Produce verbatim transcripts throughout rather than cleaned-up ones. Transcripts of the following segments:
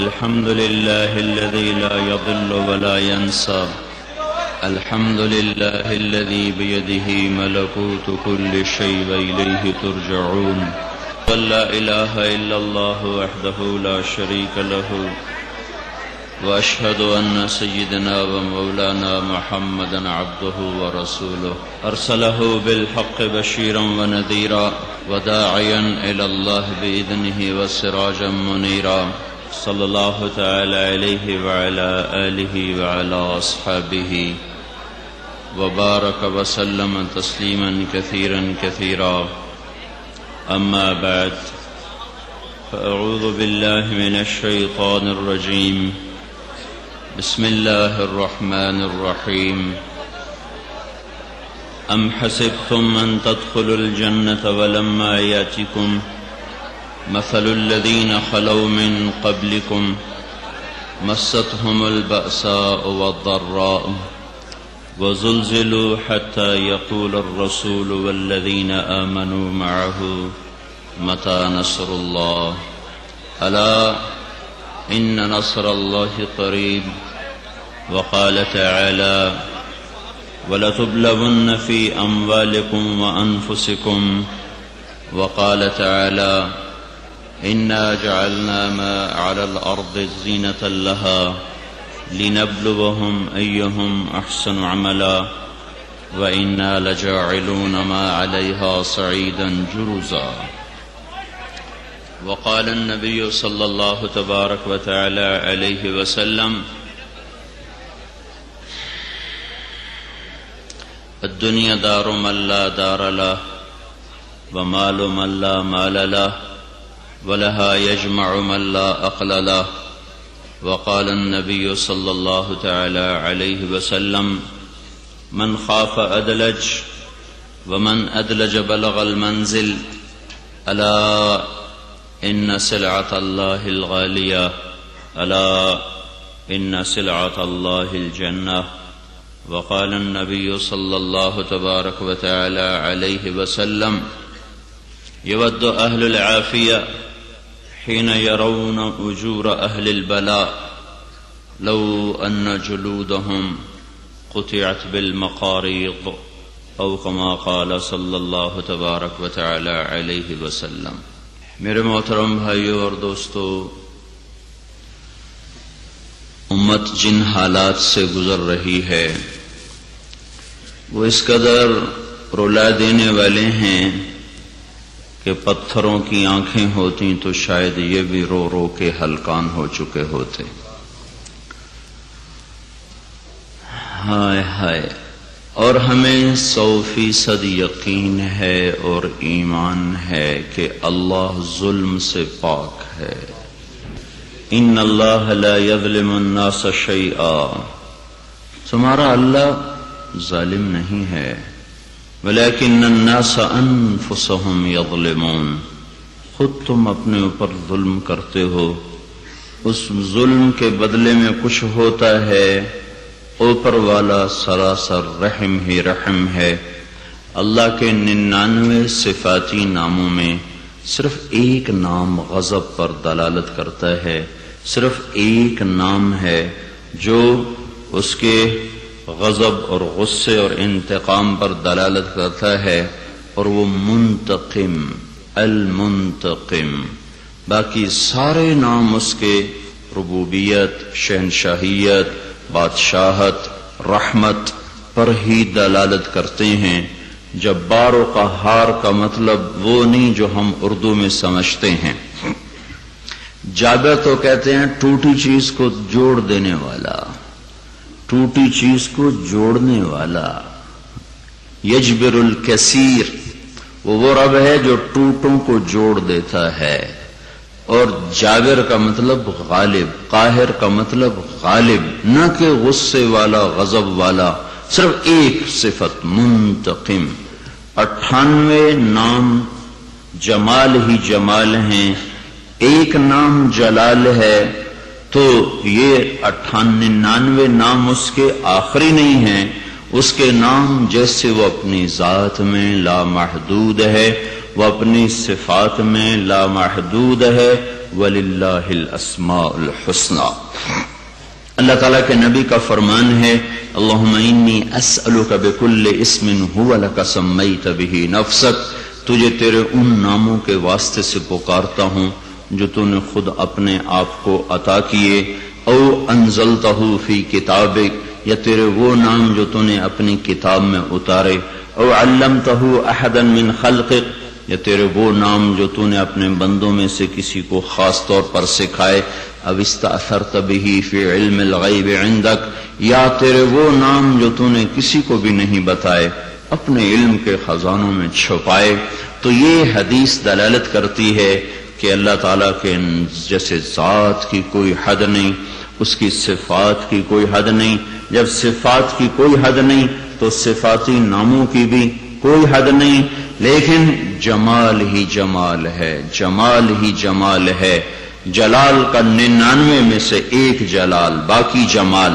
الحمد لله الذي لا يضل ولا ينسى. الحمد لله الذي بيده ملكوت كل شيء وإليه ترجعون. ولا إله إلا الله وحده لا شريك له. وأشهد أن سيدنا ومولانا محمدا عبده ورسوله أرسله بالحق بشيرا ونذيرا وداعيا إلى الله بإذنه وسراجا منيرا. صلى الله تعالى عليه وعلى آله وعلى أصحابه وبارك وسلم تسليما كثيرا كثيرا. أما بعد، فأعوذ بالله من الشيطان الرجيم. بسم الله الرحمن الرحيم. أم حسبتم أن تدخلوا الجنة ولما يأتكم مثل الذين خلوا من قبلكم مستهم البأساء والضراء وزلزلوا حتى يقول الرسول والذين آمنوا معه متى نصر الله ألا إن نصر الله قريب. وقال تعالى ولتبلون في أموالكم وأنفسكم. وقال تعالى إنا جعلنا ما على الأرض زينة لها لنبلوهم أيهم أحسن عملا وإنا لجاعلون ما عليها صعيدا جرزا. وقال النبي صلى الله تبارك وتعالى عليه وسلم الدنيا دار من لا دار له ومال من لا مال له ولها يجمع من لا أقل له. وقال النبي صلى الله تعالى عليه وسلم من خاف أدلج ومن أدلج بلغ المنزل ألا إن سلعة الله الغالية ألا إن سلعة الله الجنة. وقال النبي صلى الله تبارك وتعالى عليه وسلم يود أهل العافية حين يرون أجور أهل البلاء لو أن جلودهم قطعت بالمقاريض أو كما قال صلى الله تبارك وتعالى عليه وسلم. میرے محترم بھائیوں اور دوستو، امت جن حالات سے گزر رہی ہے وہ اس قدر رلا دینے والے ہیں کہ پتھروں کی آنکھیں ہوتی تو شاید یہ بھی رو رو کے ہلکان ہو چکے ہوتے. ہائے ہائے. اور ہمیں سو فیصد یقین ہے اور ایمان ہے کہ اللہ ظلم سے پاک ہے. ان اللہ لا یظلم الناس شیئا. تمہارا اللہ ظالم نہیں ہے. ولیکن الناس انفسهم یظلمون. خود تم اپنے اوپر ظلم کرتے ہو. اس ظلم کے بدلے میں کچھ ہوتا ہے. اوپر والا سراسر رحم ہی رحم ہے. اللہ کے ننانوے صفاتی ناموں میں صرف ایک نام غضب پر دلالت کرتا ہے. صرف ایک نام ہے جو اس کے غضب اور غصے اور انتقام پر دلالت کرتا ہے، اور وہ منتقم، المنتقم. باقی سارے نام اس کے ربوبیت، شہنشاہیت، بادشاہت، رحمت پر ہی دلالت کرتے ہیں. جبار و قہار کا مطلب وہ نہیں جو ہم اردو میں سمجھتے ہیں. جابر تو کہتے ہیں ٹوٹی چیز کو جوڑ دینے والا، ٹوٹی چیز کو جوڑنے والا. یجبر الکثیر، وہ وہ رب ہے جو ٹوٹوں کو جوڑ دیتا ہے. اور جابر کا مطلب غالب، قاہر کا مطلب غالب، نہ کہ غصے والا، غضب والا. صرف ایک صفت منتقم. اٹھانوے نام جمال ہی جمال ہیں، ایک نام جلال ہے. تو یہ اٹھانوے نام اس کے آخری نہیں ہیں. اس کے نام جیسے وہ اپنی ذات میں لامحدود ہے، وہ اپنی صفات میں لامحدود ہے، وَلِلَّهِ الْأَسْمَاءُ الْحُسْنَى۔ اللہ تعالیٰ کے نبی کا فرمان ہے اللہم انی اسألک بکل اسم هو لک سمیت بہ نفسک، تجھے تیرے ان ناموں کے واسطے سے پکارتا ہوں جو تو نے خود اپنے آپ کو عطا کیے، او انزلتہ فی کتابک، یا تیرے وہ نام جو تو نے اپنی کتاب میں اتارے، او علمتہ احدا من خلقک، یا تیرے وہ نام جو تو نے اپنے بندوں میں سے کسی کو خاص طور پر سکھائے، اب استأثرت به فی علم الغیب عندک، یا تیرے وہ نام جو تو نے کسی کو بھی نہیں بتائے اپنے علم کے خزانوں میں چھپائے۔ تو یہ حدیث دلالت کرتی ہے کہ اللہ تعالیٰ کے جیسے ذات کی کوئی حد نہیں، اس کی صفات کی کوئی حد نہیں، جب صفات کی کوئی حد نہیں تو صفاتی ناموں کی بھی کوئی حد نہیں، لیکن جمال ہی جمال ہے، جمال ہی جمال ہے، جلال کا ننانوے میں سے ایک جلال، باقی جمال۔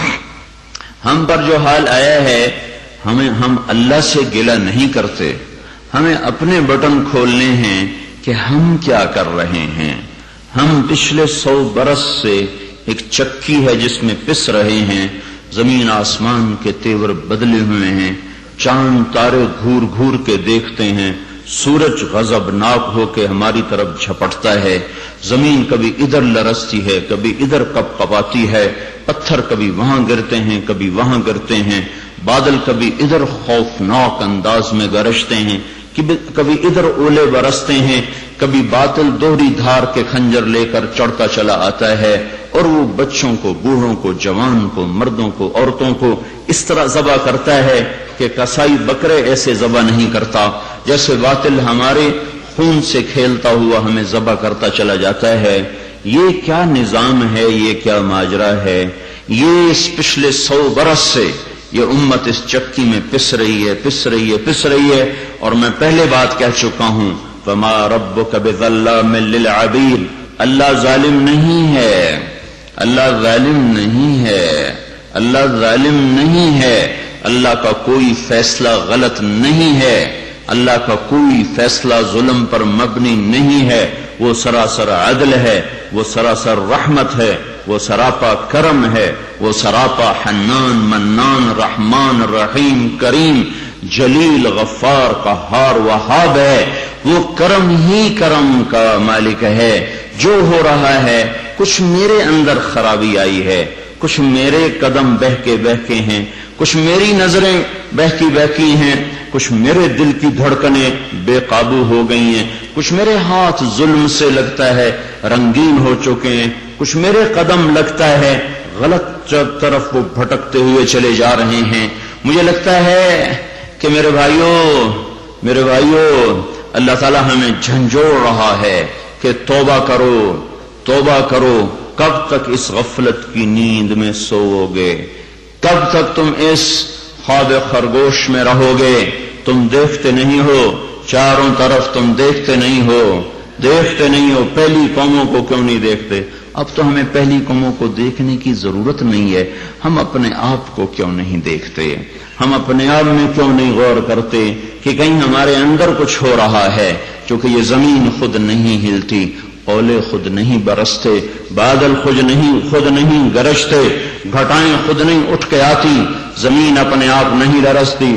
ہم پر جو حال آیا ہے، ہمیں ہم اللہ سے گلہ نہیں کرتے، ہمیں اپنے بٹن کھولنے ہیں کہ ہم کیا کر رہے ہیں۔ ہم پچھلے سو برس سے ایک چکی ہے جس میں پس رہے ہیں، زمین آسمان کے تیور بدلے ہوئے ہیں، چاند تارے گھور گھور کے دیکھتے ہیں، سورج غضبناک ہو کے ہماری طرف جھپٹتا ہے، زمین کبھی ادھر لرزتی ہے، کبھی ادھر کپ کپاتی ہے، پتھر کبھی وہاں گرتے ہیں، کبھی وہاں گرتے ہیں، بادل کبھی ادھر خوفناک انداز میں گرجتے ہیں، کبھی ادھر اولے برستے ہیں، کبھی باطل دوہری دھار کے خنجر لے کر چڑھتا چلا آتا ہے، اور وہ بچوں کو، بوڑھوں کو، جوان کو، مردوں کو، عورتوں کو اس طرح ذبح کرتا ہے کہ کسائی بکرے ایسے ذبح نہیں کرتا، جیسے باطل ہمارے خون سے کھیلتا ہوا ہمیں ذبح کرتا چلا جاتا ہے۔ یہ کیا نظام ہے، یہ کیا ماجرا ہے؟ یہ اس پچھلے سو برس سے یہ امت اس چکی میں پس رہی ہے، پس رہی ہے، پس رہی ہے، اور میں پہلے بات کہہ چکا ہوں فما ربک بظلام للعبید، اللہ ظالم نہیں ہے، اللہ ظالم نہیں ہے، اللہ ظالم نہیں ہے، اللہ کا کوئی فیصلہ غلط نہیں ہے، اللہ کا کوئی فیصلہ ظلم پر مبنی نہیں ہے، وہ سراسر عدل ہے، وہ سراسر رحمت ہے، وہ سراپا کرم ہے، وہ سراپا حنان منان رحمان رحیم کریم جلیل غفار قہار وہاب ہے، وہ کرم ہی کرم کا مالک ہے۔ جو ہو رہا ہے، کچھ میرے اندر خرابی آئی ہے، کچھ میرے قدم بہکے بہکے ہیں، کچھ میری نظریں بہکی بہکی ہیں، کچھ میرے دل کی دھڑکنیں بے قابو ہو گئی ہیں، کچھ میرے ہاتھ ظلم سے لگتا ہے رنگین ہو چکے ہیں، کچھ میرے قدم لگتا ہے غلط طرف وہ بھٹکتے ہوئے چلے جا رہے ہیں۔ مجھے لگتا ہے کہ میرے بھائیوں میرے بھائیوں اللہ تعالیٰ ہمیں جھنجھوڑ رہا ہے کہ توبہ کرو، توبہ کرو۔ کب تک اس غفلت کی نیند میں سوؤ گے؟ کب تک تم اس خواب خرگوش میں رہو گے؟ تم دیکھتے نہیں ہو چاروں طرف، تم دیکھتے نہیں ہو، دیکھتے نہیں ہو۔ پہلی قوموں کو کیوں نہیں دیکھتے؟ اب تو ہمیں پہلی قوموں کو دیکھنے کی ضرورت نہیں ہے، ہم اپنے آپ کو کیوں نہیں دیکھتے؟ ہم اپنے آپ میں کیوں نہیں غور کرتے کہ کہیں ہمارے اندر کچھ ہو رہا ہے؟ کیونکہ یہ زمین خود نہیں ہلتی، اولے خود نہیں برستے، بادل خود نہیں خود نہیں گرجتے، گھٹائیں خود نہیں اٹھ کے آتی، زمین اپنے آپ نہیں لرزتی،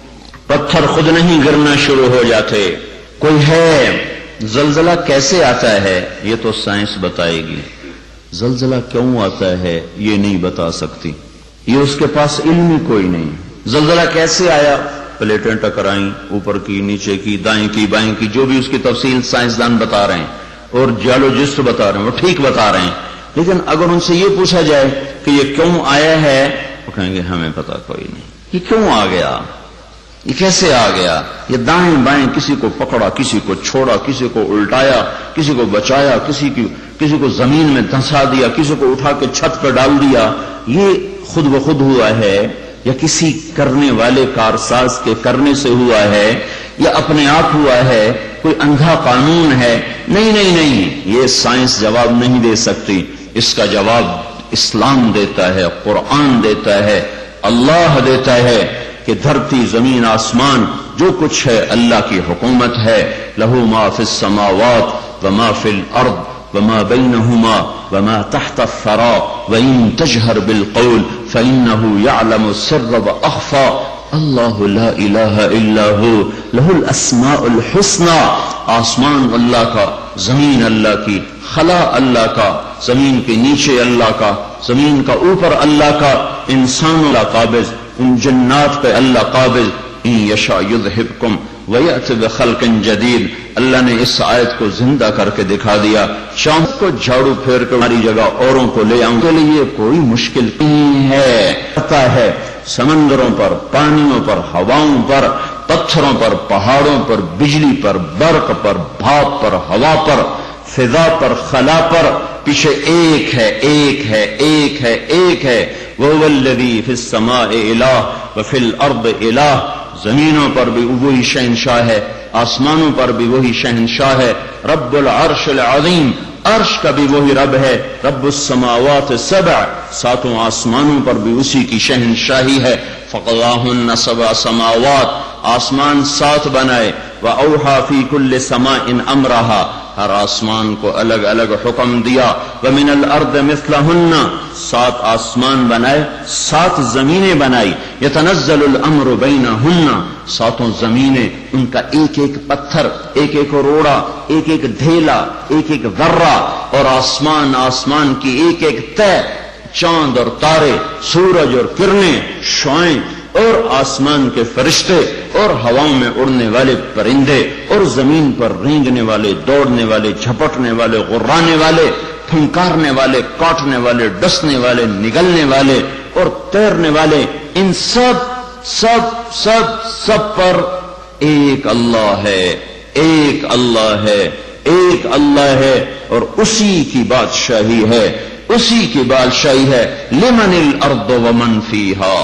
پتھر خود نہیں گرنا شروع ہو جاتے۔ کوئی ہے؟ زلزلہ کیسے آتا ہے یہ تو سائنس بتائے گی، زلزلہ کیوں آتا ہے یہ نہیں بتا سکتی، یہ اس کے پاس علم ہی کوئی نہیں۔ زلزلہ کیسے آیا؟ پلیٹیں ٹکرائیں، اوپر کی، نیچے کی، دائیں کی، بائیں کی، جو بھی اس کی تفصیل سائنسدان بتا رہے ہیں اور جیولوجسٹ بتا رہے ہیں، وہ ٹھیک بتا رہے ہیں، لیکن اگر ان سے یہ پوچھا جائے کہ یہ کیوں آیا ہے، وہ کہیں گے ہمیں پتا کوئی نہیں، یہ کیوں آ گیا، یہ کیسے آ گیا؟ یہ دائیں بائیں کسی کو پکڑا، کسی کو چھوڑا، کسی کو الٹایا، کسی کو بچایا، کسی کی کسی کو زمین میں دھنسا دیا، کسی کو اٹھا کے چھت پر ڈال دیا، یہ خود بخود ہوا ہے یا کسی کرنے والے کارساز کے کرنے سے ہوا ہے یا اپنے آپ ہوا ہے؟ کوئی اندھا قانون ہے؟ نہیں نہیں نہیں، یہ سائنس جواب نہیں دے سکتی، اس کا جواب اسلام دیتا ہے، قرآن دیتا ہے، اللہ دیتا ہے کہ دھرتی زمین آسمان جو کچھ ہے اللہ کی حکومت ہے۔ لہو ما فی السماوات وما فی الارض، وما بينهما وما تحت الثرى وإن تجهر بالقول فإنه يعلم السر وأخفى اللہ لا الہ الا ہو لہ الاسماء الحسنى. آسمان اللہ کا، زمین اللہ کی، خلا اللہ کا، زمین کے نیچے اللہ کا، زمین کا اوپر اللہ کا، انسانوں اللہ قابض، ان جنات پہ اللہ قابض. ان یشاء یذہبکم ویأت بخلق جدید. اللہ نے اس آیت کو زندہ کر کے دکھا دیا. چاند کو جھاڑو پھیر کر ہماری جگہ اوروں کو لے آؤں کے لیے کوئی مشکل نہیں ہے. پتہ ہے سمندروں پر، پانیوں پر، ہواؤں پر، پتھروں پر، پہاڑوں پر، بجلی پر، برق پر، بھاپ پر، ہوا پر، فضا پر، خلا پر پیچھے ایک ہے، ایک ہے، ایک ہے، ایک ہے. وَهُوَ الَّذِي فِي السَّمَاءِ إِلَٰهٌ وَفِي الْأَرْضِ إِلَٰهٌ. زمینوں پر بھی وہی شہنشاہ ہے، آسمانوں پر بھی وہی شہنشاہ ہے. رب العرش العظیم، عرش کا بھی وہی رب ہے. رب السماوات سبع، ساتوں آسمانوں پر بھی اسی کی شہنشاہی ہے. فقضاہن سبع سماوات، آسمان سات بنائے. وأوحى في كل سماء أمرها، ہر آسمان کو الگ الگ حکم دیا. ومن الارض مثلہن، سات آسمان بنائے، سات زمینیں بنائی. یتنزل الامر بینہن، ساتوں زمینیں ان کا ایک ایک پتھر، ایک ایک روڑا، ایک ایک ڈھیلا، ایک ایک ذرہ، اور آسمان آسمان کی ایک ایک تہ، چاند اور تارے، سورج اور کرنیں، شعاعیں، اور آسمان کے فرشتے، اور ہواؤں میں اڑنے والے پرندے، اور زمین پر رینگنے والے، دوڑنے والے، جھپٹنے والے، غرانے والے، پھنکارنے والے، کاٹنے والے، ڈسنے والے، نگلنے والے اور تیرنے والے. ان سب سب سب سب پر ایک اللہ ہے، ایک اللہ ہے، ایک اللہ ہے، اور اسی کی بادشاہی ہے، اسی کی بادشاہی ہے. لمن الارض ومن فیہا،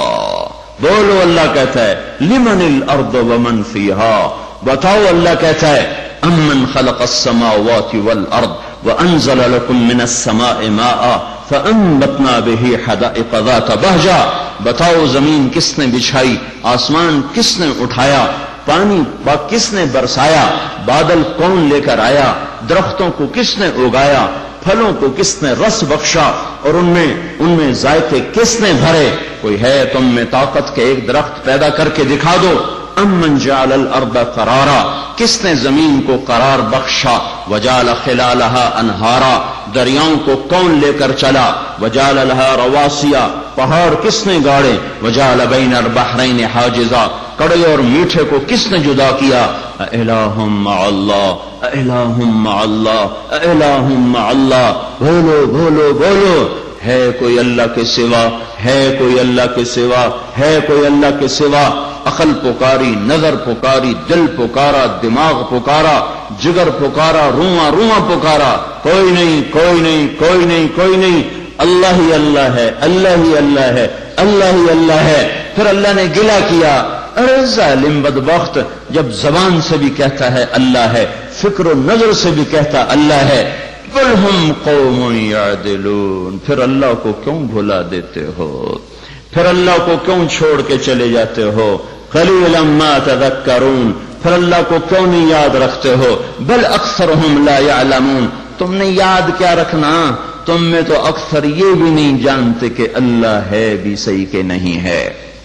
بولو اللہ کہتا ہے لمن الارض ومن فیہا. بتاؤ اللہ کہتا ہے امن خلق السماوات والارض وانزل لكم من السماء ماء فانبتنا به حدائق ذات بہجہ. بتاؤ زمین کس نے بچھائی، آسمان کس نے اٹھایا، پانی کس نے برسایا، بادل کون لے کر آیا، درختوں کو کس نے اگایا، پھلوں کو کس نے رس بخشا، اور ان میں ان میں ذائقے کس نے بھرے. کوئی ہے تم میں طاقت کے ایک درخت پیدا کر کے دکھا دو. امن جعل الارض قرارا، کس نے زمین کو قرار بخشا. وجعل خلالها انہارا، دریاؤں کو کون لے کر چلا. وجعل لها رواسیا، پہاڑ کس نے گاڑے. وجعل بین البحرین حاجزا، کڑے اور میٹھے کو کس نے جدا کیا. الہ مع اللہ، الہ مع اللہ، الہ مع اللہ. بولو بولو بولو، ہے کوئی اللہ کے سوا، ہے کوئی اللہ کے سوا، ہے کوئی اللہ کے سوا. عقل پکاری، نظر پکاری، دل پکارا، دماغ پکارا، جگر پکارا، رواں رواں پکارا، کوئی نہیں کوئی نہیں کوئی نہیں کوئی نہیں. اللہ ہی اللہ ہے، اللہ ہی اللہ ہے، اللہ ہی اللہ ہے. پھر اللہ نے گلہ کیا، ارے ظالم بدبخت، جب زبان سے بھی کہتا ہے اللہ ہے، فکر و نظر سے بھی کہتا اللہ ہے. بل ہم قوم یعدلون، پھر اللہ کو کیوں بھلا دیتے ہو، پھر اللہ کو کیوں چھوڑ کے چلے جاتے ہو. قلیلا ما تذکرون، پھر اللہ کو کیوں نہیں یاد رکھتے ہو. بل اکثرهم لا یعلمون، تم نے یاد کیا رکھنا، تم میں تو اکثر یہ بھی نہیں جانتے کہ اللہ ہے بھی صحیح کہ نہیں ہے.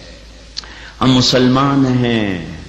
ہم مسلمان ہیں،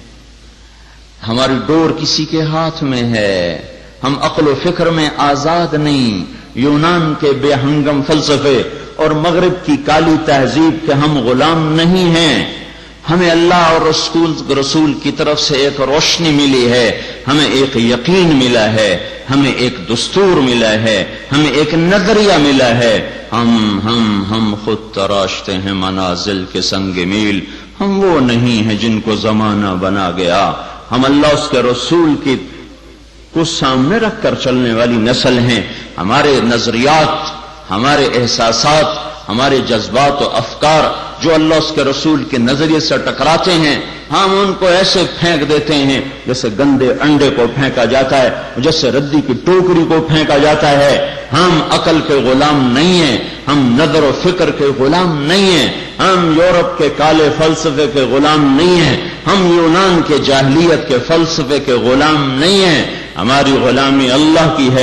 ہماری ڈور کسی کے ہاتھ میں ہے، ہم عقل و فکر میں آزاد نہیں. یونان کے بے ہنگم فلسفے اور مغرب کی کالی تہذیب کے ہم غلام نہیں ہیں. ہمیں اللہ اور رسول رسول کی طرف سے ایک روشنی ملی ہے، ہمیں ایک یقین ملا ہے، ہمیں ایک دستور ملا ہے، ہمیں ایک نظریہ ملا ہے. ہم ہم ہم خود تراشتے ہیں منازل کے سنگ میل. ہم وہ نہیں ہیں جن کو زمانہ بنا گیا. ہم اللہ اس کے رسول کی کو سامنے رکھ کر چلنے والی نسل ہیں. ہمارے نظریات، ہمارے احساسات، ہمارے جذبات و افکار جو اللہ اس کے رسول کے نظریے سے ٹکراتے ہیں، ہم ان کو ایسے پھینک دیتے ہیں جیسے گندے انڈے کو پھینکا جاتا ہے، جیسے ردی کی ٹوکری کو پھینکا جاتا ہے. ہم عقل کے غلام نہیں ہیں، ہم نظر و فکر کے غلام نہیں ہیں، ہم یورپ کے کالے فلسفے کے غلام نہیں ہیں، ہم یونان کے جاہلیت کے فلسفے کے غلام نہیں ہیں. ہماری غلامی اللہ کی ہے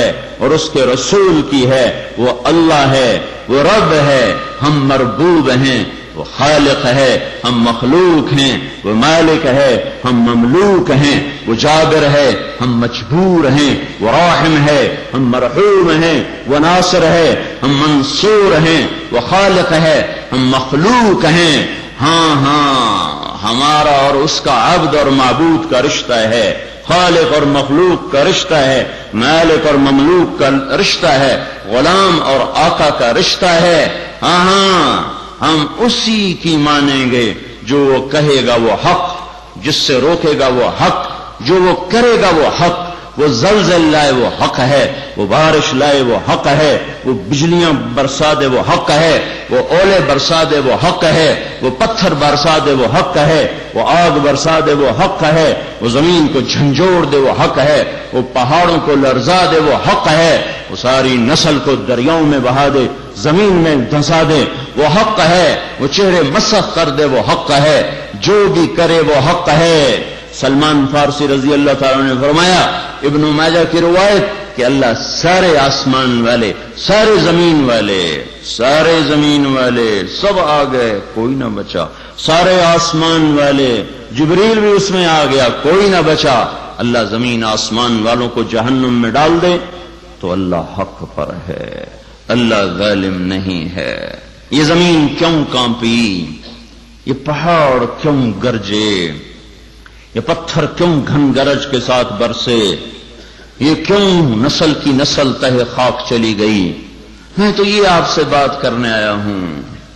اور اس کے رسول کی ہے، وہ اللہ ہے، وہ رب ہے، ہم مربوب ہیں، وہ خالق ہے، ہم مخلوق ہیں، وہ مالک ہے، ہم مملوک ہیں، وہ جابر ہے، ہم مجبور ہیں، وہ راحم ہے، ہم مرحوم ہیں، وہ ناصر ہے، ہم منصور ہیں، وہ خالق ہے، ہم مخلوق ہیں۔ ہاں ہاں ہمارا اور اس کا عبد اور معبود کا رشتہ ہے، خالق اور مخلوق کا رشتہ ہے، مالک اور مملوک کا رشتہ ہے، غلام اور آقا کا رشتہ ہے۔ ہاں ہاں ہم اسی کی مانیں گے، جو وہ کہے گا وہ حق، جس سے روکے گا وہ حق، جو وہ کرے گا وہ حق، وہ زلزل لائے وہ حق ہے، وہ بارش لائے وہ حق ہے، وہ بجلیاں برسا دے وہ حق ہے، وہ اولے برسا دے وہ حق ہے، وہ پتھر برسا دے وہ حق ہے، وہ آگ برسا دے وہ حق ہے، وہ زمین کو جھنجھوڑ دے وہ حق ہے، وہ پہاڑوں کو لرزا دے وہ حق ہے، وہ ساری نسل کو دریاؤں میں بہا دے، زمین میں دھنسا دے وہ حق ہے، وہ چہرے مسخ کر دے وہ حق ہے، جو بھی کرے وہ حق ہے۔ سلمان فارسی رضی اللہ تعالیٰ نے فرمایا، ابن ماجہ کی روایت، کہ اللہ سارے آسمان والے، سارے زمین والے، سارے زمین والے سب آ گئے، کوئی نہ بچا، سارے آسمان والے، جبریل بھی اس میں آ گیا، کوئی نہ بچا۔ اللہ زمین آسمان والوں کو جہنم میں ڈال دے تو اللہ حق پر ہے، اللہ ظالم نہیں ہے۔ یہ زمین کیوں کانپی، یہ پہاڑ کیوں گرجے، یہ پتھر کیوں گھن گرج کے ساتھ برسے، یہ کیوں نسل کی نسل تہ خاک چلی گئی؟ میں تو یہ آپ سے بات کرنے آیا ہوں،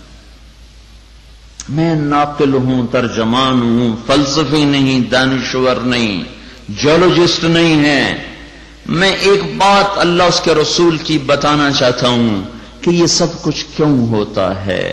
میں ناقل ہوں، ترجمان ہوں، فلسفی نہیں، دانشور نہیں، جیولوجسٹ نہیں ہے۔ میں ایک بات اللہ اس کے رسول کی بتانا چاہتا ہوں کہ یہ سب کچھ کیوں ہوتا ہے۔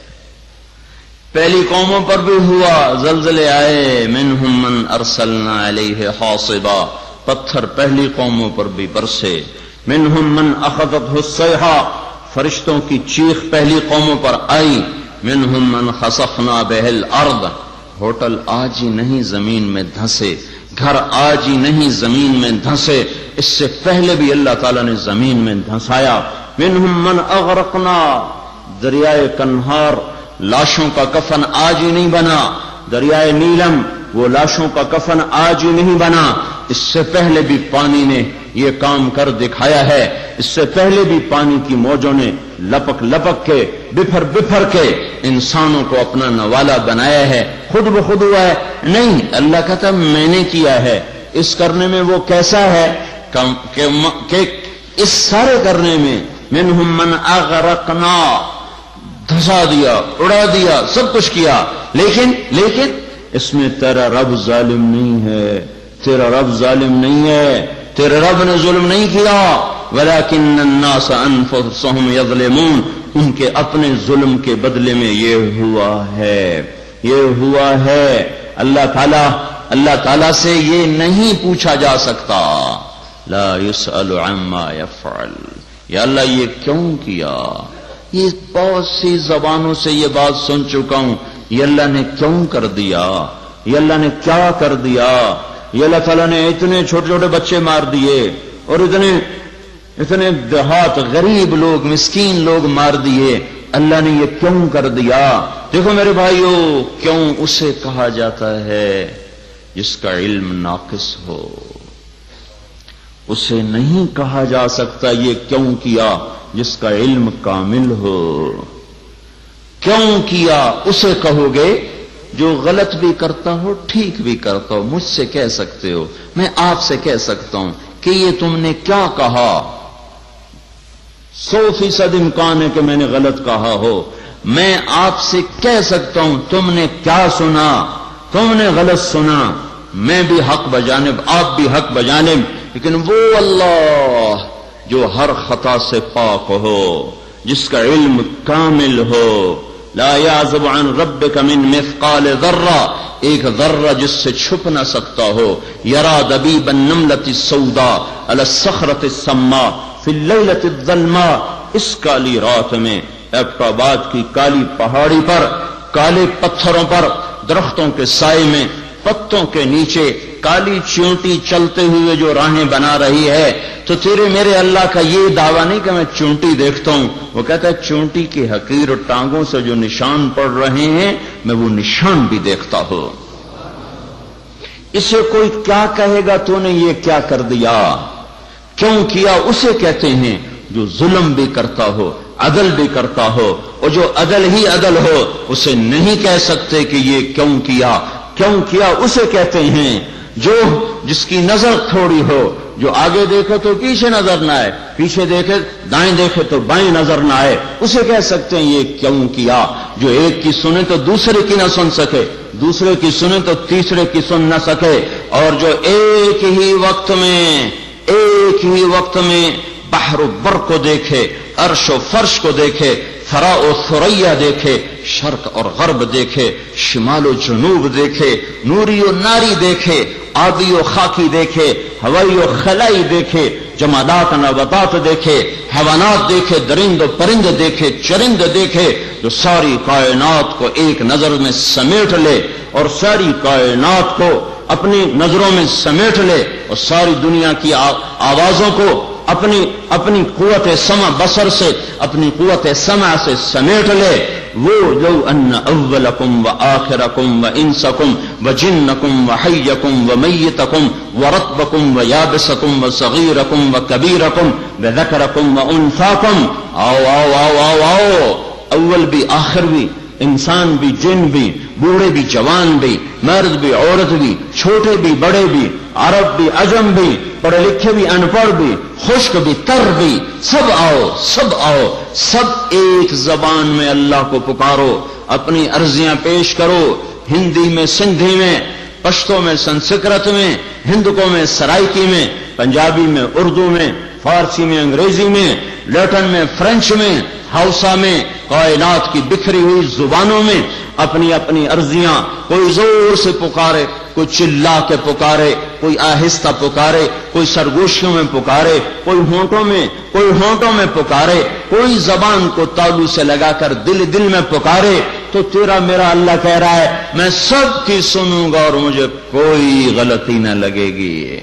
پہلی قوموں پر بھی ہوا، زلزلے آئے، منہم من ارسلنا علیہ حاصبا، پتھر پہلی قوموں پر بھی برسے، منہم من اخذتہ الصیحہ، فرشتوں کی چیخ پہلی قوموں پر آئی، منہم من خسفنا بہ الارض، ہوٹل آج ہی نہیں زمین میں دھنسے، گھر آج ہی نہیں زمین میں دھنسے، اس سے پہلے بھی اللہ تعالیٰ نے زمین میں دھنسایا، منہم من اغرقنا، دریائے کنہار لاشوں کا کفن آج ہی نہیں بنا، دریائے نیلم وہ لاشوں کا کفن آج ہی نہیں بنا، اس سے پہلے بھی پانی نے یہ کام کر دکھایا ہے، اس سے پہلے بھی پانی کی موجوں نے لپک لپک کے، بفر بفر کے انسانوں کو اپنا نوالا بنایا ہے۔ خود بخود ہوا ہے؟ نہیں، اللہ کہتا میں نے کیا ہے۔ اس کرنے میں وہ کیسا ہے کہ اس سارے کرنے میں منہم من اغرقنا، دھسا دیا، اڑا دیا، سب کچھ کیا، لیکن لیکن اس میں تیرا رب ظالم نہیں ہے، تیرا رب ظالم نہیں ہے، تیرے رب نے ظلم نہیں کیا، ولیکن الناس انفسهم یظلمون، ان کے اپنے ظلم کے بدلے میں یہ ہوا ہے، یہ ہوا ہے۔ اللہ تعالیٰ اللہ تعالیٰ سے یہ نہیں پوچھا جا سکتا، لا يسأل عما يفعل، یا اللہ یہ کیوں کیا؟ یہ بہت سی زبانوں سے یہ بات سن چکا ہوں، یہ اللہ نے کیوں کر دیا، یہ اللہ نے کیا کر دیا، یہ اللہ تعالیٰ نے اتنے چھوٹے چھوٹے بچے مار دیے، اور اتنے اتنے دیہات غریب لوگ، مسکین لوگ مار دیے، اللہ نے یہ کیوں کر دیا؟ دیکھو میرے بھائیو، کیوں اسے کہا جاتا ہے جس کا علم ناقص ہو، اسے نہیں کہا جا سکتا یہ کیوں کیا جس کا علم کامل ہو۔ کیوں کیا اسے کہو گے جو غلط بھی کرتا ہو، ٹھیک بھی کرتا ہو، مجھ سے کہہ سکتے ہو، میں آپ سے کہہ سکتا ہوں کہ یہ تم نے کیا کہا، سو فیصد امکان ہے کہ میں نے غلط کہا ہو، میں آپ سے کہہ سکتا ہوں تم نے کیا سنا، تم نے غلط سنا، میں بھی حق بجانب، آپ بھی حق بجانب، لیکن وہ اللہ جو ہر خطا سے پاک ہو، جس کا علم کامل ہو، لا یعزب عن ربک من مثقال ذرہ، ایک ذرہ جس سے چھپ نہ سکتا ہو، یرا دبیب النملۃ السوداء علی الصخرۃ السماء فی اللیلۃ الظلماء، اس کالی رات میں ایبٹ آباد کی کالی پہاڑی پر، کالے پتھروں پر، درختوں کے سائے میں پتوں کے نیچے کالی چونٹی چلتے ہوئے جو راہیں بنا رہی ہے، تو تیرے میرے اللہ کا یہ دعویٰ نہیں کہ میں چونٹی دیکھتا ہوں، وہ کہتا ہے چونٹی کی حقیر ٹانگوں سے جو نشان پڑ رہے ہیں میں وہ نشان بھی دیکھتا ہوں۔ اسے کوئی کیا کہے گا تو نے یہ کیا کر دیا، کیوں کیا، اسے کہتے ہیں جو ظلم بھی کرتا ہو، عدل بھی کرتا ہو، اور جو عدل ہی عدل ہو اسے نہیں کہہ سکتے کہ یہ کیوں کیا، کیوں کیا اسے کہتے ہیں جو جس کی نظر تھوڑی ہو، جو آگے دیکھے تو پیچھے نظر نہ آئے، پیچھے دیکھے دائیں دیکھے تو بائیں نظر نہ آئے، اسے کہہ سکتے ہیں یہ کیوں کیا۔ جو ایک کی سنے تو دوسرے کی نہ سن سکے، دوسرے کی سنے تو تیسرے کی سن نہ سکے، اور جو ایک ہی وقت میں ایک ہی وقت میں بحر و بر کو دیکھے، عرش و فرش کو دیکھے، ثرا و ثریا دیکھے، شرق اور غرب دیکھے، شمال و جنوب دیکھے، نوری و ناری دیکھے، آبی و خاکی دیکھے، ہوائی و خلائی دیکھے، جمادات نباتات دیکھے، حیوانات دیکھے، درند و پرند دیکھے، چرند دیکھے، جو ساری کائنات کو ایک نظر میں سمیٹ لے اور ساری کائنات کو اپنی نظروں میں سمیٹ لے اور ساری دنیا کی آوازوں کو اپنی اپنی قوت سمع بصر سے، اپنی قوت سمع سے سمیٹ لے، وہ لو ان اولکم و آخرکم و انسکم و جنکم و حیکم و میتکم و رطبکم و یابسکم و صغیرکم و کبیرکم و ذکرکم و انثاکم، آؤ آؤ آؤ آؤ آؤ، اول بھی آخر بھی، انسان بھی جن بھی، بوڑھے بھی جوان بھی، مرد بھی عورت بھی، چھوٹے بھی بڑے بھی، عرب بھی عجم بھی، پڑھے لکھے بھی ان پڑھ بھی، خشک بھی تر بھی، سب آؤ سب آؤ، سب ایک زبان میں اللہ کو پکارو، اپنی عرضیاں پیش کرو، ہندی میں سندھی میں، پشتو میں سنسکرت میں، ہندکوں میں سرائکی میں، پنجابی میں اردو میں، فارسی میں انگریزی میں، لیٹن میں فرینچ میں، ہاؤسا میں، کائنات کی بکھری ہوئی زبانوں میں اپنی اپنی عرضیاں، کوئی زور سے پکارے، کوئی چلا کے پکارے، کوئی آہستہ پکارے، کوئی سرگوشیوں میں پکارے، کوئی ہونٹوں میں کوئی ہونٹوں میں پکارے، کوئی زبان کو تالو سے لگا کر دل دل میں پکارے، تو تیرا میرا اللہ کہہ رہا ہے میں سب کی سنوں گا اور مجھے کوئی غلطی نہ لگے گی۔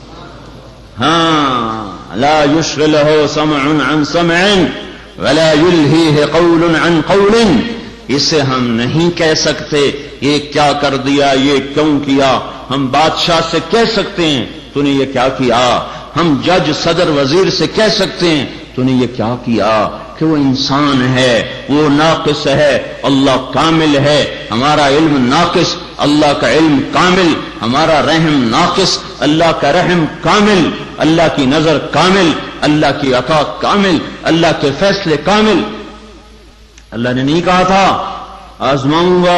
ہاں، لا یشغلہ سمع عن سمع ولا یلہیہ قول عن قول، اسے ہم نہیں کہہ سکتے یہ کیا کر دیا، یہ کیوں کیا۔ ہم بادشاہ سے کہہ سکتے ہیں تو نے یہ کیا کیا، ہم جج صدر وزیر سے کہہ سکتے ہیں تو نے یہ کیا کیا، کہ وہ انسان ہے، وہ ناقص ہے، اللہ کامل ہے، ہمارا علم ناقص، اللہ کا علم کامل، ہمارا رحم ناقص، اللہ کا رحم کامل، اللہ کی نظر کامل، اللہ کی عطا کامل، اللہ کے فیصلے کامل۔ اللہ نے نہیں کہا تھا آزماؤں گا،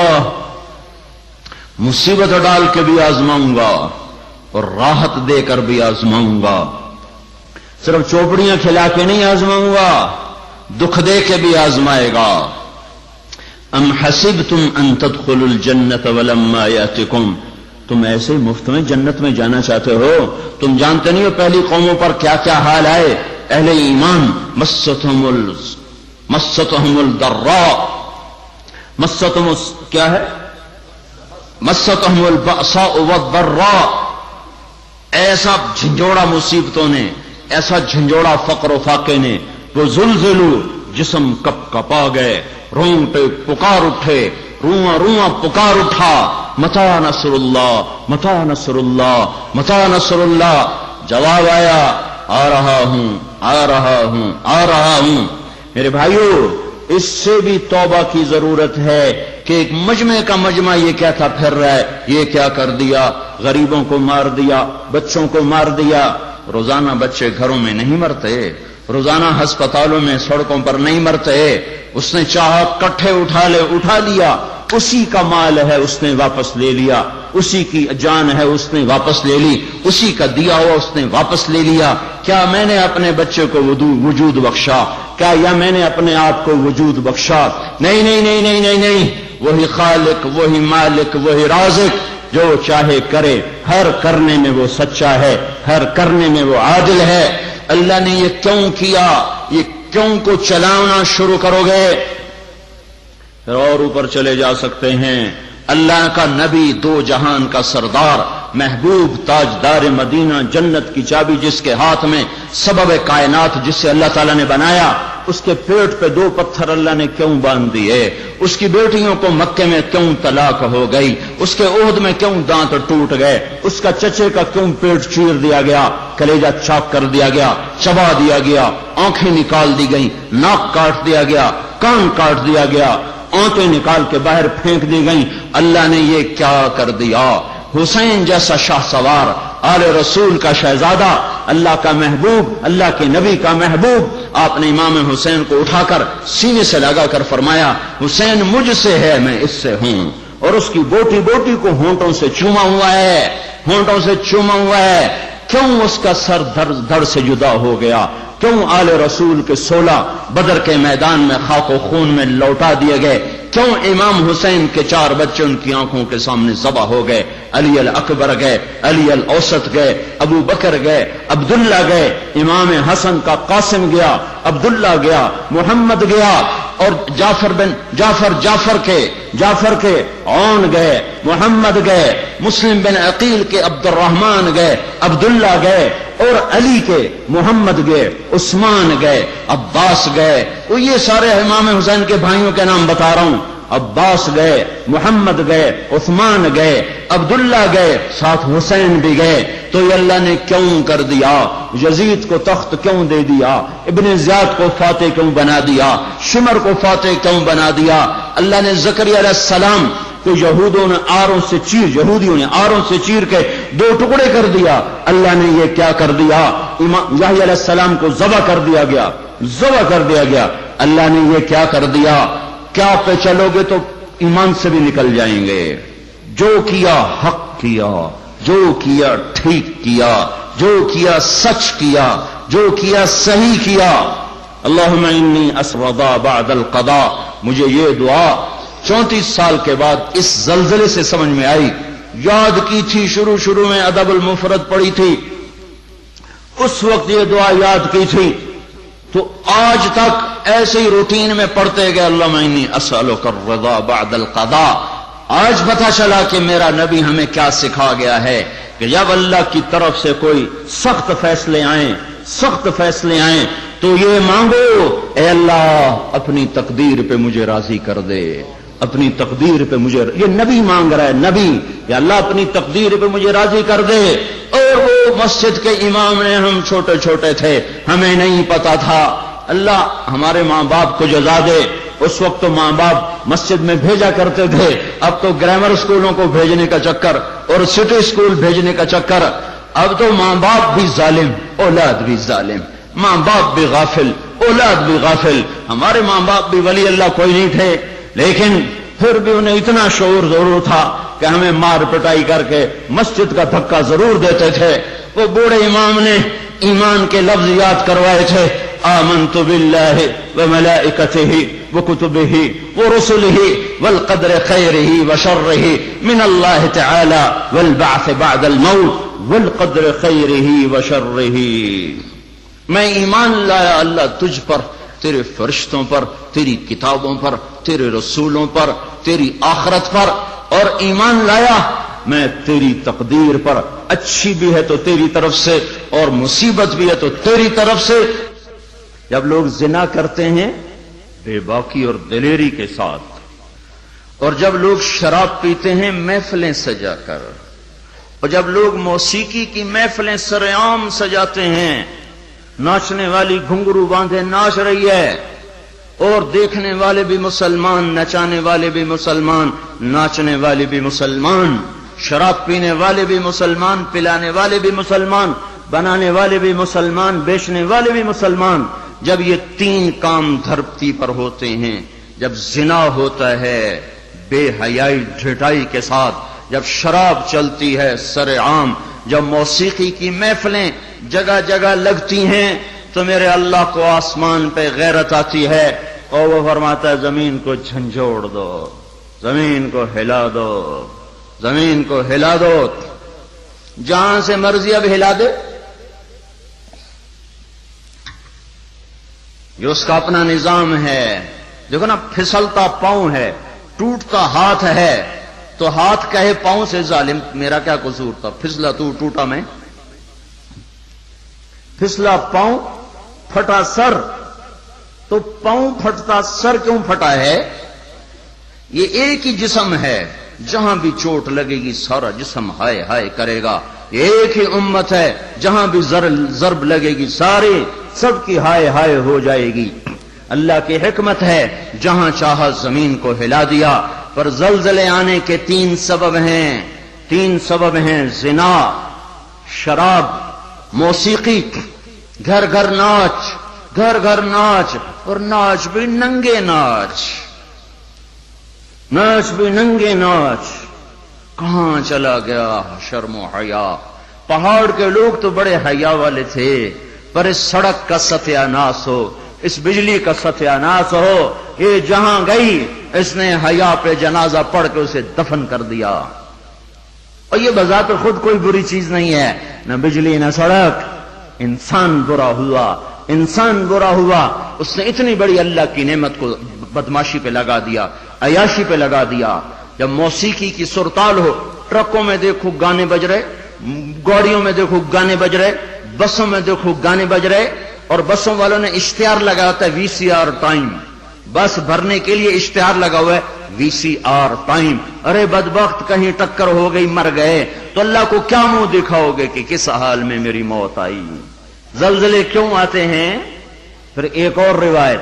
مصیبت ڈال کے بھی آزماؤں گا اور راحت دے کر بھی آزماؤں گا، صرف چوپڑیاں کھلا کے نہیں آزماؤں گا، دکھ دے کے بھی آزمائے گا۔ ام حسبتم ان تدخلوا الجنة ولما یاتکم، تم ایسے مفت میں جنت میں جانا چاہتے ہو، تم جانتے نہیں ہو پہلی قوموں پر کیا کیا حال آئے، اہل ایمان مستہم ال مستہم الضراء، مستہم کیا ہے، مستہم البأساء والضراء، ایسا جھنجھوڑا مصیبتوں نے، ایسا جھنجھوڑا فقر و فاقے نے، وہ زلزلو، جسم کپ کپا گئے، رونگٹے پکار اٹھے، رواں رواں پکار اٹھا، متا نصر اللہ متا نصر اللہ متا نصر اللہ، جواب آیا آ رہا ہوں آ رہا ہوں آ رہا ہوں۔ میرے بھائیو، اس سے بھی توبہ کی ضرورت ہے کہ ایک مجمع کا مجمع یہ کیا تھا پھر رہا ہے، یہ کیا کر دیا، غریبوں کو مار دیا، بچوں کو مار دیا۔ روزانہ بچے گھروں میں نہیں مرتے، روزانہ ہسپتالوں میں سڑکوں پر نہیں مرتے، اس نے چاہا کٹھے اٹھا لے اٹھا لیا، اسی کا مال ہے اس نے واپس لے لیا، اسی کی جان ہے اس نے واپس لے لی، اسی کا دیا ہوا اس نے واپس لے لیا۔ کیا میں نے اپنے بچے کو وجود بخشا؟ کیا یا میں نے اپنے آپ کو وجود بخشا؟ نہیں نہیں نہیں نہیں نہیں نہیں، وہی خالق، وہی مالک، وہی رازق، جو چاہے کرے، ہر کرنے میں وہ سچا ہے، ہر کرنے میں وہ عادل ہے۔ اللہ نے یہ کیوں کیا، یہ کیوں کو چلانا شروع کرو گے، پھر اور اوپر چلے جا سکتے ہیں۔ اللہ کا نبی، دو جہان کا سردار، محبوب، تاجدار مدینہ، جنت کی چابی جس کے ہاتھ میں، سبب کائنات جس سے اللہ تعالیٰ نے بنایا، اس کے پیٹ پہ دو پتھر اللہ نے کیوں باندھ دیے؟ اس کی بیٹیوں کو مکے میں کیوں طلاق ہو گئی؟ اس کے عہد میں کیوں دانت ٹوٹ گئے؟ اس کا چچے کا کیوں پیٹ چیر دیا گیا، کلیجہ چاک کر دیا گیا، چبا دیا گیا، آنکھیں نکال دی گئیں، ناک کاٹ دیا گیا، کان کاٹ دیا گیا، آنتیں نکال کے باہر پھینک دی گئیں؟ اللہ نے یہ کیا کر دیا؟ حسین جیسا شاہ سوار، آل رسول کا شہزادہ، اللہ کا محبوب، اللہ کے نبی کا محبوب، آپ نے امام حسین کو اٹھا کر سینے سے لگا کر فرمایا حسین مجھ سے ہے، میں اس سے ہوں، اور اس کی بوٹی بوٹی کو ہونٹوں سے چوما ہوا ہے، ہونٹوں سے چوما ہوا ہے۔ کیوں اس کا سر دھڑ دھڑ سے جدا ہو گیا؟ کیوں آل رسول کے سولہ بدر کے میدان میں خاک و خون میں لوٹا دیے گئے؟ کیوں امام حسین کے چار بچے ان کی آنکھوں کے سامنے ذبح ہو گئے؟ علی الاکبر گئے، علی الاوسط گئے، ابو بکر گئے، عبداللہ گئے، امام حسن کا قاسم گیا، عبداللہ گیا، محمد گیا، اور جعفر بن جعفر جعفر کے جعفر کے عون گئے، محمد گئے، مسلم بن عقیل کے عبد الرحمن گئے، عبداللہ گئے، اور علی کے محمد گئے، عثمان گئے، عباس گئے۔ وہ یہ سارے امام حسین کے بھائیوں کے نام بتا رہا ہوں۔ عباس گئے، محمد گئے، عثمان گئے، عبداللہ گئے، ساتھ حسین بھی گئے۔ تو یہ اللہ نے کیوں کر دیا؟ یزید کو تخت کیوں دے دیا؟ ابن زیاد کو فاتح کیوں بنا دیا؟ شمر کو فاتح کیوں بنا دیا؟ اللہ نے زکریا علیہ السلام کو یہودوں نے آروں سے چیر یہودیوں نے آروں سے چیر کے دو ٹکڑے کر دیا۔ اللہ نے یہ کیا کر دیا؟ یحییٰ علیہ السلام کو ذبح کر دیا گیا، ذبح کر دیا گیا۔ اللہ نے یہ کیا کر دیا؟ کیا پہ چلو گے تو ایمان سے بھی نکل جائیں گے۔ جو کیا حق کیا، جو کیا ٹھیک کیا، جو کیا سچ کیا، جو کیا صحیح کیا۔ اللہم انی اسردا بعد القضاء، مجھے یہ دعا چونتیس سال کے بعد اس زلزلے سے سمجھ میں آئی۔ یاد کی تھی، شروع شروع میں ادب المفرد پڑھی تھی، اس وقت یہ دعا یاد کی تھی، تو آج تک ایسے ہی روٹین میں پڑھتے گئے اللہم انی اسألک الرضا بعد القضاء۔ آج پتہ چلا کہ میرا نبی ہمیں کیا سکھا گیا ہے کہ جب اللہ کی طرف سے کوئی سخت فیصلے آئیں سخت فیصلے آئیں تو یہ مانگو، اے اللہ اپنی تقدیر پہ مجھے راضی کر دے، اپنی تقدیر پہ مجھے، یہ نبی مانگ رہا ہے، نبی، یا اللہ اپنی تقدیر پہ مجھے راضی کر دے۔ اور وہ مسجد کے امام نے، ہم چھوٹے چھوٹے تھے، ہمیں نہیں پتا تھا، اللہ ہمارے ماں باپ کو جزا دے۔ اس وقت تو ماں باپ مسجد میں بھیجا کرتے تھے، اب تو گرامر اسکولوں کو بھیجنے کا چکر اور سٹی اسکول بھیجنے کا چکر۔ اب تو ماں باپ بھی ظالم، اولاد بھی ظالم، ماں باپ بھی غافل، اولاد بھی غافل۔ ہمارے ماں باپ بھی ولی اللہ کوئی نہیں تھے، لیکن پھر بھی انہیں اتنا شعور ضرور تھا کہ ہمیں مار پٹائی کر کے مسجد کا دھکا ضرور دیتے تھے۔ وہ بوڑھے امام نے ایمان کے لفظ یاد کروائے تھے، آمنت باللہ وملائکتہ وکتبہ ورسلہ والقدر خیرہ وشرہ من اللہ تعالی والبعث بعد الموت والقدر خیرہ وشرہ۔ میں ایمان لایا اللہ تجھ پر، تیرے فرشتوں پر، تیری کتابوں پر، تیرے رسولوں پر، تیری آخرت پر، اور ایمان لایا میں تیری تقدیر پر، اچھی بھی ہے تو تیری طرف سے اور مصیبت بھی ہے تو تیری طرف سے۔ جب لوگ زنا کرتے ہیں بے باکی اور دلیری کے ساتھ، اور جب لوگ شراب پیتے ہیں محفلیں سجا کر، اور جب لوگ موسیقی کی محفلیں سرعام سجاتے ہیں، ناچنے والی گھنگرو باندھے ناچ رہی ہے، اور دیکھنے والے بھی مسلمان، نچانے والے بھی مسلمان، ناچنے والے بھی مسلمان، شراب پینے والے بھی مسلمان، پلانے والے بھی مسلمان، بنانے والے بھی مسلمان، بیچنے والے بھی مسلمان۔ جب یہ تین کام دھرتی پر ہوتے ہیں، جب زنا ہوتا ہے بے حیائی ڈھٹائی کے ساتھ، جب شراب چلتی ہے سر عام، جب موسیقی کی محفلیں جگہ جگہ لگتی ہیں، تو میرے اللہ کو آسمان پہ غیرت آتی ہے، اور وہ فرماتا ہے زمین کو جھنجھوڑ دو، زمین کو ہلا دو، زمین کو ہلا دو، جہاں سے مرضی اب ہلا دے، یہ اس کا اپنا نظام ہے۔ دیکھو نا، پھسلتا پاؤں ہے، ٹوٹتا ہاتھ ہے، تو ہاتھ کہے پاؤں سے ظالم میرا کیا قصور تھا، پھسلا تو ٹوٹا میں، پھسلا پاؤں پھٹا سر، تو پاؤں پھٹتا سر کیوں پھٹا ہے؟ یہ ایک ہی جسم ہے، جہاں بھی چوٹ لگے گی سارا جسم ہائے ہائے کرے گا. ایک ہی امت ہے، جہاں بھی ضرب لگے گی سارے سب کی ہائے ہائے ہو جائے گی. اللہ کی حکمت ہے، جہاں چاہا زمین کو ہلا دیا. پر زلزلے آنے کے تین سبب ہیں، تین سبب ہیں: زنا، شراب، موسیقی. گھر گھر ناچ، گھر گھر ناچ، اور ناچ بھی ننگے ناچ، ناچ بھی ننگے ناچ. کہاں چلا گیا شرم و حیا؟ پہاڑ کے لوگ تو بڑے حیا والے تھے، پر اس سڑک کا ستیہ ناس ہو، اس بجلی کا ستیہ ناس ہو. یہ جہاں گئی اس نے حیا پہ جنازہ پڑھ کے اسے دفن کر دیا. اور یہ بذات خود کوئی بری چیز نہیں ہے، نہ بجلی نہ سڑک. انسان برا ہوا، انسان برا ہوا. اس نے اتنی بڑی اللہ کی نعمت کو بدماشی پہ لگا دیا، عیاشی پہ لگا دیا. جب موسیقی کی سرتال ہو، ٹرکوں میں دیکھو گانے بج رہے، گاڑیوں میں دیکھو گانے بج رہے، بسوں میں دیکھو گانے بج رہے. اور بسوں والوں نے اشتہار لگا ہوتا ہے وی سی آر ٹائم، بس بھرنے کے لیے اشتہار لگا ہوا ہے وی سی آر ٹائم. ارے بدبخت کہیں ٹکر ہو گئی مر گئے تو اللہ کو کیا منہ دکھاؤ گے کہ کس حال میں میری موت آئی؟ زلزلے کیوں آتے ہیں؟ پھر ایک اور روایت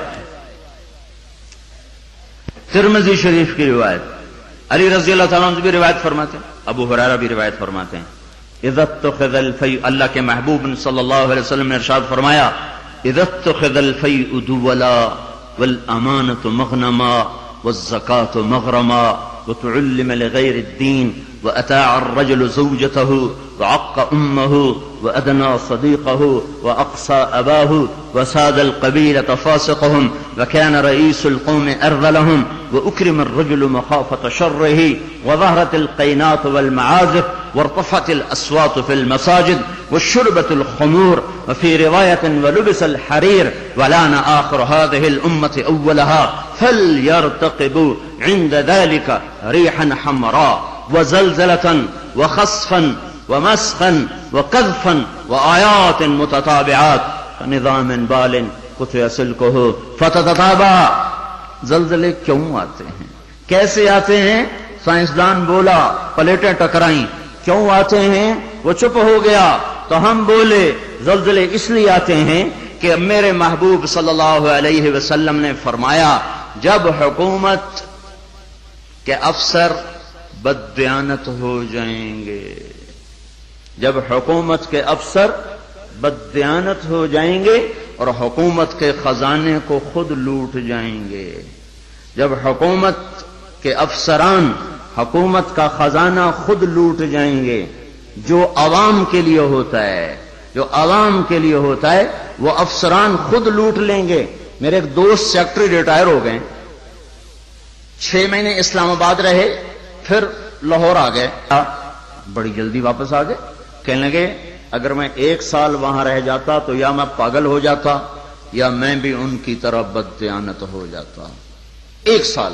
ترمذی شریف کی روایت، علی رضی اللہ تعالیٰ عنہ بھی روایت فرماتے ہیں، ابو ہریرہ بھی روایت فرماتے ہیں. اذا اتخذ الفیء، اللہ کے محبوب صلی اللہ علیہ وسلم نے ارشاد فرمایا، اذا اتخذ الفیء دولا والامانة مغنما والزکاة مغرما وتعلم لغير الدين وأتاع الرجل زوجته وعق أمه وأدنى صديقه وأقصى أباه وساد القبيلة فاسقهم وكان رئيس القوم أرذلهم وأكرم الرجل مخافة شره وظهرت القينات والمعازف وارتفعت الأصوات في المساجد والشربة الخمور وفي رواية ولبس الحرير ولان آخر هذه الأمة أولها فليرتقبوا عند ذلك ريحا حمراء وزلزلة وخسفا ومسخا وقذفا وآيات متتابعات كنظام بال قطع سلكه فتتتابع. زلزلے کیوں آتے ہیں؟ کیسے آتے ہیں؟ سائنسدان بولا پلیٹیں ٹکرائیں. کیوں آتے ہیں؟ وہ چپ ہو گیا تو ہم بولے. زلزلے اس لیے آتے ہیں کہ میرے محبوب صلی اللہ علیہ وسلم نے فرمایا، جب حکومت کے افسر بددیانت ہو جائیں گے، جب حکومت کے افسر بددیانت ہو جائیں گے اور حکومت کے خزانے کو خود لوٹ جائیں گے، جب حکومت کے افسران حکومت کا خزانہ خود لوٹ جائیں گے، جو عوام کے لیے ہوتا ہے، جو عوام کے لیے ہوتا ہے وہ افسران خود لوٹ لیں گے. میرے ایک دوست سیکٹری ریٹائر ہو گئے، چھ مہینے اسلام آباد رہے، پھر لاہور آ گئے، بڑی جلدی واپس آ گئے. کہنے لگے اگر میں ایک سال وہاں رہ جاتا تو یا میں پاگل ہو جاتا یا میں بھی ان کی طرح بددیانت ہو جاتا. ایک سال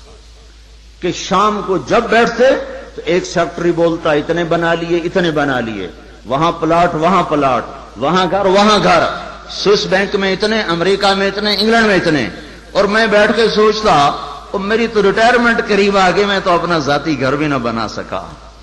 کہ شام کو جب بیٹھتے تو ایک سیکٹری بولتا اتنے بنا لیے اتنے بنا لیے، وہاں پلاٹ وہاں پلاٹ، وہاں گھر وہاں گھر، سوئس بینک میں اتنے، امریکہ میں اتنے، انگلینڈ میں اتنے. اور میں بیٹھ کے سوچتا اور میری تو ریٹائرمنٹ قریب آ گئی، میں تو اپنا ذاتی گھر بھی نہ بنا سکا.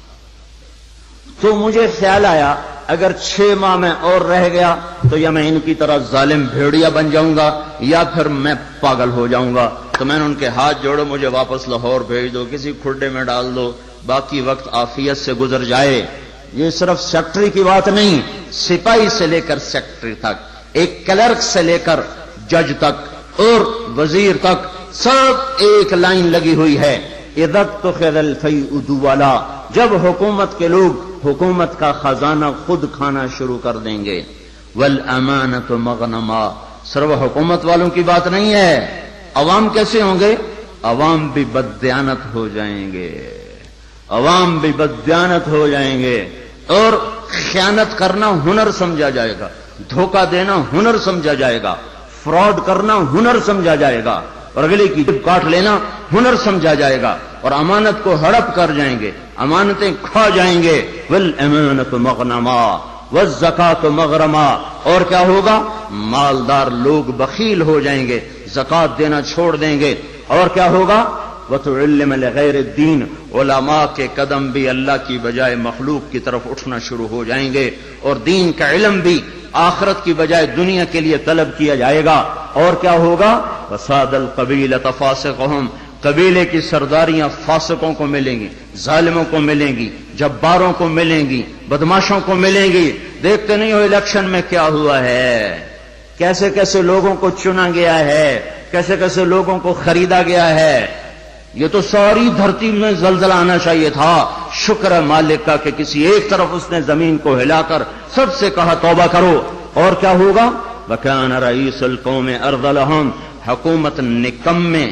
تو مجھے خیال آیا اگر چھ ماہ میں اور رہ گیا تو یا میں ان کی طرح ظالم بھیڑیا بن جاؤں گا یا پھر میں پاگل ہو جاؤں گا. تو میں نے ان کے ہاتھ جوڑے، مجھے واپس لاہور بھیج دو، کسی کھڈے میں ڈال دو، باقی وقت عافیت سے گزر جائے. یہ صرف سیکٹری کی بات نہیں، سپاہی سے لے کر سیکٹری تک، ایک کلرک سے لے کر جج تک اور وزیر تک سب ایک لائن لگی ہوئی ہے. اذا اتخذ الفیء دولا، جب حکومت کے لوگ حکومت کا خزانہ خود کھانا شروع کر دیں گے. والامانۃ مغنما، صرف حکومت والوں کی بات نہیں ہے، عوام کیسے ہوں گے؟ عوام بھی بددیانت ہو جائیں گے، عوام بھی بددیانت ہو جائیں گے اور خیانت کرنا ہنر سمجھا جائے گا، دھوکہ دینا ہنر سمجھا جائے گا، فراڈ کرنا ہنر سمجھا جائے گا اور اگلے کی جیب کاٹ لینا ہنر سمجھا جائے گا. اور امانت کو ہڑپ کر جائیں گے، امانتیں کھا جائیں گے۔ والامانۃ مغنما والزکاۃ مغرما، اور کیا ہوگا؟ مالدار لوگ بخیل ہو جائیں گے، زکات دینا چھوڑ دیں گے، اور کیا ہوگا؟ وَتُعِلِّمَ لِغَيْرِ الدِّينِ، علماء کے قدم بھی اللہ کی بجائے مخلوق کی طرف اٹھنا شروع ہو جائیں گے، اور دین کا علم بھی آخرت کی بجائے دنیا کے لیے طلب کیا جائے گا، اور کیا ہوگا؟ وَسَادَ الْقَبِيلَةَ فَاسِقُهُمْ، قبیلے کی سرداریاں فاسقوں کو ملیں گی، ظالموں کو ملیں گی، جباروں کو ملیں گی، بدماشوں کو ملیں گی۔ دیکھتے نہیں ہو الیکشن میں کیا ہوا ہے، کیسے کیسے لوگوں کو چنا گیا ہے، کیسے کیسے لوگوں کو خریدا گیا ہے۔ یہ تو ساری دھرتی میں زلزلہ آنا چاہیے تھا، شکر ہے مالک کا کہ کسی ایک طرف اس نے زمین کو ہلا کر سب سے کہا توبہ کرو، اور کیا ہوگا؟ وَكَانَ رَئِيسُ الْقَوْمِ أَرْذَلَهُمْ، حکومت نکمے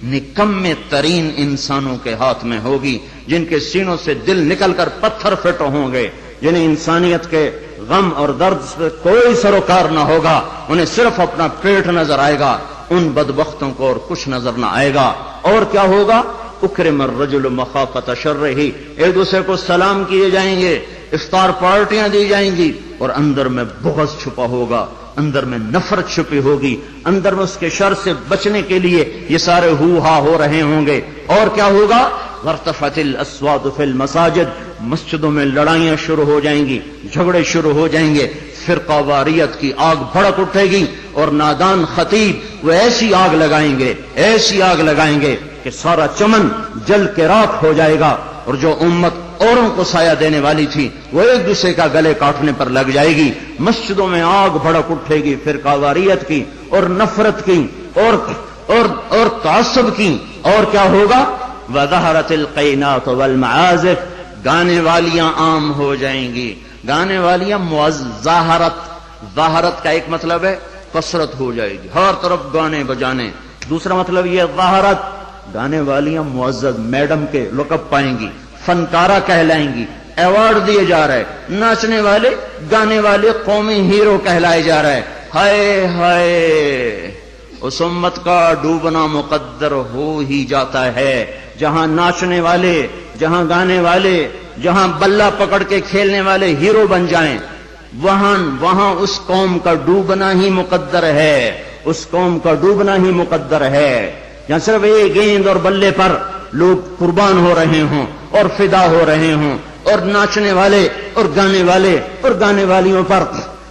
نکمے ترین انسانوں کے ہاتھ میں ہوگی، جن کے سینوں سے دل نکل کر پتھر فٹ ہوں گے، جنہیں انسانیت کے غم اور درد سے کوئی سروکار نہ ہوگا، انہیں صرف اپنا پیٹ نظر آئے گا، ان بدبختوں کو اور کچھ نظر نہ آئے گا۔ اور کیا ہوگا؟ اکرم الرجل مخافۃ شرہ، ایک دوسرے کو سلام کیے جائیں گے، افطار پارٹیاں دی جائیں گی، اور اندر میں بغض چھپا ہوگا، اندر میں نفرت چھپی ہوگی، اندر میں اس کے شر سے بچنے کے لیے یہ سارے ہو ہا ہو رہے ہوں گے۔ اور کیا ہوگا؟ وارتفعت الاصوات فی المساجد، مسجدوں میں لڑائیاں شروع ہو جائیں گی، جھگڑے شروع ہو جائیں گے، فرقہ واریت کی آگ بھڑک اٹھے گی، اور نادان خطیب وہ ایسی آگ لگائیں گے، ایسی آگ لگائیں گے کہ سارا چمن جل کے راکھ ہو جائے گا، اور جو امت اوروں کو سایہ دینے والی تھی وہ ایک دوسرے کا گلے کاٹنے پر لگ جائے گی۔ مسجدوں میں آگ بھڑک اٹھے گی فرقہ واریت کی، اور نفرت کی، اور اور اور تعصب کی۔ اور کیا ہوگا؟ وَظَهَرَتِ الْقَيْنَاتُ وَالْمَعَازِفُ، گانے والیاں عام ہو جائیں گی، گانے والیاں ظاہرت، ظاہرت کا ایک مطلب ہے کثرت ہو جائے گی، ہر طرف گانے بجانے، دوسرا مطلب یہ ظاہرت، گانے والیاں معزز میڈم کے لقب پائیں گی، فنکارہ کہلائیں گی، ایوارڈ دیے جا رہے، ناچنے والے گانے والے قومی ہیرو کہلائے جا رہے۔ ہائے ہائے، اس امت کا ڈوبنا مقدر ہو ہی جاتا ہے، جہاں ناچنے والے، جہاں گانے والے، جہاں بلہ پکڑ کے کھیلنے والے ہیرو بن جائیں، وہاں وہاں اس قوم کا ڈوبنا ہی مقدر ہے، اس قوم کا ڈوبنا ہی مقدر ہے۔ جہاں صرف ایک گیند اور بلے پر لوگ قربان ہو رہے ہوں اور فدا ہو رہے ہوں، اور ناچنے والے اور گانے والے اور گانے والیوں پر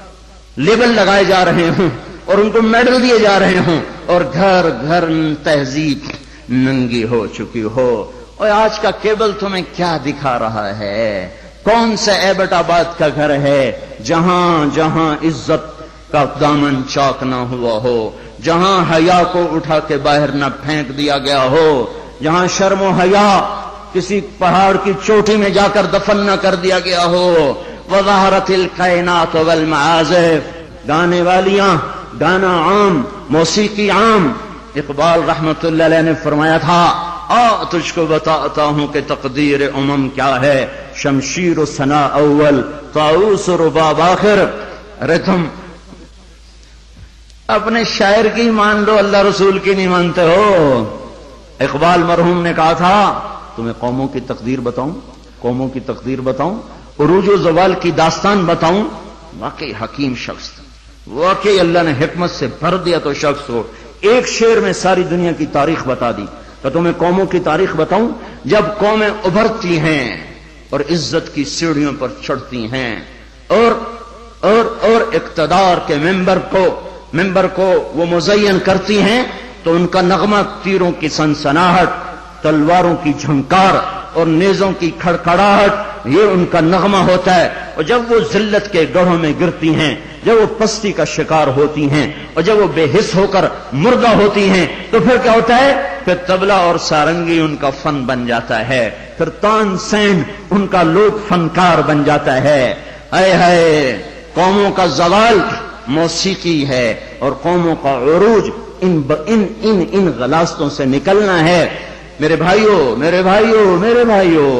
لیبل لگائے جا رہے ہوں، اور ان کو میڈل دیے جا رہے ہوں، اور گھر گھر تہذیب ننگی ہو چکی ہو۔ اور آج کا کیبل تمہیں کیا دکھا رہا ہے؟ کون سا ایبٹ آباد کا گھر ہے جہاں جہاں عزت کا دامن چاک نہ ہوا ہو، جہاں حیا کو اٹھا کے باہر نہ پھینک دیا گیا ہو، جہاں شرم و حیا کسی پہاڑ کی چوٹی میں جا کر دفن نہ کر دیا گیا ہو۔ وَظَهَرَتِ الْقَيْنَاتُ وَالْمَعَازِفُ، گانے والیاں، گانا عام، موسیقی عام۔ اقبال رحمت اللہ علیہ نے فرمایا تھا، آ تجھ کو بتاتا ہوں کہ تقدیر امم کیا ہے، شمشیر و ثنا اول، طاؤس و رباب آخر۔ ارے تم اپنے شاعر کی مان لو، اللہ رسول کی نہیں مانتے ہو۔ اقبال مرحوم نے کہا تھا، تمہیں قوموں کی تقدیر بتاؤں، قوموں کی تقدیر بتاؤں، عروج و زوال کی داستان بتاؤں۔ واقعی حکیم شخص، واقعی اللہ نے حکمت سے بھر دیا تو شخص ہو، ایک شعر میں ساری دنیا کی تاریخ بتا دی۔ تو تمہیں قوموں کی تاریخ بتاؤں، جب قومیں ابھرتی ہیں اور عزت کی سیڑھیوں پر چڑھتی ہیں، اور اور اور اقتدار کے ممبر کو ممبر کو وہ مزین کرتی ہیں، تو ان کا نغمہ تیروں کی سنسناہٹ، تلواروں کی جھنکار اور نیزوں کی کھڑکھڑاہٹ، یہ ان کا نغمہ ہوتا ہے۔ اور جب وہ ذلت کے گڑھوں میں گرتی ہیں، جب وہ پستی کا شکار ہوتی ہیں، اور جب وہ بے حس ہو کر مردہ ہوتی ہیں، تو پھر کیا ہوتا ہے؟ پھر طبلہ اور سارنگی ان کا فن بن جاتا ہے، پھر تان سین ان کا لوک فنکار بن جاتا ہے۔ اے ہے قوموں کا زوال موسیقی ہے، اور قوموں کا عروج ان ان ان ان غلاستوں سے نکلنا ہے۔ میرے بھائیوں میرے بھائیوں میرے بھائیوں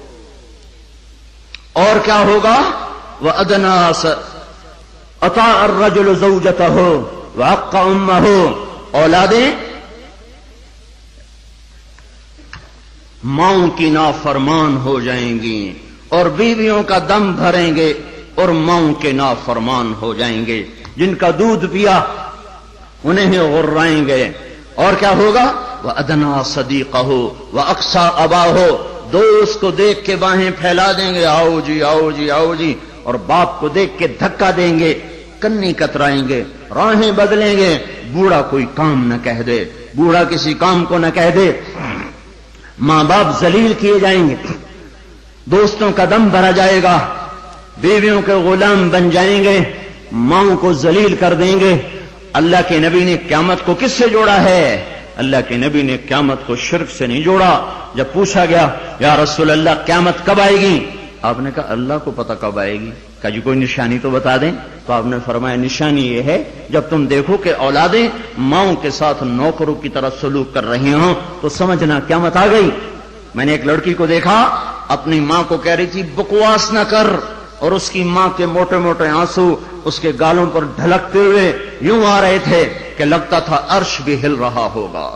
اور کیا ہوگا؟ وَأَدْنَا أَطَاعَ الرَّجُلُ زَوْجَتَهُ وَعَقَّ أُمَّهُ، اولادیں ماؤں کی نافرمان ہو جائیں گی اور بیویوں کا دم بھریں گے اور ماؤں کے نافرمان ہو جائیں گے. جن کا دودھ پیا انہیں ہی غرائیں گے. اور کیا ہوگا؟ وَأَدْنَا صَدِيقَهُ وَأَقْصَى أَبَاهُ. دوست کو دیکھ کے باہیں پھیلا دیں گے، آؤ جی آؤ جی آؤ جی، اور باپ کو دیکھ کے دھکا دیں گے، کنی کترائیں گے، راہیں بدلیں گے. بوڑھا کوئی کام نہ کہہ دے، بوڑھا کسی کام کو نہ کہہ دے. ماں باپ ذلیل کیے جائیں گے، دوستوں کا دم بھرا جائے گا، بیویوں کے غلام بن جائیں گے، ماؤں کو ذلیل کر دیں گے. اللہ کے نبی نے قیامت کو کس سے جوڑا ہے؟ اللہ کے نبی نے قیامت کو شرک سے نہیں جوڑا. جب پوچھا گیا یا رسول اللہ قیامت کب آئے گی، آپ نے کہا اللہ کو پتہ کب آئے گی. کہا جی کوئی نشانی تو بتا دیں. تو آپ نے فرمایا نشانی یہ ہے جب تم دیکھو کہ اولادیں ماؤں کے ساتھ نوکروں کی طرح سلوک کر رہی ہوں تو سمجھنا قیامت آ گئی. میں نے ایک لڑکی کو دیکھا اپنی ماں کو کہہ رہی تھی بکواس نہ کر، اور اس کی ماں کے موٹے موٹے آنسو اس کے گالوں پر ڈھلکتے ہوئے یوں آ رہے تھے کہ لگتا تھا عرش بھی ہل رہا ہوگا.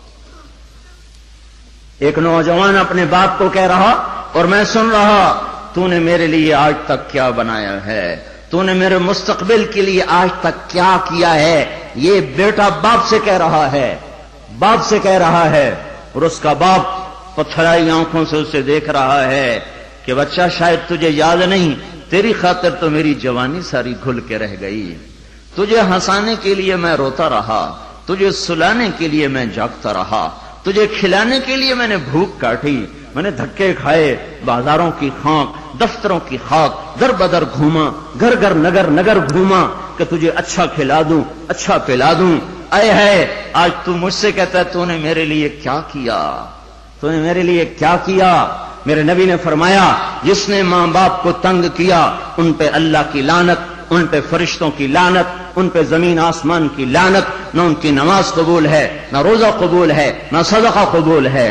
ایک نوجوان اپنے باپ کو کہہ رہا اور میں سن رہا، تو نے میرے لیے آج تک کیا بنایا ہے، تو نے میرے مستقبل کے لیے آج تک کیا کیا ہے. یہ بیٹا باپ سے کہہ رہا ہے، باپ سے کہہ رہا ہے، اور اس کا باپ پتھرائی آنکھوں سے اسے دیکھ رہا ہے کہ بچہ شاید تجھے یاد نہیں، تیری خاطر تو میری جوانی ساری گھل کے رہ گئی. تجھے ہنسانے کے لیے میں روتا رہا، تجھے سلانے کے لیے میں جاگتا رہا، تجھے کھلانے کے لیے میں نے بھوک کاٹی، میں نے دھکے کھائے، بازاروں کی خاک، دفتروں کی خاک، در بدر گھوما، گھر گھر نگر نگر گھوما کہ تجھے اچھا کھلا دوں، اچھا پلا دوں. اے ہے آج تو مجھ سے کہتا ہے تو نے میرے لیے کیا کیا، تو نے میرے لیے کیا کیا. میرے نبی نے فرمایا جس نے ماں باپ کو تنگ کیا ان پہ اللہ کی لعنت، ان پہ فرشتوں کی لعنت، ان پہ زمین آسمان کی لعنت. نہ ان کی نماز قبول ہے، نہ روزہ قبول ہے، نہ صدقہ قبول ہے.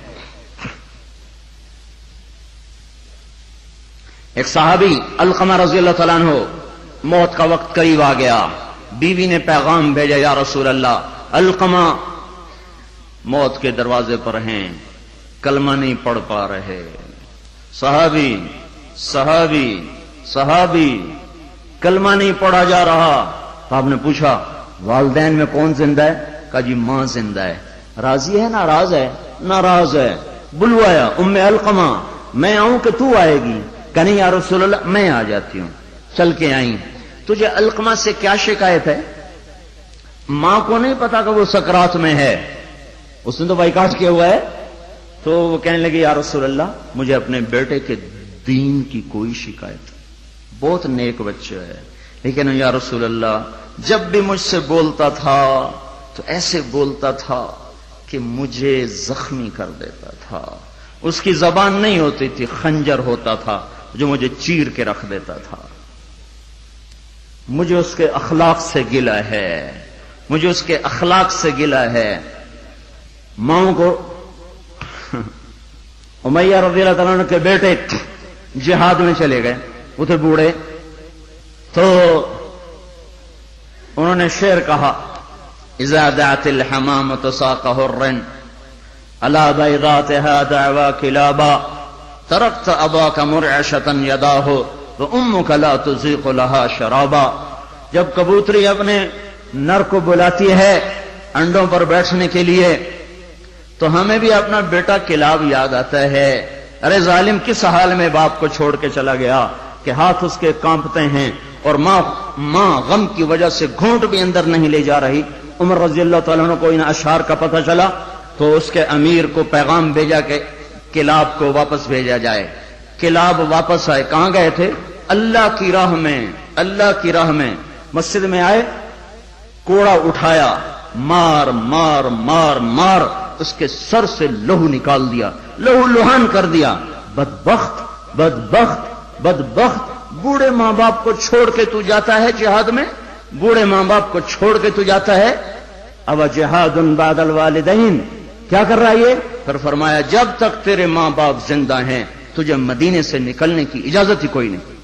ایک صحابی علقمہ رضی اللہ تعالیٰ عنہ، موت کا وقت قریب آ گیا، بیوی نے پیغام بھیجا یا رسول اللہ علقمہ موت کے دروازے پر ہیں، کلمہ نہیں پڑھ پا رہے. صحابی صحابی صحابی کلمہ نہیں پڑھا جا رہا. تو آپ نے پوچھا والدین میں کون زندہ ہے؟ کہا جی ماں زندہ ہے. راضی ہے ناراض ہے؟ ناراض ہے. بلوایا ام علقمہ، میں آؤں کہ تو آئے گی؟ کہ نہیں یا رسول اللہ میں آ جاتی ہوں. چل کے آئیں. تجھے علقمہ سے کیا شکایت ہے؟ ماں کو نہیں پتا کہ وہ سکرات میں ہے، اس نے تو بائیکاٹ کیا ہوا ہے. تو وہ کہنے لگے یا رسول اللہ مجھے اپنے بیٹے کے دین کی کوئی شکایت، بہت نیک بچہ ہے، لیکن یا رسول اللہ جب بھی مجھ سے بولتا تھا تو ایسے بولتا تھا کہ مجھے زخمی کر دیتا تھا. اس کی زبان نہیں ہوتی تھی، خنجر ہوتا تھا جو مجھے چیر کے رکھ دیتا تھا. مجھے اس کے اخلاق سے گلہ ہے، مجھے اس کے اخلاق سے گلہ ہے. ماؤں کو امیہ رضی اللہ تعالیٰ عنہ کے بیٹے جہاد میں چلے گئے، وہ تھے بوڑھے، تو انہوں نے شعر کہا اذا دعت الحمامة ساق حر على بيضاتها دعوى كلابا تركت اباك مرعشة يداه وامك لا تزيق لها شرابا. جب کبوتری اپنے نر کو بلاتی ہے انڈوں پر بیٹھنے کے لیے تو ہمیں بھی اپنا بیٹا کلاب یاد آتا ہے. ارے ظالم کس حال میں باپ کو چھوڑ کے چلا گیا کہ ہاتھ اس کے کانپتے ہیں اور ماں ماں غم کی وجہ سے گھونٹ بھی اندر نہیں لے جا رہی. عمر رضی اللہ تعالیٰ عنہ کو ان اشعار کا پتہ چلا تو اس کے امیر کو پیغام بھیجا کہ کلاب کو واپس بھیجا جائے. کلاب واپس آئے. کہاں گئے تھے؟ اللہ کی راہ میں. اللہ کی راہ میں مسجد میں آئے، کوڑا اٹھایا، مار مار مار مار اس کے سر سے لہو نکال دیا، لہو لہان کر دیا. بدبخت بدبخت بدبخت، بوڑھے ماں باپ کو چھوڑ کے تو جاتا ہے جہاد میں، بوڑھے ماں باپ کو چھوڑ کے تو جاتا ہے. اب جہاد بعد الوالدین، کیا کر رہا ہے یہ؟ پھر فرمایا جب تک تیرے ماں باپ زندہ ہیں تجھے مدینے سے نکلنے کی اجازت ہی کوئی نہیں.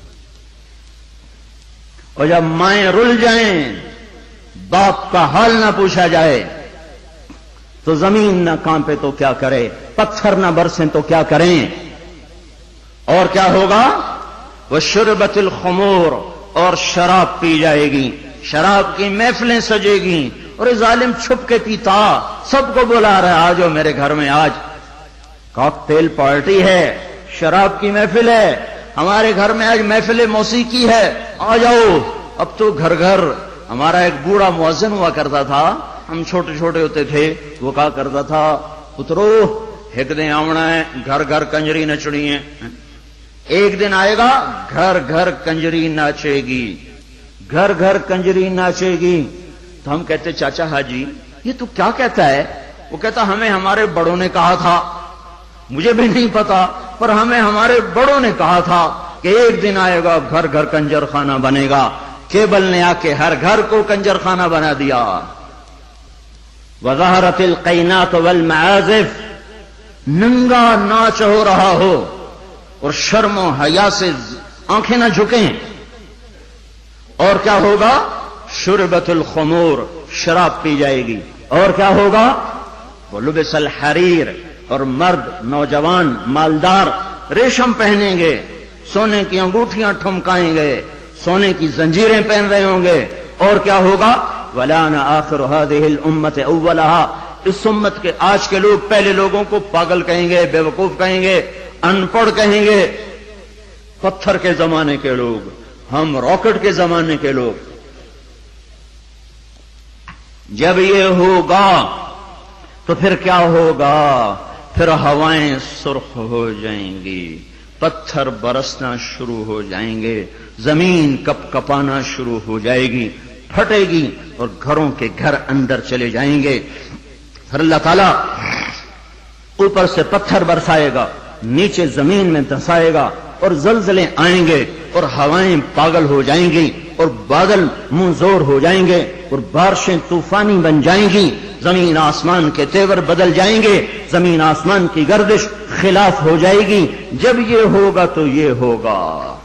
اور جب مائیں رل جائیں، باپ کا حال نہ پوچھا جائے تو زمین نہ کانپے تو کیا کرے. پتھر نہ برسیں تو کیا کریں؟ اور کیا ہوگا؟ وشربت الخمور، اور شراب پی جائے گی، شراب کی محفلیں سجے گی، اور یہ ظالم چھپ کے پیتا، سب کو بلا رہا ہے آجو میرے گھر میں، آج کاکٹیل پارٹی ہے، شراب کی محفل ہے، ہمارے گھر میں آج محفل موسیقی ہے، آ جاؤ۔ اب تو گھر گھر، ہمارا ایک بوڑھا مؤذن ہوا کرتا تھا، ہم چھوٹے چھوٹے ہوتے تھے، وہ کہا کرتا تھا پترو ایک دن آونا ہے، گھر گھر کنجری نچنی ہے، ایک دن آئے گا گھر گھر کنجری ناچے گی، گھر گھر کنجری ناچے گی۔ تو ہم کہتے چاچا حاجی یہ تو کیا کہتا ہے؟ وہ کہتا ہمیں ہمارے بڑوں نے کہا تھا، مجھے بھی نہیں پتا، پر ہمیں ہمارے بڑوں نے کہا تھا کہ ایک دن آئے گا گھر گھر کنجر خانہ بنے گا۔ کیبل نے آ کے ہر گھر کو کنجر خانہ بنا دیا۔ وظہرت القینات والمعازف، ننگا ناچ ہو رہا ہو اور شرم و حیا سے آنکھیں نہ جھکیں۔ اور کیا ہوگا؟ شربت الخمور، شراب پی جائے گی۔ اور کیا ہوگا؟ ولبس الحریر، اور مرد نوجوان مالدار ریشم پہنیں گے، سونے کی انگوٹھیاں ٹھمکائیں گے، سونے کی زنجیریں پہن رہے ہوں گے۔ اور کیا ہوگا؟ وَلَانَ آخِرُ هَذِهِ الْأُمَّةِ أَوَّلَهَا، اس امت کے آج کے لوگ پہلے لوگوں کو پاگل کہیں گے، بے وقوف کہیں گے، ان پڑھ کہیں گے۔ پتھر کے زمانے کے لوگ، ہم راکٹ کے زمانے کے لوگ۔ جب یہ ہوگا تو پھر کیا ہوگا؟ پھر ہوائیں سرخ ہو جائیں گی، پتھر برسنا شروع ہو جائیں گے، زمین کپ کپانا شروع ہو جائے گی، پھٹے گی، اور گھروں کے گھر اندر چلے جائیں گے۔ پھر اللہ تعالیٰ اوپر سے پتھر برسائے گا، نیچے زمین میں دھسائے گا، اور زلزلے آئیں گے، اور ہوائیں پاگل ہو جائیں گی، اور بادل منہ زور ہو جائیں گے، اور بارشیں طوفانی بن جائیں گی، زمین آسمان کے تیور بدل جائیں گے، زمین آسمان کی گردش خلاف ہو جائے گی۔ جب یہ ہوگا تو یہ ہوگا۔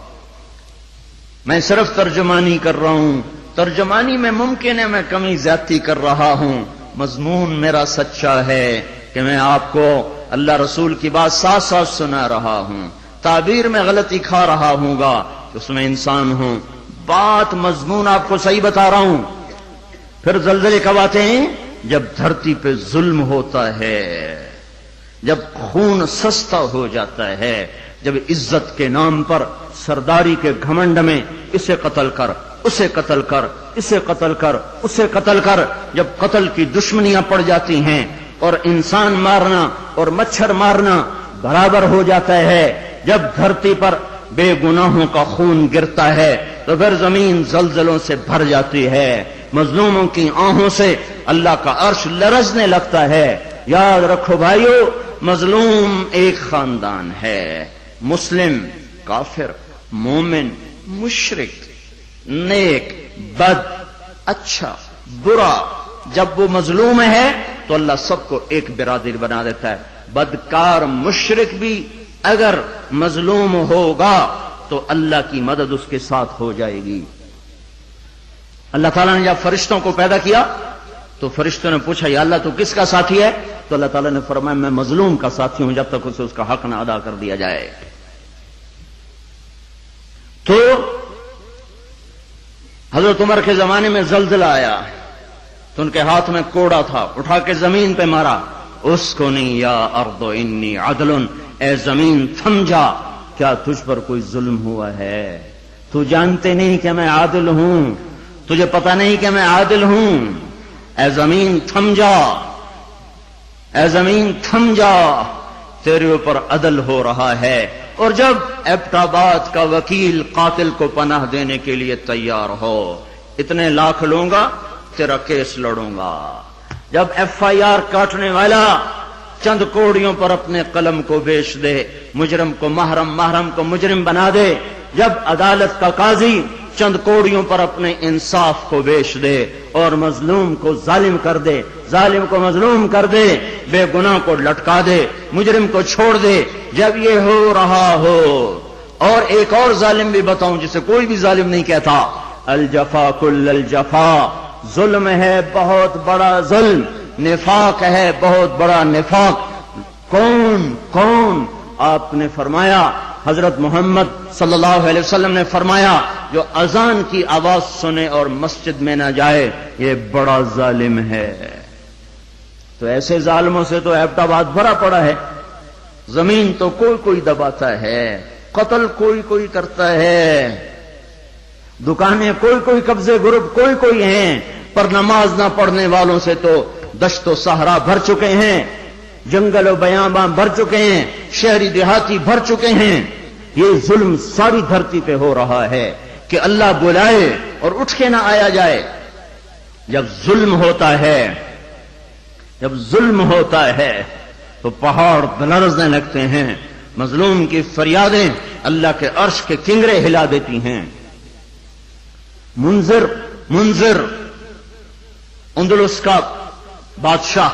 میں صرف ترجمانی کر رہا ہوں، ترجمانی میں ممکن ہے میں کمی زیادتی کر رہا ہوں، مضمون میرا سچا ہے کہ میں آپ کو اللہ رسول کی بات ساتھ ساتھ سنا رہا ہوں، تعبیر میں غلطی کھا رہا ہوں گا، اس میں انسان ہوں، بات مضمون آپ کو صحیح بتا رہا ہوں۔ پھر زلزلے کب آتے ہیں؟ جب دھرتی پہ ظلم ہوتا ہے، جب خون سستا ہو جاتا ہے، جب عزت کے نام پر سرداری کے گھمنڈ میں اسے قتل کر، اسے قتل کر، اسے قتل کر، اسے قتل کر، جب قتل کی دشمنیاں پڑ جاتی ہیں اور انسان مارنا اور مچھر مارنا برابر ہو جاتا ہے، جب دھرتی پر بے گناہوں کا خون گرتا ہے تو پھر زمین زلزلوں سے بھر جاتی ہے، مظلوموں کی آہوں سے اللہ کا عرش لرزنے لگتا ہے۔ یاد رکھو بھائیو، مظلوم ایک خاندان ہے، مسلم، کافر، مومن، مشرک، نیک، بد، اچھا، برا، جب وہ مظلوم ہے تو اللہ سب کو ایک برادری بنا دیتا ہے۔ بدکار مشرک بھی اگر مظلوم ہوگا تو اللہ کی مدد اس کے ساتھ ہو جائے گی۔ اللہ تعالیٰ نے جب فرشتوں کو پیدا کیا تو فرشتوں نے پوچھا یا اللہ تو کس کا ساتھی ہے؟ تو اللہ تعالیٰ نے فرمایا میں مظلوم کا ساتھی ہوں جب تک اسے اس کا حق نہ ادا کر دیا جائے۔ تو حضرت عمر کے زمانے میں زلزلہ آیا تو ان کے ہاتھ میں کوڑا تھا، اٹھا کے زمین پہ مارا، اس کو نہیں یا ارض انی عدل، اے زمین تھم جا، کیا تجھ پر کوئی ظلم ہوا ہے؟ تو جانتے نہیں کہ میں عادل ہوں، تجھے پتہ نہیں کہ میں عادل ہوں، اے زمین تھم جا، اے زمین تھم جا، تیرے اوپر عدل ہو رہا ہے۔ اور جب ایبٹ آباد کا وکیل قاتل کو پناہ دینے کے لیے تیار ہو، اتنے لاکھ لوں گا تیرا کیس لڑوں گا، جب ایف آئی آر کاٹنے والا چند کوڑیوں پر اپنے قلم کو بیچ دے، مجرم کو محرم، محرم کو مجرم بنا دے، جب عدالت کا قاضی چند کوڑیوں پر اپنے انصاف کو بیچ دے اور مظلوم کو ظالم کر دے، ظالم کو مظلوم کر دے، بے گناہ کو لٹکا دے، مجرم کو چھوڑ دے، جب یہ ہو رہا ہو، اور ایک اور ظالم بھی بتاؤں جسے کوئی بھی ظالم نہیں کہتا، الجفا کل الجفا، ظلم ہے بہت بڑا ظلم، نفاق ہے بہت بڑا نفاق، کون کون؟ آپ نے فرمایا، حضرت محمد صلی اللہ علیہ وسلم نے فرمایا، جو اذان کی آواز سنے اور مسجد میں نہ جائے یہ بڑا ظالم ہے۔ تو ایسے ظالموں سے تو ایبٹ آباد بھرا پڑا ہے۔ زمین تو کوئی کوئی دباتا ہے، قتل کوئی کوئی کرتا ہے، دکانیں کوئی کوئی قبضے گروپ کوئی کوئی ہیں، پر نماز نہ پڑھنے والوں سے تو دشت و صحرا بھر چکے ہیں، جنگل و بیاباں بھر چکے ہیں، شہری دیہاتی بھر چکے ہیں۔ یہ ظلم ساری دھرتی پہ ہو رہا ہے کہ اللہ بلائے اور اٹھ کے نہ آیا جائے۔ جب ظلم ہوتا ہے جب ظلم ہوتا ہے تو پہاڑ لرزنے لگتے ہیں، مظلوم کی فریادیں اللہ کے عرش کے کنگرے ہلا دیتی ہیں۔ منذر منذر اندلس کا بادشاہ،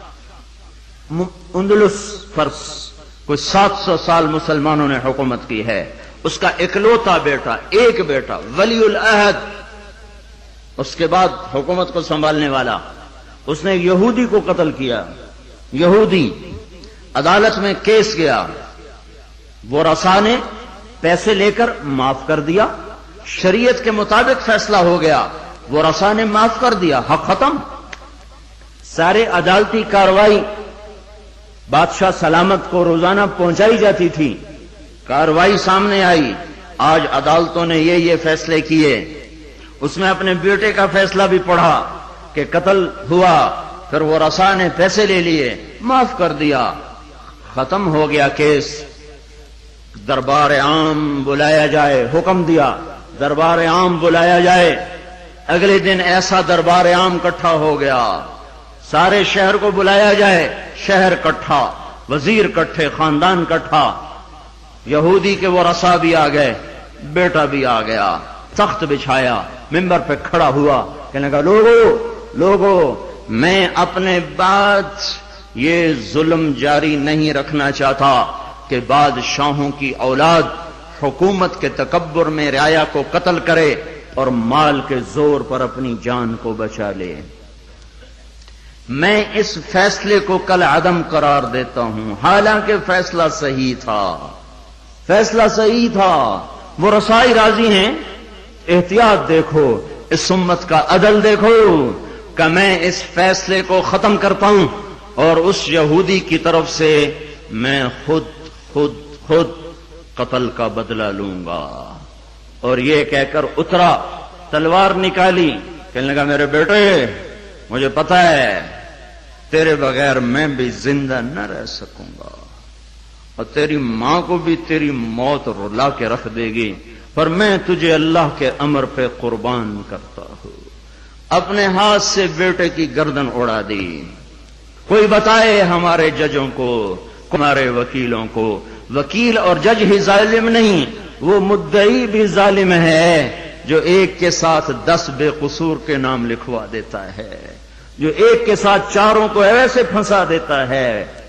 اندلس پر کوئی سات سو سال مسلمانوں نے حکومت کی ہے، اس کا اکلوتا بیٹا، ایک بیٹا ولی العہد، اس کے بعد حکومت کو سنبھالنے والا، اس نے یہودی کو قتل کیا۔ یہودی عدالت میں کیس گیا، وہ رسا نے پیسے لے کر معاف کر دیا، شریعت کے مطابق فیصلہ ہو گیا، وہ رسا نے معاف کر دیا، حق ختم۔ سارے عدالتی کاروائی بادشاہ سلامت کو روزانہ پہنچائی جاتی تھی، کاروائی سامنے آئی، آج عدالتوں نے یہ یہ فیصلے کیے۔ اس میں اپنے بیٹے کا فیصلہ بھی پڑھا کہ قتل ہوا، پھر وہ رسا نے پیسے لے لیے، معاف کر دیا، ختم ہو گیا کیس۔ دربار عام بلایا جائے، حکم دیا دربار عام بلایا جائے۔ اگلے دن ایسا دربار عام اکٹھا ہو گیا، سارے شہر کو بلایا جائے، شہر کٹھا، وزیر کٹھے، خاندان کٹھا، یہودی کے وہ رسا بھی آ گئے، بیٹا بھی آ گیا، تخت بچھایا، ممبر پہ کھڑا ہوا، کہنے لگا لوگو لوگو میں اپنے بعد یہ ظلم جاری نہیں رکھنا چاہتا کہ بادشاہوں کی اولاد حکومت کے تکبر میں رعایا کو قتل کرے اور مال کے زور پر اپنی جان کو بچا لے۔ میں اس فیصلے کو کل عدم قرار دیتا ہوں، حالانکہ فیصلہ صحیح تھا، فیصلہ صحیح تھا۔ وہ رسائی راضی ہیں، احتیاط دیکھو، اس امت کا عدل دیکھو کہ میں اس فیصلے کو ختم کرتا ہوں اور اس یہودی کی طرف سے میں خود خود خود قتل کا بدلہ لوں گا۔ اور یہ کہہ کر اترا، تلوار نکالی، کہنے لگا میرے بیٹے مجھے پتا ہے تیرے بغیر میں بھی زندہ نہ رہ سکوں گا، اور تیری ماں کو بھی تیری موت رلا کے رکھ دے گی، پر میں تجھے اللہ کے امر پہ قربان کرتا ہوں۔ اپنے ہاتھ سے بیٹے کی گردن اڑا دی۔ کوئی بتائے ہمارے ججوں کو، ہمارے وکیلوں کو، وکیل اور جج ہی ظالم نہیں، وہ مدعی بھی ظالم ہے جو ایک کے ساتھ دس بے قصور کے نام لکھوا دیتا ہے، جو ایک کے ساتھ چاروں کو ایسے پھنسا دیتا ہے۔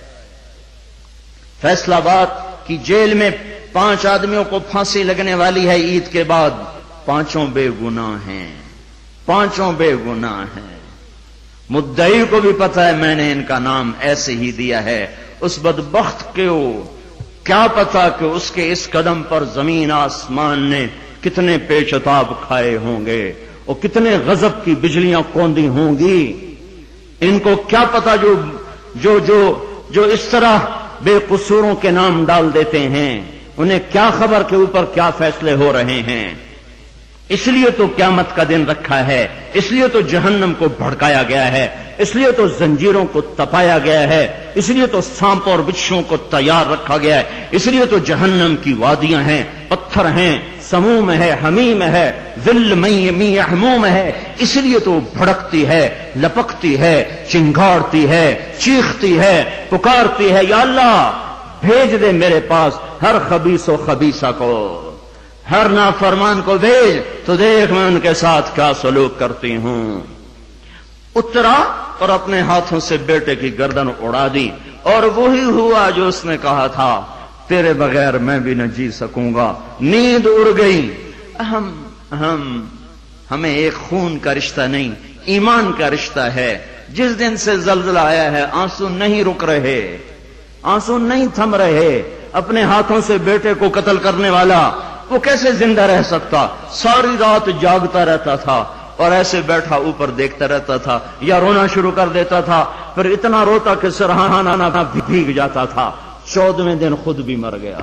فیصلہ آباد کی جیل میں پانچ آدمیوں کو پھانسی لگنے والی ہے عید کے بعد، پانچوں بے گناہ ہیں، پانچوں بے گناہ ہیں۔ مدعی کو بھی پتا ہے میں نے ان کا نام ایسے ہی دیا ہے، اس بدبخت کو کیا پتا کہ اس کے اس قدم پر زمین آسمان نے کتنے پیچتاب کھائے ہوں گے اور کتنے غضب کی بجلیاں کوندی ہوں گی۔ ان کو کیا پتا جو جو جو جو اس طرح بے قصوروں کے نام ڈال دیتے ہیں، انہیں کیا خبر کے اوپر کیا فیصلے ہو رہے ہیں۔ اس لیے تو قیامت کا دن رکھا ہے، اس لیے تو جہنم کو بھڑکایا گیا ہے، اس لیے تو زنجیروں کو تپایا گیا ہے، اس لیے تو سانپ اور بچھوں کو تیار رکھا گیا ہے، اس لیے تو جہنم کی وادیاں ہیں، پتھر ہیں، سموم ہے، حمیم ہے، ذل می یحموم ہے، اس لیے تو بھڑکتی ہے، لپکتی ہے، چنگاڑتی ہے، چیختی ہے، پکارتی ہے، یا اللہ بھیج دے میرے پاس ہر خبیث و خبیثہ کو، ہر نافرمان کو بھیج تو دیکھ میں ان کے ساتھ کیا سلوک کرتی ہوں۔ اترا اور اپنے ہاتھوں سے بیٹے کی گردن اڑا دی، اور وہی ہوا جو اس نے کہا تھا، تیرے بغیر میں بھی نہ جی سکوں گا۔ نیند اڑ گئی۔ ہم ہم ہمیں ایک خون کا رشتہ نہیں، ایمان کا رشتہ ہے۔ جس دن سے زلزلہ آیا ہے آنسو نہیں رک رہے، آنسو نہیں تھم رہے. اپنے ہاتھوں سے بیٹے کو قتل کرنے والا وہ کیسے زندہ رہ سکتا؟ ساری رات جاگتا رہتا تھا اور ایسے بیٹھا اوپر دیکھتا رہتا تھا یا رونا شروع کر دیتا تھا. پھر اتنا روتا کہ سرہانہ بھیگ جاتا تھا. چودہویں دن خود بھی مر گیا.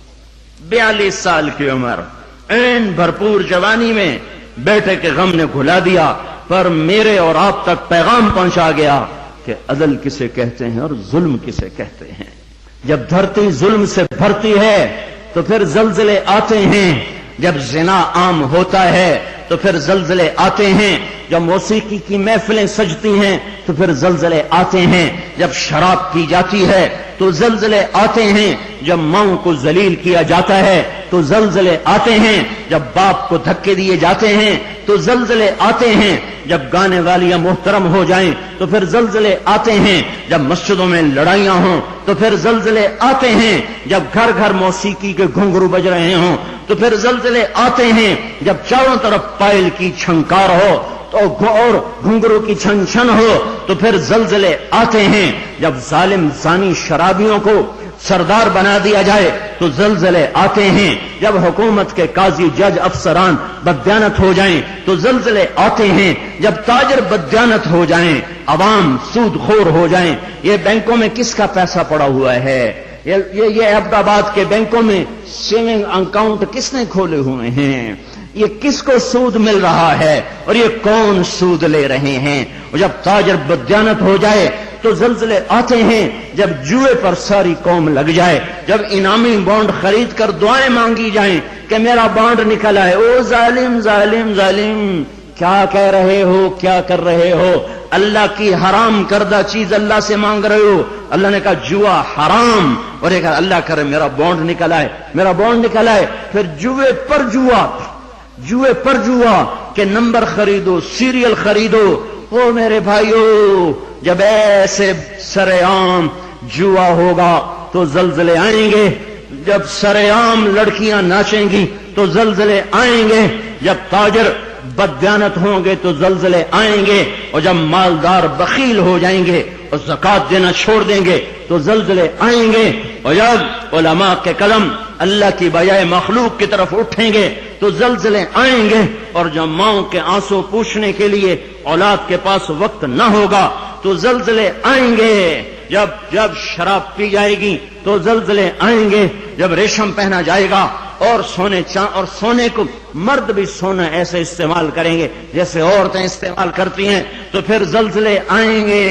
بیالیس سال کی عمر، این بھرپور جوانی میں بیٹے کے غم نے گھلا دیا. پر میرے اور آپ تک پیغام پہنچا گیا کہ عدل کسے کہتے ہیں اور ظلم کسے کہتے ہیں. جب دھرتی ظلم سے بھرتی ہے تو پھر زلزلے آتے ہیں. جب زنا عام ہوتا ہے تو پھر زلزلے آتے ہیں. جب موسیقی کی محفلیں سجتی ہیں تو پھر زلزلے آتے ہیں. جب شراب پی جاتی ہے تو زلزلے آتے ہیں. جب ماؤں کو ذلیل کیا جاتا ہے تو زلزلے آتے ہیں. جب باپ کو دھکے دیے جاتے ہیں تو زلزلے آتے ہیں. جب گانے والیاں محترم ہو جائیں تو پھر زلزلے آتے ہیں. جب مسجدوں میں لڑائیاں ہوں تو پھر زلزلے آتے ہیں. جب گھر گھر موسیقی کے گھنگرو بج رہے ہوں تو پھر زلزلے آتے ہیں. جب چاروں طرف پائل کی چھنکار ہو تو اور گھنگرو کی چھن چھن ہو تو پھر زلزلے آتے ہیں. جب ظالم زانی شرابیوں کو سردار بنا دیا جائے تو زلزلے آتے ہیں. جب حکومت کے قاضی جج افسران بددیانت ہو جائیں تو زلزلے آتے ہیں. جب تاجر بددیانت ہو جائیں، عوام سود خور ہو جائیں. یہ بینکوں میں کس کا پیسہ پڑا ہوا ہے؟ یہ یہ عبد آباد کے بینکوں میں سیونگ اکاؤنٹ کس نے کھولے ہوئے ہیں؟ یہ کس کو سود مل رہا ہے اور یہ کون سود لے رہے ہیں؟ اور جب تاجر بددیانت ہو جائے تو زلزلے آتے ہیں. جب جوئے پر ساری قوم لگ جائے، جب انعامی بانڈ خرید کر دعائیں مانگی جائیں کہ میرا بانڈ نکل آئے، او ظالم ظالم ظالم کیا کہہ رہے ہو، کیا کر رہے ہو؟ اللہ کی حرام کردہ چیز اللہ سے مانگ رہے ہو. اللہ نے کہا جوا حرام، اور ایک اللہ کرے میرا بانڈ نکل آئے، میرا بانڈ نکل آئے. پھر جوئے پر جوا، جوئے پر جوا کہ نمبر خریدو، سیریل خریدو. او میرے بھائیو، جب ایسے سرے عام جوا ہوگا تو زلزلے آئیں گے. جب سرے عام لڑکیاں ناچیں گی تو زلزلے آئیں گے. جب تاجر بددیانت ہوں گے تو زلزلے آئیں گے. اور جب مالدار بخیل ہو جائیں گے اور زکات دینا چھوڑ دیں گے تو زلزلے آئیں گے. اور جب علماء کے قلم اللہ کی بجائے مخلوق کی طرف اٹھیں گے تو زلزلے آئیں گے. اور جب ماؤں کے آنسو پوچھنے کے لیے اولاد کے پاس وقت نہ ہوگا تو زلزلے آئیں گے. جب جب شراب پی جائے گی تو زلزلے آئیں گے. جب ریشم پہنا جائے گا اور سونے چاند اور سونے کو مرد بھی سونا ایسے استعمال کریں گے جیسے عورتیں استعمال کرتی ہیں تو پھر زلزلے آئیں گے.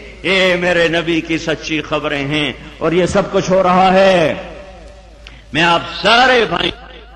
یہ میرے نبی کی سچی خبریں ہیں اور یہ سب کچھ ہو رہا ہے. میں آپ سارے بھائی،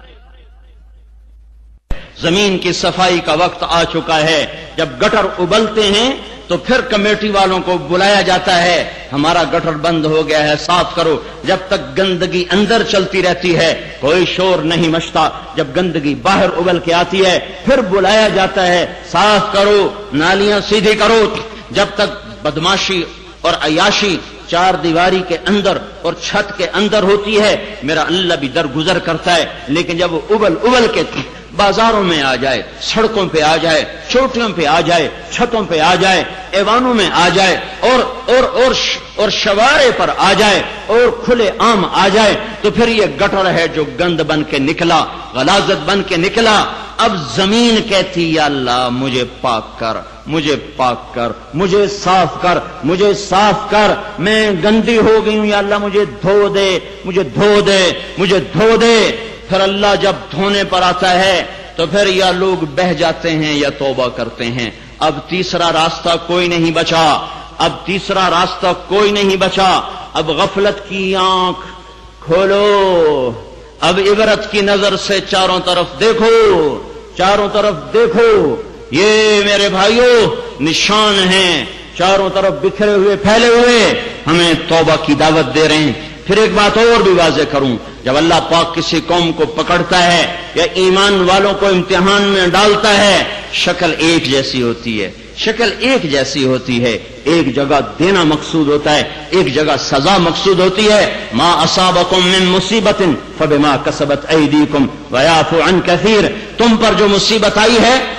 زمین کی صفائی کا وقت آ چکا ہے. جب گٹر ابلتے ہیں تو پھر کمیٹی والوں کو بلایا جاتا ہے، ہمارا گٹر بند ہو گیا ہے، صاف کرو. جب تک گندگی اندر چلتی رہتی ہے کوئی شور نہیں مچتا. جب گندگی باہر ابل کے آتی ہے پھر بلایا جاتا ہے، صاف کرو، نالیاں سیدھی کرو. جب تک بدماشی اور عیاشی چار دیواری کے اندر اور چھت کے اندر ہوتی ہے میرا اللہ بھی درگزر کرتا ہے. لیکن جب وہ ابل ابل کے بازاروں میں آ جائے، سڑکوں پہ آ جائے، چوٹیوں پہ آ جائے، چھتوں پہ آ جائے، ایوانوں میں آ جائے اور اور اور اور شوارے پر آ جائے اور کھلے عام آ جائے تو پھر یہ گٹر ہے جو گند بن کے نکلا، غلاظت بن کے نکلا. اب زمین کہتی یا اللہ مجھے پاک کر، مجھے پاک کر، مجھے صاف کر، مجھے صاف کر، میں گندی ہو گئی ہوں یا اللہ مجھے دھو دے، مجھے دھو دے، مجھے دھو دے. پھر اللہ جب دھونے پر آتا ہے تو پھر یا لوگ بہہ جاتے ہیں یا توبہ کرتے ہیں. اب تیسرا راستہ کوئی نہیں بچا، اب تیسرا راستہ کوئی نہیں بچا. اب غفلت کی آنکھ کھولو، اب عبرت کی نظر سے چاروں طرف دیکھو، چاروں طرف دیکھو. یہ میرے بھائیوں نشان ہیں چاروں طرف بکھرے ہوئے پھیلے ہوئے، ہمیں توبہ کی دعوت دے رہے ہیں. پھر ایک بات اور بھی واضح کروں، جب اللہ پاک کسی قوم کو پکڑتا ہے یا ایمان والوں کو امتحان میں ڈالتا ہے شکل ایک جیسی ہوتی ہے، شکل ایک جیسی ہوتی ہے. ایک جگہ دینا مقصود ہوتا ہے، ایک جگہ سزا مقصود ہوتی ہے. ما اصابکم من مصیبت فبما کسبت ایدیکم ویعفو عن کثیر. تم پر جو مصیبت آئی ہے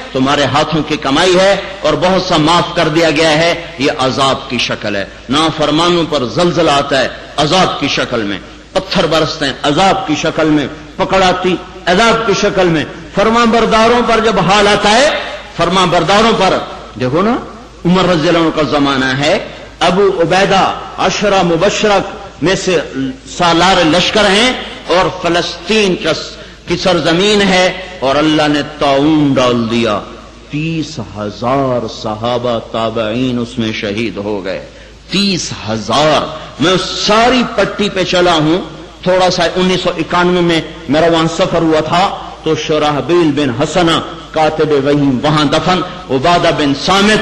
تمہارے ہاتھوں کی کمائی ہے اور بہت سا معاف کر دیا گیا ہے، یہ عذاب کی شکل ہے۔ نافرمانوں پر زلزلہ آتا ہے عذاب کی شکل میں، پتھر برستے ہیں عذاب کی شکل میں، پکڑ آتی عذاب کی شکل میں۔ فرما برداروں پر جب حال آتا ہے، فرما برداروں پر دیکھو نا، عمر رضی اللہ عنہ کا زمانہ ہے، ابو عبیدہ عشرہ مبشرہ میں سے سالار لشکر ہیں اور فلسطین کی سرزمین ہے، اور اللہ نے طاعون ڈال دیا، تیس ہزار صحابہ تابعین اس میں شہید ہو گئے، تیس ہزار۔ میں اس ساری پٹی پہ چلا ہوں، تھوڑا سا انیس سو اکانوے میں میرا وہاں سفر ہوا تھا، تو شرحبیل بن حسنہ کاتب وحی وہاں دفن، عبادہ بن صامت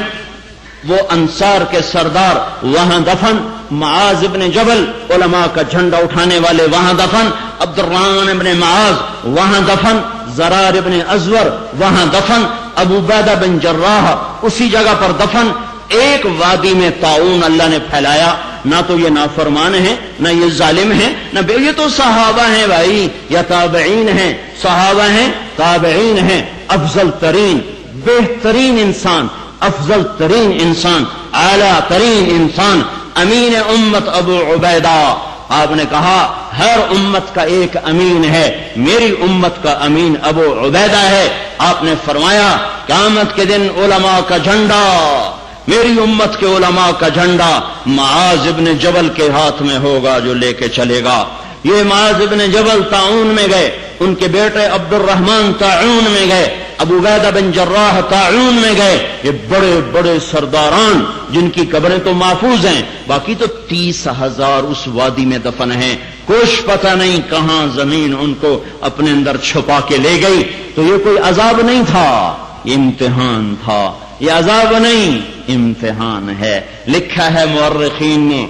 وہ انصار کے سردار وہاں دفن، معاذ ابن جبل علماء کا جھنڈا اٹھانے والے وہاں دفن، عبد الرحمن ابن معاذ وہاں دفن، زرار ابن ازور وہاں دفن، ابو عبیدہ بن جراح اسی جگہ پر دفن۔ ایک وادی میں طاعون اللہ نے پھیلایا، نہ تو یہ نافرمان ہیں، نہ یہ ظالم ہیں، نہ یہ تو صحابہ ہیں بھائی، یا تابعین ہیں، صحابہ ہیں تابعین ہیں، افضل ترین بہترین انسان، افضل ترین انسان، اعلیٰ ترین انسان، امین امت ابو عبیدہ۔ آپ نے کہا ہر امت کا ایک امین ہے، میری امت کا امین ابو عبیدہ ہے۔ آپ نے فرمایا قیامت کے دن علماء کا جھنڈا، میری امت کے علماء کا جھنڈا معاذ ابن جبل کے ہاتھ میں ہوگا جو لے کے چلے گا۔ یہ معاذ ابن جبل طاعون میں گئے، ان کے بیٹے عبد الرحمن طاعون میں گئے، ابو عبیدہ بن جراح طاعون میں گئے، یہ بڑے بڑے سرداران جن کی قبریں تو محفوظ ہیں، باقی تو تیس ہزار اس وادی میں دفن ہیں، کچھ پتہ نہیں کہاں زمین ان کو اپنے اندر چھپا کے لے گئی۔ تو یہ کوئی عذاب نہیں تھا، یہ امتحان تھا، یہ عذاب نہیں امتحان ہے۔ لکھا ہے مورخین نے،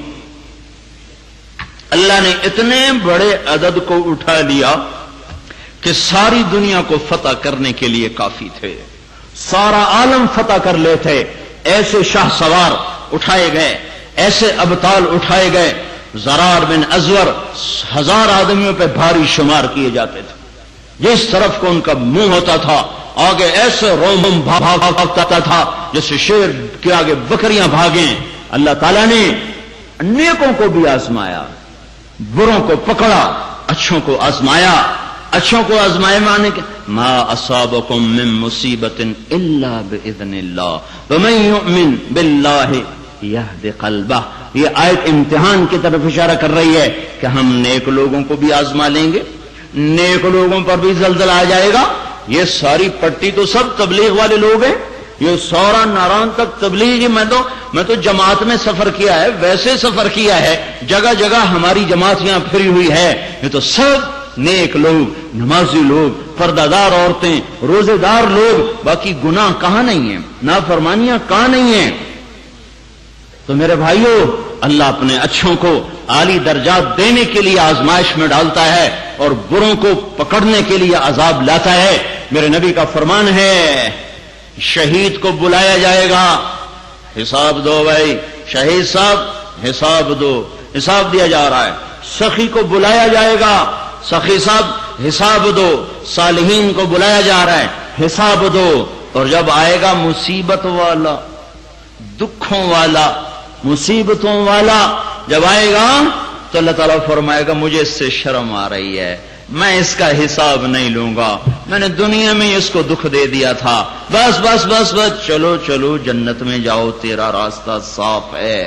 اللہ نے اتنے بڑے عدد کو اٹھا لیا کہ ساری دنیا کو فتح کرنے کے لیے کافی تھے، سارا عالم فتح کر لیتے، ایسے شاہ سوار اٹھائے گئے، ایسے ابطال اٹھائے گئے، زرار بن ازور ہزار آدمیوں پہ بھاری شمار کیے جاتے تھے، جس طرف کو ان کا منہ ہوتا تھا آگے ایسے روم بھاگتا تھا جیسے شیر کے آگے بکریاں بھاگیں۔ اللہ تعالیٰ نے نیکوں کو بھی آزمایا، بروں کو پکڑا، اچھوں کو آزمایا۔ اچھوں کو آزمائے مانے کہ ما اصابکم من مصیبت الا باذن اللہ ومن یؤمن باللہ یہد قلبہ۔ یہ آیت امتحان کی طرف اشارہ کر رہی ہے کہ ہم نیک لوگوں کو بھی آزما لیں گے، نیک لوگوں پر بھی زلزلہ آ جائے گا۔ یہ ساری پٹی تو سب تبلیغ والے لوگ ہیں، یہ سورا ناران تک تبلیغ۔ میں تو میں تو جماعت میں سفر کیا ہے، ویسے سفر کیا ہے، جگہ جگہ ہماری جماعت یہاں پھری ہوئی ہے، یہ تو سب نیک لوگ، نمازی لوگ، پردہ دار عورتیں، روزے دار لوگ، باقی گناہ کہاں نہیں ہیں، نافرمانیاں کہاں نہیں ہیں۔ تو میرے بھائیوں، اللہ اپنے اچھوں کو اعلی درجات دینے کے لیے آزمائش میں ڈالتا ہے اور بروں کو پکڑنے کے لیے عذاب لاتا ہے۔ میرے نبی کا فرمان ہے شہید کو بلایا جائے گا، حساب دو بھائی، شہید صاحب حساب دو، حساب دیا جا رہا ہے۔ سخی کو بلایا جائے گا، سخی صاحب حساب دو، صالحین کو بلایا جا رہا ہے، حساب دو۔ اور جب آئے گا مصیبت والا، دکھوں والا، مصیبتوں والا جب آئے گا تو اللہ تعالیٰ فرمائے گا مجھے اس سے شرم آ رہی ہے، میں اس کا حساب نہیں لوں گا، میں نے دنیا میں اس کو دکھ دے دیا تھا، بس بس بس بس چلو چلو جنت میں جاؤ، تیرا راستہ صاف ہے۔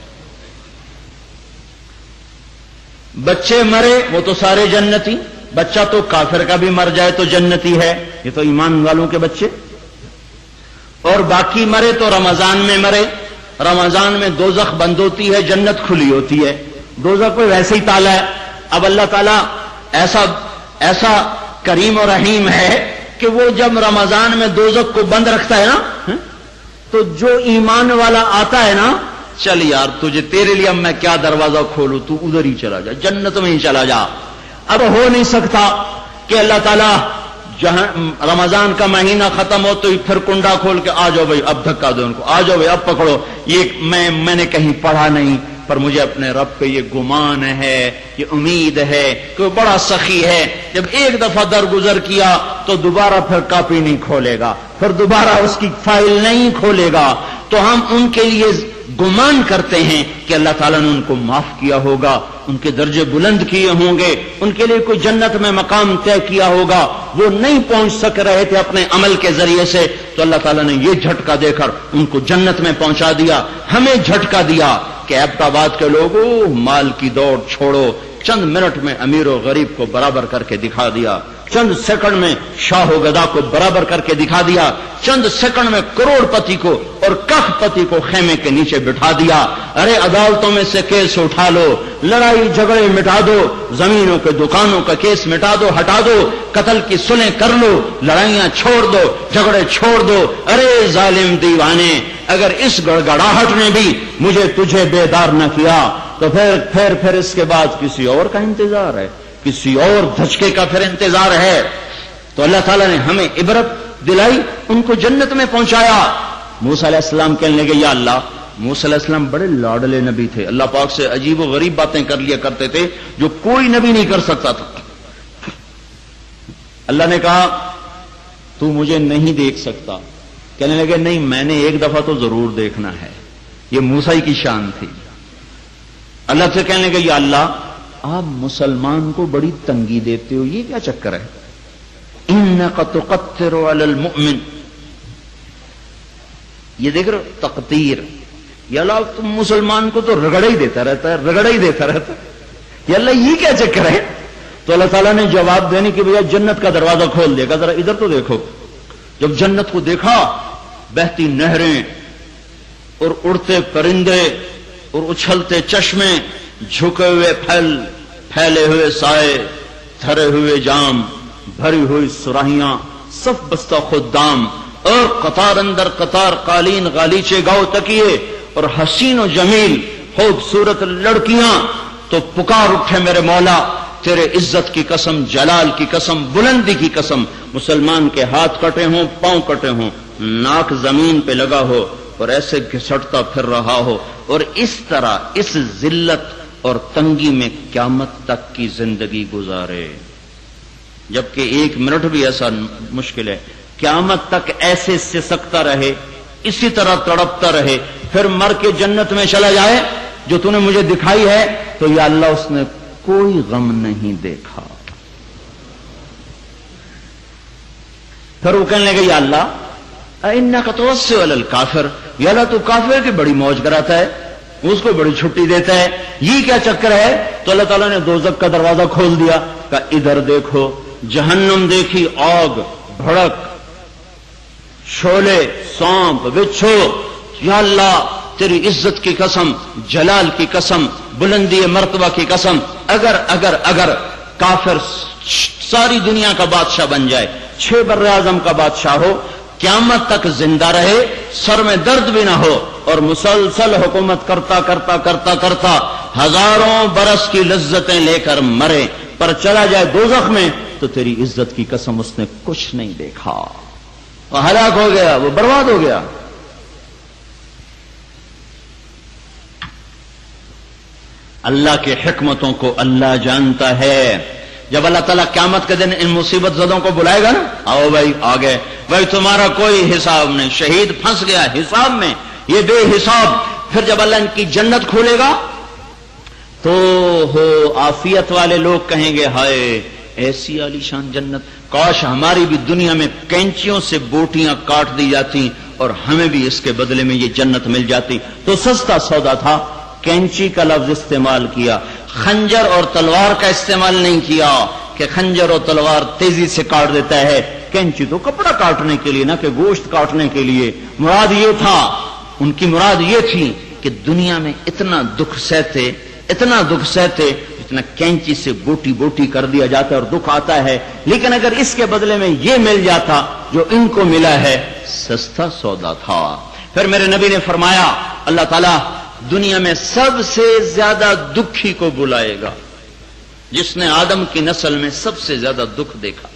بچے مرے وہ تو سارے جنتی، بچہ تو کافر کا بھی مر جائے تو جنتی ہے، یہ تو ایمان والوں کے بچے۔ اور باقی مرے تو رمضان میں مرے، رمضان میں دوزخ بند ہوتی ہے، جنت کھلی ہوتی ہے، دوزخ کوئی ویسے ہی تالا ہے۔ اب اللہ تعالیٰ ایسا ایسا کریم و رحیم ہے کہ وہ جب رمضان میں دوزخ کو بند رکھتا ہے نا، تو جو ایمان والا آتا ہے نا، چل یار تجھے تیرے لیے اب میں کیا دروازہ کھولوں، تو ادھر ہی چلا جا، جنت میں ہی چلا جا۔ اب ہو نہیں سکتا کہ اللہ تعالیٰ جہاں رمضان کا مہینہ ختم ہو تو پھر کنڈا کھول کے آ جاؤ بھائی اب دھکا دو ان کو، آ جاؤ بھائی اب پکڑو، یہ میں میں نے کہیں پڑھا نہیں، پر مجھے اپنے رب پہ یہ گمان ہے، یہ امید ہے کہ وہ بڑا سخی ہے، جب ایک دفعہ درگزر کیا تو دوبارہ پھر کاپی نہیں کھولے گا، پھر دوبارہ اس کی فائل نہیں کھولے گا۔ تو ہم ان کے لیے گمان کرتے ہیں کہ اللہ تعالیٰ نے ان کو معاف کیا ہوگا، ان کے درجے بلند کیے ہوں گے، ان کے لیے کوئی جنت میں مقام طے کیا ہوگا، وہ نہیں پہنچ سک رہے تھے اپنے عمل کے ذریعے سے، تو اللہ تعالیٰ نے یہ جھٹکا دے کر ان کو جنت میں پہنچا دیا۔ ہمیں جھٹکا دیا کہ ایبٹ آباد کے لوگوں مال کی دوڑ چھوڑو، چند منٹ میں امیر و غریب کو برابر کر کے دکھا دیا، چند سیکنڈ میں شاہ و گدا کو برابر کر کے دکھا دیا، چند سیکنڈ میں کروڑ پتی کو اور کخ پتی کو خیمے کے نیچے بٹھا دیا۔ ارے عدالتوں میں سے کیس اٹھا لو، لڑائی جھگڑے مٹا دو، زمینوں کے دکانوں کا کیس مٹا دو، ہٹا دو، قتل کی صلح کر لو، لڑائیاں چھوڑ دو، جھگڑے چھوڑ دو۔ ارے ظالم دیوانے، اگر اس گڑگڑاہٹ نے بھی مجھے تجھے بیدار نہ کیا تو پھر پھر پھر اس کے بعد کسی اور کا انتظار ہے، کسی اور دھچکے کا پھر انتظار ہے۔ تو اللہ تعالیٰ نے ہمیں عبرت دلائی، ان کو جنت میں پہنچایا۔ موسیٰ علیہ السلام کہنے لگے یا اللہ، موسیٰ علیہ السلام بڑے لاڈلے نبی تھے، اللہ پاک سے عجیب و غریب باتیں کر لیا کرتے تھے جو کوئی نبی نہیں کر سکتا تھا۔ اللہ نے کہا تو مجھے نہیں دیکھ سکتا، کہنے لگے نہیں میں نے ایک دفعہ تو ضرور دیکھنا ہے۔ یہ موسیٰ کی شان تھی۔ اللہ سے کہنے لگے یا اللہ آپ مسلمان کو بڑی تنگی دیتے ہو، یہ کیا چکر ہے؟ انک تقتر علی المؤمن، یہ دیکھ رہے تقتیر، یا اللہ تم مسلمان کو تو رگڑا ہی دیتا رہتا ہے، رگڑا ہی دیتا رہتا ہے، یا اللہ یہ کیا چکر ہے؟ تو اللہ تعالیٰ نے جواب دینے کی بجائے جنت کا دروازہ کھول دیا، ذرا ادھر تو دیکھو۔ جب جنت کو دیکھا، بہتی نہریں اور اڑتے پرندے اور اچھلتے چشمے، جھکے ہوئے پھل، پھیلے ہوئے سائے، دھرے ہوئے جام، بھری ہوئی سراہیاں، صف بستہ خدام، اور قطار اندر قطار قالین، غالیچے، گاؤ تکیے، اور حسین و جمیل خوبصورت لڑکیاں، تو پکار اٹھے میرے مولا تیرے عزت کی قسم، جلال کی قسم، بلندی کی قسم، مسلمان کے ہاتھ کٹے ہوں، پاؤں کٹے ہوں، ناک زمین پہ لگا ہو اور ایسے گھسٹتا پھر رہا ہو، اور اس طرح اس ذلت اور تنگی میں قیامت تک کی زندگی گزارے، جبکہ ایک منٹ بھی ایسا مشکل ہے، قیامت تک ایسے سسکتا رہے، اسی طرح تڑپتا رہے، پھر مر کے جنت میں چلا جائے جو تو نے مجھے دکھائی ہے، تو یا اللہ اس نے کوئی غم نہیں دیکھا۔ پھر وہ کہنے لگے یا اللہ انک توسع علی الکافر، یا اللہ تو کافر کی بڑی موج کراتا ہے، اس کو بڑی چھٹی دیتا ہے، یہ کیا چکر ہے؟ تو اللہ تعالیٰ نے دوزخ کا دروازہ کھول دیا، کہا ادھر دیکھو، جہنم دیکھی، آگ، بھڑک، شعلے، سانپ، بچھو، یا اللہ تیری عزت کی قسم، جلال کی قسم، بلندی مرتبہ کی قسم، اگر اگر اگر کافر ساری دنیا کا بادشاہ بن جائے، چھ بر اعظم کا بادشاہ ہو، قیامت تک زندہ رہے، سر میں درد بھی نہ ہو، اور مسلسل حکومت کرتا کرتا کرتا کرتا ہزاروں برس کی لذتیں لے کر مرے، پر چلا جائے دوزخ میں، تو تیری عزت کی قسم اس نے کچھ نہیں دیکھا، وہ ہلاک ہو گیا، وہ برباد ہو گیا۔ اللہ کی حکمتوں کو اللہ جانتا ہے۔ جب اللہ تعالیٰ قیامت کے دن ان مصیبت زدوں کو بلائے گا نا، آؤ بھائی آگے، بھائی تمہارا کوئی حساب نہیں، شہید پھنس گیا حساب میں، یہ بے حساب۔ پھر جب اللہ ان کی جنت کھولے گا تو ہو عافیت والے لوگ کہیں گے ہائے ایسی عالی شان جنت، کاش ہماری بھی دنیا میں کینچیوں سے بوٹیاں کاٹ دی جاتی اور ہمیں بھی اس کے بدلے میں یہ جنت مل جاتی۔ تو سستا سودا تھا، کینچی کا لفظ استعمال کیا، خنجر اور تلوار کا استعمال نہیں کیا کہ خنجر اور تلوار تیزی سے کاٹ دیتا ہے، کینچی تو کپڑا کاٹنے کے لیے نہ کہ گوشت کاٹنے کے لیے۔ مراد یہ تھا، ان کی مراد یہ تھی کہ دنیا میں اتنا دکھ سہتے، اتنا دکھ سہتے جتنا کینچی سے بوٹی بوٹی کر دیا جاتا ہے اور دکھ آتا ہے، لیکن اگر اس کے بدلے میں یہ مل جاتا جو ان کو ملا ہے، سستا سودا تھا۔ پھر میرے نبی نے فرمایا اللہ تعالیٰ دنیا میں سب سے زیادہ دکھی کو بلائے گا جس نے آدم کی نسل میں سب سے زیادہ دکھ دیکھا،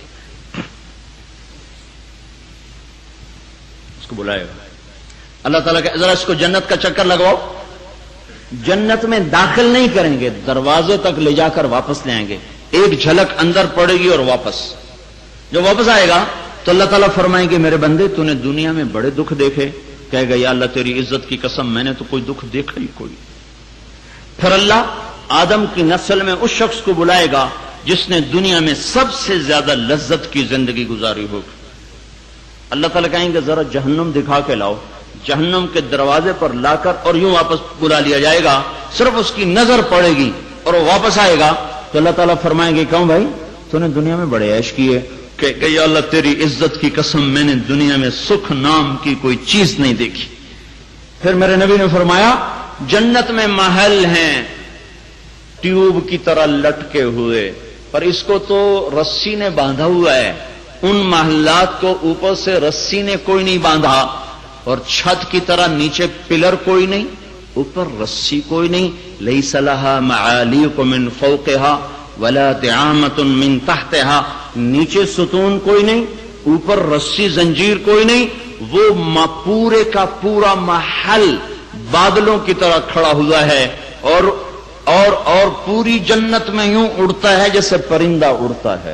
اس کو بلائے گا اللہ تعالیٰ کہ ذرا اس کو جنت کا چکر لگواؤ۔ جنت میں داخل نہیں کریں گے، دروازے تک لے جا کر واپس لے آئیں گے، ایک جھلک اندر پڑے گی اور واپس جو واپس آئے گا تو اللہ تعالیٰ فرمائیں گے میرے بندے تو نے دنیا میں بڑے دکھ دیکھے، کہے گا یا اللہ تیری عزت کی قسم میں نے تو کوئی دکھ دیکھا ہی کوئی۔ پھر اللہ آدم کی نسل میں اس شخص کو بلائے گا جس نے دنیا میں سب سے زیادہ لذت کی زندگی گزاری ہوگی۔ اللہ تعالیٰ کہیں گے ذرا جہنم دکھا کے لاؤ، جہنم کے دروازے پر لا کر اور یوں واپس بلا لیا جائے گا، صرف اس کی نظر پڑے گی اور وہ واپس آئے گا تو اللہ تعالیٰ فرمائیں گے کیوں بھائی تو نے دنیا میں بڑے عیش کیے، کہ یا اللہ تیری عزت کی قسم میں نے دنیا میں سکھ نام کی کوئی چیز نہیں دیکھی۔ پھر میرے نبی نے فرمایا جنت میں محل ہیں ٹیوب کی طرح لٹکے ہوئے، پر اس کو تو رسی نے باندھا ہوا ہے، ان محلات کو اوپر سے رسی نے کوئی نہیں باندھا، اور چھت کی طرح نیچے پلر کوئی نہیں، اوپر رسی کوئی نہیں، لیس لها معالیق من فوقها ولا دعامۃ من تحتها، نیچے ستون کوئی نہیں، اوپر رسی زنجیر کوئی نہیں، وہ پورے کا پورا محل بادلوں کی طرح کھڑا ہوا ہے، اور اور اور پوری جنت میں یوں اڑتا ہے جیسے پرندہ اڑتا ہے،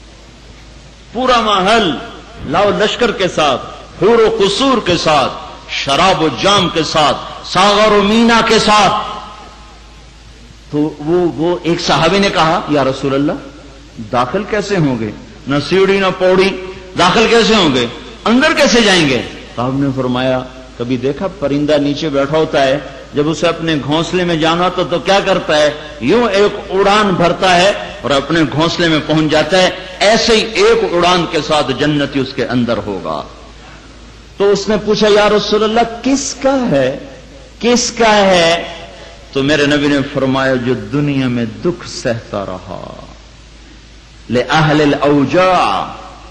پورا محل لاؤ لشکر کے ساتھ، حور و قصور کے ساتھ، شراب و جام کے ساتھ، ساغر و مینا کے ساتھ۔ تو وہ وہ ایک صحابی نے کہا یا رسول اللہ داخل کیسے ہوں گے، نہ سیڑھی نہ پوڑی، داخل کیسے ہوں گے، اندر کیسے جائیں گے؟ صاحب نے فرمایا کبھی دیکھا پرندہ نیچے بیٹھا ہوتا ہے، جب اسے اپنے گھونسلے میں جانا تو تو کیا کرتا ہے، یوں ایک اڑان بھرتا ہے اور اپنے گھونسلے میں پہنچ جاتا ہے، ایسے ہی ایک اڑان کے ساتھ جنتی اس کے اندر ہوگا۔ تو اس نے پوچھا یا رسول اللہ کس کا ہے، کس کا ہے؟ تو میرے نبی نے فرمایا جو دنیا میں دکھ سہتا رہا، لأہل الاوجاع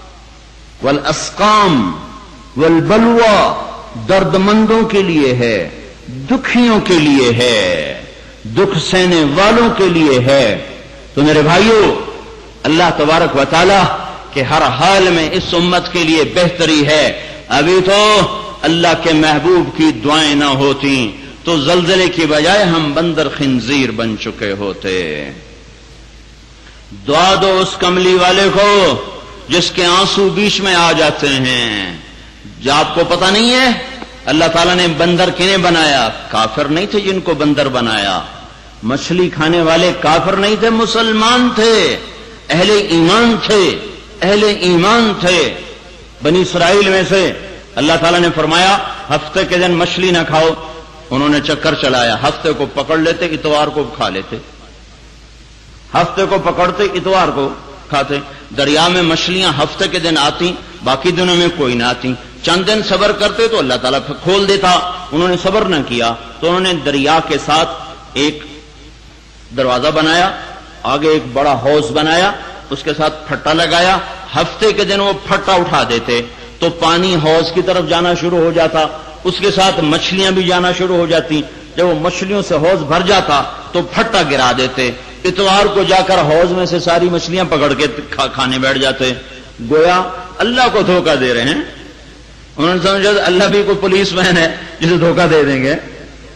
والاسقام والبلوى، درد مندوں کے لیے ہے، دکھیوں کے لیے ہے، دکھ سہنے والوں کے لیے ہے۔ تو میرے بھائیوں اللہ تبارک و تعالی کہ ہر حال میں اس امت کے لیے بہتری ہے، ابھی تو اللہ کے محبوب کی دعائیں نہ ہوتی تو زلزلے کی بجائے ہم بندر خنزیر بن چکے ہوتے۔ دعا دو اس کملی والے کو جس کے آنسو بیچ میں آ جاتے ہیں۔ جو آپ کو پتہ نہیں ہے اللہ تعالیٰ نے بندر کنہیں بنایا؟ کافر نہیں تھے جن کو بندر بنایا، مچھلی کھانے والے کافر نہیں تھے، مسلمان تھے، اہل ایمان تھے، اہل ایمان تھے۔ بنی اسرائیل میں سے اللہ تعالیٰ نے فرمایا ہفتے کے دن مچھلی نہ کھاؤ، انہوں نے چکر چلایا، ہفتے کو پکڑ لیتے اتوار کو کھا لیتے، ہفتے کو پکڑتے اتوار کو کھاتے۔ دریا میں مچھلیاں ہفتے کے دن آتی، باقی دنوں میں کوئی نہ آتی، چند دن صبر کرتے تو اللہ تعالیٰ پھر کھول دیتا، انہوں نے صبر نہ کیا تو انہوں نے دریا کے ساتھ ایک دروازہ بنایا، آگے ایک بڑا حوض بنایا، اس کے ساتھ پھٹا لگایا، ہفتے کے دن وہ پھٹا اٹھا دیتے تو پانی حوض کی طرف جانا شروع ہو جاتا، اس کے ساتھ مچھلیاں بھی جانا شروع ہو جاتی، جب وہ مچھلیوں سے حوض بھر جاتا تو پھٹا گرا دیتے، اتوار کو جا کر حوض میں سے ساری مچھلیاں پکڑ کے کھانے بیٹھ جاتے۔ گویا اللہ کو دھوکہ دے رہے ہیں، انہوں نے سمجھا اللہ بھی کوئی پولیس مین ہے جسے دھوکہ دے دیں گے۔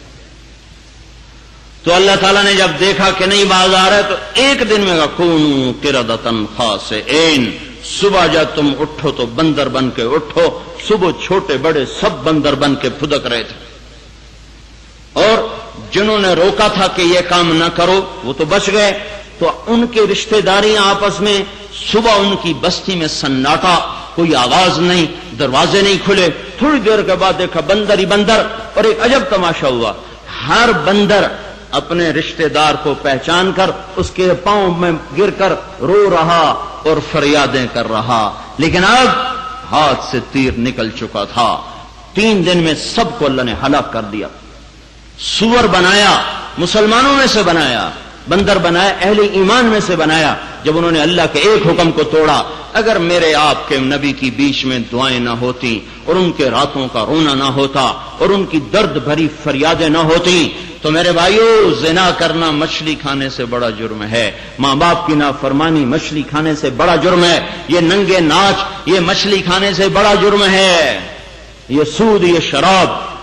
تو اللہ تعالیٰ نے جب دیکھا کہ نہیں باز آ رہا ہے تو ایک دن میں کونوا قردۃ خاسئین، صبح جب تم اٹھو تو بندر بن کے اٹھو، صبح چھوٹے بڑے سب بندر بن کے پھدک رہے تھے، اور جنہوں نے روکا تھا کہ یہ کام نہ کرو وہ تو بچ گئے۔ تو ان کے رشتہ داریاں آپس میں، صبح ان کی بستی میں سناٹا، کوئی آواز نہیں، دروازے نہیں کھلے، تھوڑی دیر کے بعد دیکھا بندر ہی بندر، اور ایک عجب تماشا ہوا، ہر بندر اپنے رشتہ دار کو پہچان کر اس کے پاؤں میں گر کر رو رہا اور فریادیں کر رہا، لیکن اب ہاتھ سے تیر نکل چکا تھا۔ تین دن میں سب کو اللہ نے ہلاک کر دیا۔ سور بنایا، مسلمانوں میں سے بنایا، بندر بنایا، اہل ایمان میں سے بنایا، جب انہوں نے اللہ کے ایک حکم کو توڑا۔ اگر میرے آپ کے نبی کی بیچ میں دعائیں نہ ہوتی اور ان کے راتوں کا رونا نہ ہوتا اور ان کی درد بھری فریادیں نہ ہوتی تو میرے بھائیو زنا کرنا مچھلی کھانے سے بڑا جرم ہے، ماں باپ کی نافرمانی مچھلی کھانے سے بڑا جرم ہے، یہ ننگے ناچ یہ مچھلی کھانے سے بڑا جرم ہے، یہ سود، یہ شراب،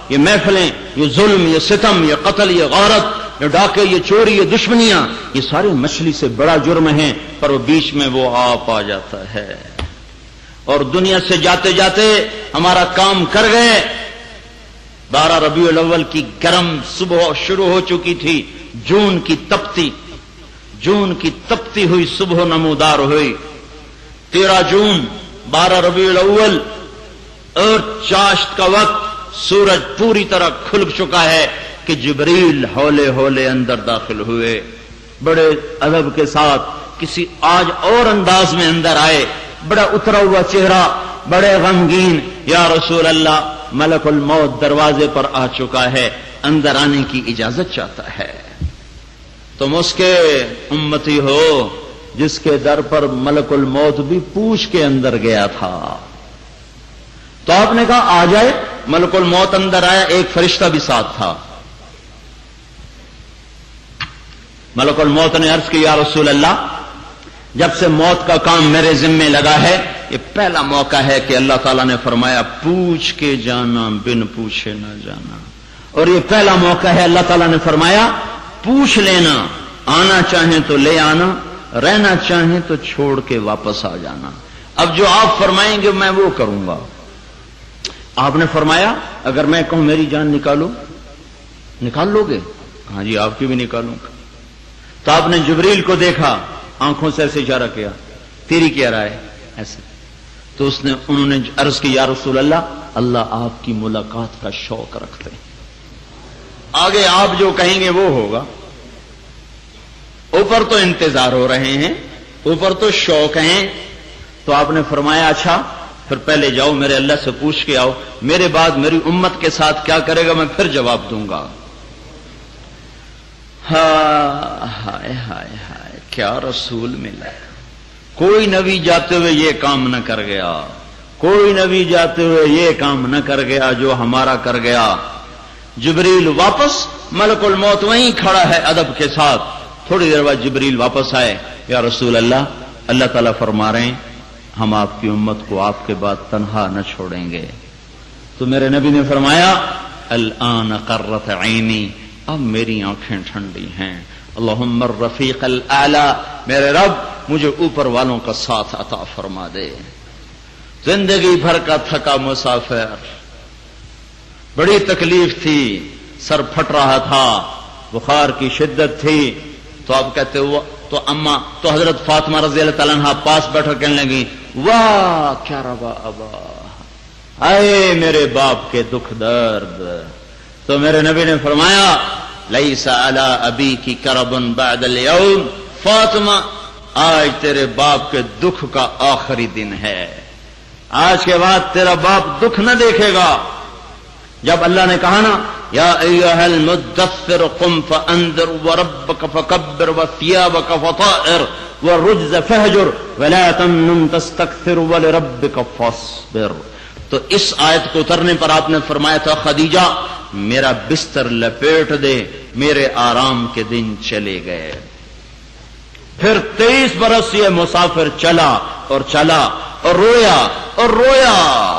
یہ محفلیں، یہ ظلم، یہ ستم، یہ قتل، یہ غارت، یہ ڈاکے، یہ چوری، یہ دشمنیاں، یہ سارے مچھلی سے بڑا جرم ہیں، پر وہ بیچ میں وہ آپ آ جاتا ہے اور دنیا سے جاتے جاتے ہمارا کام کر گئے۔ بارہ ربیع الاول کی گرم صبح شروع ہو چکی تھی، جون کی تپتی جون کی تپتی ہوئی صبح نمودار ہوئی۔ تیرہ جون بارہ ربیع الاول اور چاشت کا وقت، سورج پوری طرح کھل چکا ہے کہ جبریل ہولے ہولے اندر داخل ہوئے، بڑے ادب کے ساتھ کسی آج اور انداز میں اندر آئے، بڑا اترا ہوا چہرہ، بڑے غمگین، یا رسول اللہ ملک الموت دروازے پر آ چکا ہے، اندر آنے کی اجازت چاہتا ہے۔ تم اس کے امتی ہو جس کے در پر ملک الموت بھی پوچھ کے اندر گیا تھا۔ تو آپ نے کہا آ جائے، ملک الموت اندر آیا، ایک فرشتہ بھی ساتھ تھا۔ ملک الموت نے عرض کی یا رسول اللہ، جب سے موت کا کام میرے ذمے لگا ہے، یہ پہلا موقع ہے کہ اللہ تعالیٰ نے فرمایا پوچھ کے جانا، بن پوچھے نہ جانا، اور یہ پہلا موقع ہے اللہ تعالیٰ نے فرمایا پوچھ لینا، آنا چاہیں تو لے آنا، رہنا چاہیں تو چھوڑ کے واپس آ جانا۔ اب جو آپ فرمائیں گے میں وہ کروں گا۔ آپ نے فرمایا اگر میں کہوں میری جان نکالو، نکال لو گے؟ ہاں جی آپ کی بھی نکالوں گا۔ تو آپ نے جبریل کو دیکھا، آنکھوں سے ایسے اشارہ کیا، تیری کیا رائے؟ ایسے۔ تو اس نے انہوں نے عرض کی یا رسول اللہ، اللہ آپ کی ملاقات کا شوق رکھتے ہیں، آگے آپ جو کہیں گے وہ ہوگا۔ اوپر تو انتظار ہو رہے ہیں، اوپر تو شوق ہیں۔ تو آپ نے فرمایا اچھا پھر پہلے جاؤ میرے اللہ سے پوچھ کے آؤ، میرے بعد میری امت کے ساتھ کیا کرے گا میں پھر جواب دوں گا۔ ہائے ہائے ہائے کیا رسول ملا، کوئی نبی جاتے ہوئے یہ کام نہ کر گیا، کوئی نبی جاتے ہوئے یہ کام نہ کر گیا جو ہمارا کر گیا۔ جبریل واپس، ملک الموت وہیں کھڑا ہے ادب کے ساتھ۔ تھوڑی دیر بعد جبریل واپس آئے، یا رسول اللہ، اللہ تعالیٰ فرما رہے ہیں ہم آپ کی امت کو آپ کے بعد تنہا نہ چھوڑیں گے۔ تو میرے نبی نے فرمایا الآن قرت عینی، اب میری آنکھیں ٹھنڈی ہیں۔ اللہم الرفیق الاعلی، میرے رب مجھے اوپر والوں کا ساتھ عطا فرما دے۔ زندگی بھر کا تھکا مسافر، بڑی تکلیف تھی، سر پھٹ رہا تھا، بخار کی شدت تھی۔ تو آپ کہتے ہو تو اما تو حضرت فاطمہ رضی اللہ تعالیٰ عنہ پاس بیٹھ کر کہنے لگی واہ کیا روا ابا، آئے میرے باپ کے دکھ درد۔ تو میرے نبی نے فرمایا لیس علی ابی کی کرب بعد اليوم، فاطمہ آج تیرے باپ کے دکھ کا آخری دن ہے، آج کے بعد تیرا باپ دکھ نہ دیکھے گا۔ جب اللہ نے کہا نا یا ایھا المدثر قم فانذر وربک فکبر وثیابک فطہر والرجز فہجر ولا تمنن تستکثر ولربک فاصبر، تو اس آیت کو اترنے پر آپ نے فرمایا تھا خدیجہ میرا بستر لپیٹ دے، میرے آرام کے دن چلے گئے۔ پھر تیئیس برس یہ مسافر چلا اور چلا اور رویا اور رویا،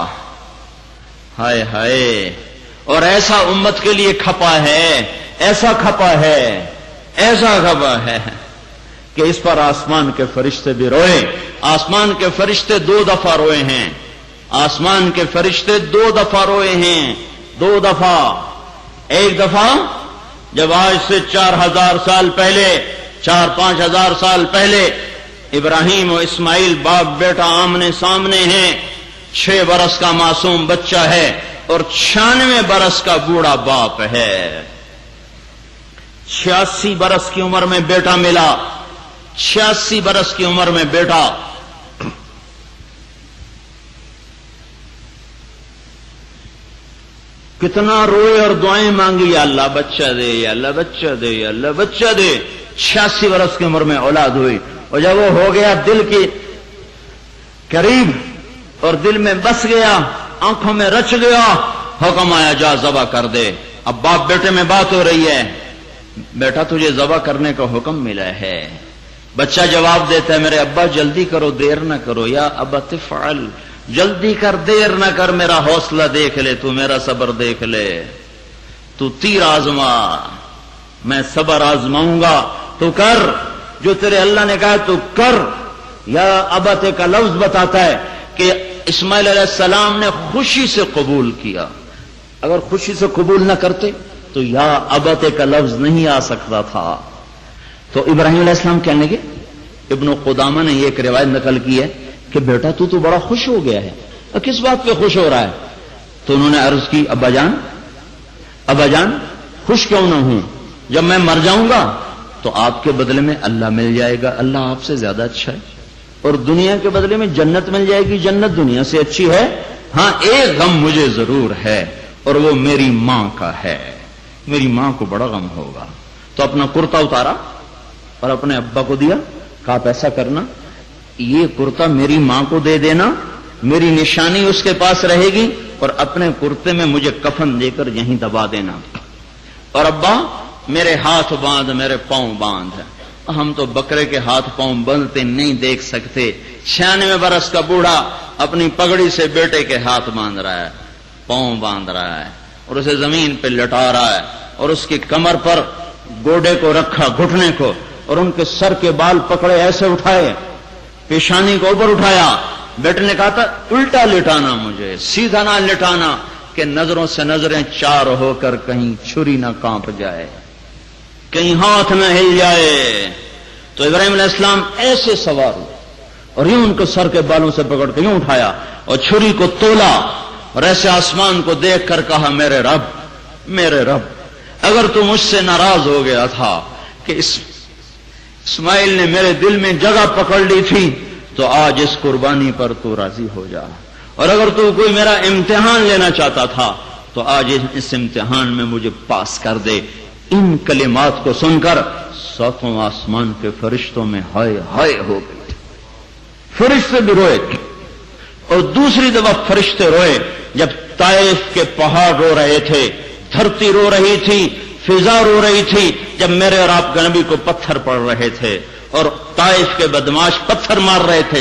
ہائے ہائے، اور ایسا امت کے لیے کھپا ہے، ایسا کھپا ہے، ایسا کھپا ہے کہ اس پر آسمان کے فرشتے بھی روئے۔ آسمان کے فرشتے دو دفعہ روئے ہیں، آسمان کے فرشتے دو دفعہ روئے ہیں، دو دفعہ۔ ایک دفعہ جب آج سے چار ہزار سال پہلے، چار پانچ ہزار سال پہلے ابراہیم و اسماعیل باپ بیٹا آمنے سامنے ہیں، چھ برس کا معصوم بچہ ہے اور چھیانوے برس کا بوڑھا باپ ہے۔ چھیاسی برس کی عمر میں بیٹا ملا، چھیاسی برس کی عمر میں بیٹا۔ کتنا روئے اور دعائیں مانگی، یا اللہ بچہ دے، یا اللہ بچہ دے، یا اللہ بچہ دے۔ چھیاسی برس کی عمر میں اولاد ہوئی، اور جب وہ ہو گیا دل کی قریب اور دل میں بس گیا، آنکھوں میں رچ گیا، حکم آیا جا ذبح کر دے۔ اب باپ بیٹے میں بات ہو رہی ہے، بیٹا تجھے ذبح کرنے کا حکم ملا ہے۔ بچہ جواب دیتا ہے میرے ابا جلدی کرو، دیر نہ کرو، یا ابا تفعل جلدی کر، دیر نہ کر، میرا حوصلہ دیکھ لے، تو میرا صبر دیکھ لے، تو تیر آزما، میں صبر آزماؤں گا، تو کر جو تیرے اللہ نے کہا تو کر۔ یا ابت کا لفظ بتاتا ہے کہ اسماعیل علیہ السلام نے خوشی سے قبول کیا، اگر خوشی سے قبول نہ کرتے تو یا ابت کا لفظ نہیں آ سکتا تھا۔ تو ابراہیم علیہ السلام کہنے لگے، ابن قدامہ نے یہ ایک روایت نقل کی ہے کہ بیٹا تو تو بڑا خوش ہو گیا ہے، اور کس بات پہ خوش ہو رہا ہے؟ تو انہوں نے عرض کی، ابا جان ابا جان خوش کیوں نہ ہوں، جب میں مر جاؤں گا تو آپ کے بدلے میں اللہ مل جائے گا، اللہ آپ سے زیادہ اچھا ہے، اور دنیا کے بدلے میں جنت مل جائے گی، جنت دنیا سے اچھی ہے۔ ہاں ایک غم مجھے ضرور ہے، اور وہ میری ماں کا ہے، میری ماں کو بڑا غم ہوگا۔ تو اپنا کرتا اتارا اور اپنے ابا کو دیا، کہا آپ ایسا کرنا، یہ کرتا میری ماں کو دے دینا، میری نشانی اس کے پاس رہے گی، اور اپنے کرتے میں مجھے کفن دے کر یہیں دبا دینا، اور ابا میرے ہاتھ باندھ، میرے پاؤں باندھ۔ ہم تو بکرے کے ہاتھ پاؤں بندھتے نہیں دیکھ سکتے، چھیانوے برس کا بوڑھا اپنی پگڑی سے بیٹے کے ہاتھ باندھ رہا ہے، پاؤں باندھ رہا ہے، اور اسے زمین پہ لٹا رہا ہے، اور اس کی کمر پر گوڈے کو رکھا، گھٹنے کو، اور ان کے سر کے بال پکڑے ایسے اٹھائے، پیشانی کو اوپر اٹھایا۔ بیٹے نے کہا تھا الٹا لٹانا، مجھے سیدھا نہ لٹانا، کہ نظروں سے نظریں چار ہو کر کہیں چھری نہ کانپ جائے، کہیں ہاتھ نہ ہل جائے۔ تو ابراہیم علیہ السلام ایسے سوار ہوئے، اور یوں ان کو سر کے بالوں سے پکڑ کے یوں اٹھایا، اور چھری کو تولا، اور ایسے آسمان کو دیکھ کر کہا، میرے رب میرے رب، اگر تو مجھ سے ناراض ہو گیا تھا کہ اس اسماعیل نے میرے دل میں جگہ پکڑ لی تھی، تو آج اس قربانی پر تو راضی ہو جا، اور اگر تو کوئی میرا امتحان لینا چاہتا تھا تو آج اس امتحان میں مجھے پاس کر دے۔ ان کلمات کو سن کر ساتوں آسمان کے فرشتوں میں ہائے ہائے ہو گئے، فرشتے بھی روئے، اور دوسری دفعہ فرشتے روئے جب طائف کے پہاڑ رو رہے تھے، دھرتی رو رہی تھی، فضا رو رہی تھی، جب میرے اور آپ کے نبی کو پتھر پڑ رہے تھے، اور طائف کے بدماش پتھر مار رہے تھے،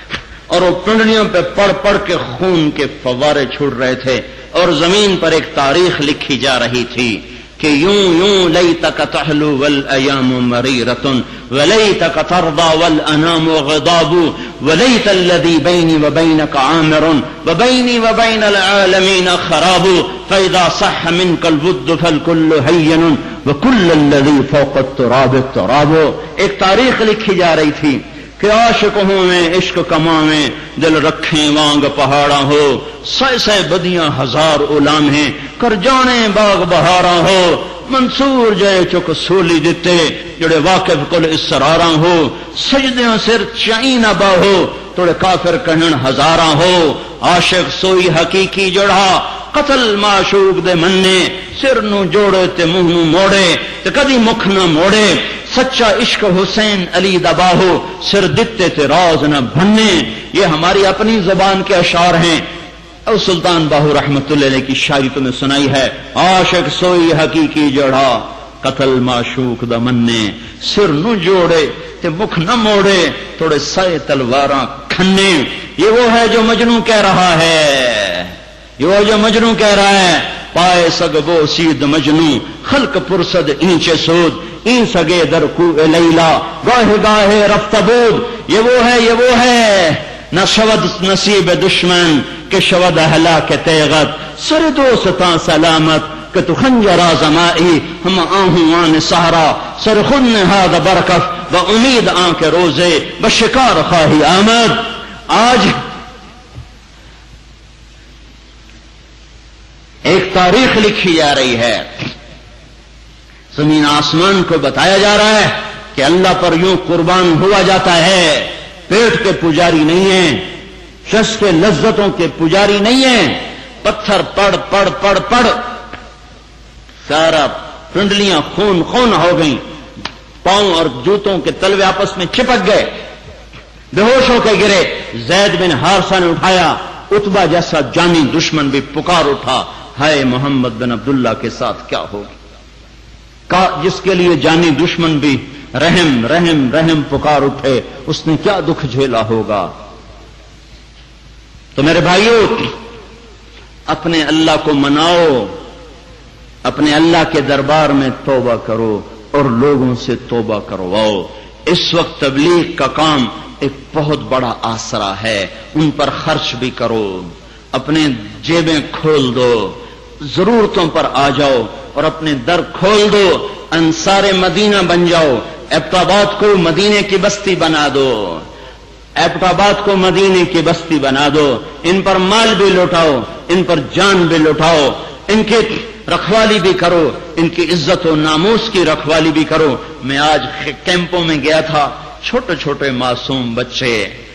اور وہ پنڈلیوں پہ پڑ پڑ کے خون کے فوارے چھوڑ رہے تھے، اور زمین پر ایک تاریخ لکھی جا رہی تھی کہ یوں یوں لیتک تحلو والایام مریرۃ ولیتک ترضى والانام غضاب ولیت الذی بینی وبینک عامر وبینی وبین العالمین خراب فاذا صح منک الود فالکل ہین وکل الذی فوق التراب التراب۔ ایک تاریخ لکھی جا رہی تھی کہ عاشق ہوں میں عشق کماویں، دل رکھیں وانگ پہاڑا ہو، سہ سہ بدیاں ہزار اولام ہیں، کر جانے باغ بہارا ہو، منصور جے چک سولی دتے، جڑے واقف کل اسراراں ہو، سجدیاں سر چائیں نہ باہو، توڑے کافر کہن ہزاراں ہو، عاشق سوئی حقیقی جڑا، قتل معشوق دے مننے، سر نو جوڑے تے منہ نو موڑے، تے کدی مکھ نہ موڑے، سچا عشق حسین علی دباہو، سر دتے تے راز نہ بھنے۔ یہ ہماری اپنی زبان کے اشعار ہیں، اور سلطان باہو رحمت اللہ علیہ کی شاعری تمہیں سنائی ہے، عاشق سوئی حقیقی جڑا، قتل معشوق دا مننے، سر نو جوڑے تے مکھ نہ موڑے، تھوڑے سائے تلواراں کھنے۔ یہ وہ ہے جو مجنوں کہہ رہا ہے، یہ وہ جو مجنوں کہہ رہا ہے، پائے سگ وہ سید مجنوں، خلق پرسد اینچے سود، این سگے در کو لیلا، گاہے گاہے رفت بود۔ یہ وہ ہے یہ وہ ہے، نہ شود نصیب دشمن کہ شود ہلاک تیغت، سر دوستاں سلامت کہ تو خنجر آزمائی، ہم آہوں آن سہرا، سر خن نہاد برکف و امید آن کے روزے بشکار خواہی آمد۔ آج ایک تاریخ لکھی جا رہی ہے، زمین آسمان کو بتایا جا رہا ہے کہ اللہ پر یوں قربان ہوا جاتا ہے، پیٹ کے پجاری نہیں ہیں، شخص کے لذتوں کے پجاری نہیں ہیں، پتھر پڑ پڑ پڑ پڑ سارا پنڈلیاں خون خون ہو گئیں، پاؤں اور جوتوں کے تلوے آپس میں چپک گئے، بے ہوش ہو کے گرے۔ زید بن حارثہ نے اٹھایا، عتبہ جیسا جانی دشمن بھی پکار اٹھا، ہائے محمد بن عبداللہ کے ساتھ کیا ہوگا، جس کے لیے جانی دشمن بھی رحم رحم رحم پکار اٹھے، اس نے کیا دکھ جھیلا ہوگا۔ تو میرے بھائیوں، اپنے اللہ کو مناؤ، اپنے اللہ کے دربار میں توبہ کرو اور لوگوں سے توبہ کرواؤ۔ اس وقت تبلیغ کا کام ایک بہت بڑا آسرا ہے، ان پر خرچ بھی کرو، اپنے جیبیں کھول دو، ضرورتوں پر آ جاؤ اور اپنے در کھول دو، انصار مدینہ بن جاؤ، ایبٹ آباد کو مدینے کی بستی بنا دو، ایبٹ آباد کو مدینے کی بستی بنا دو، ان پر مال بھی لوٹاؤ، ان پر جان بھی لوٹاؤ، ان کی رکھوالی بھی کرو، ان کی عزت و ناموس کی رکھوالی بھی کرو۔ میں آج کیمپوں میں گیا تھا، چھوٹے چھوٹے معصوم بچے،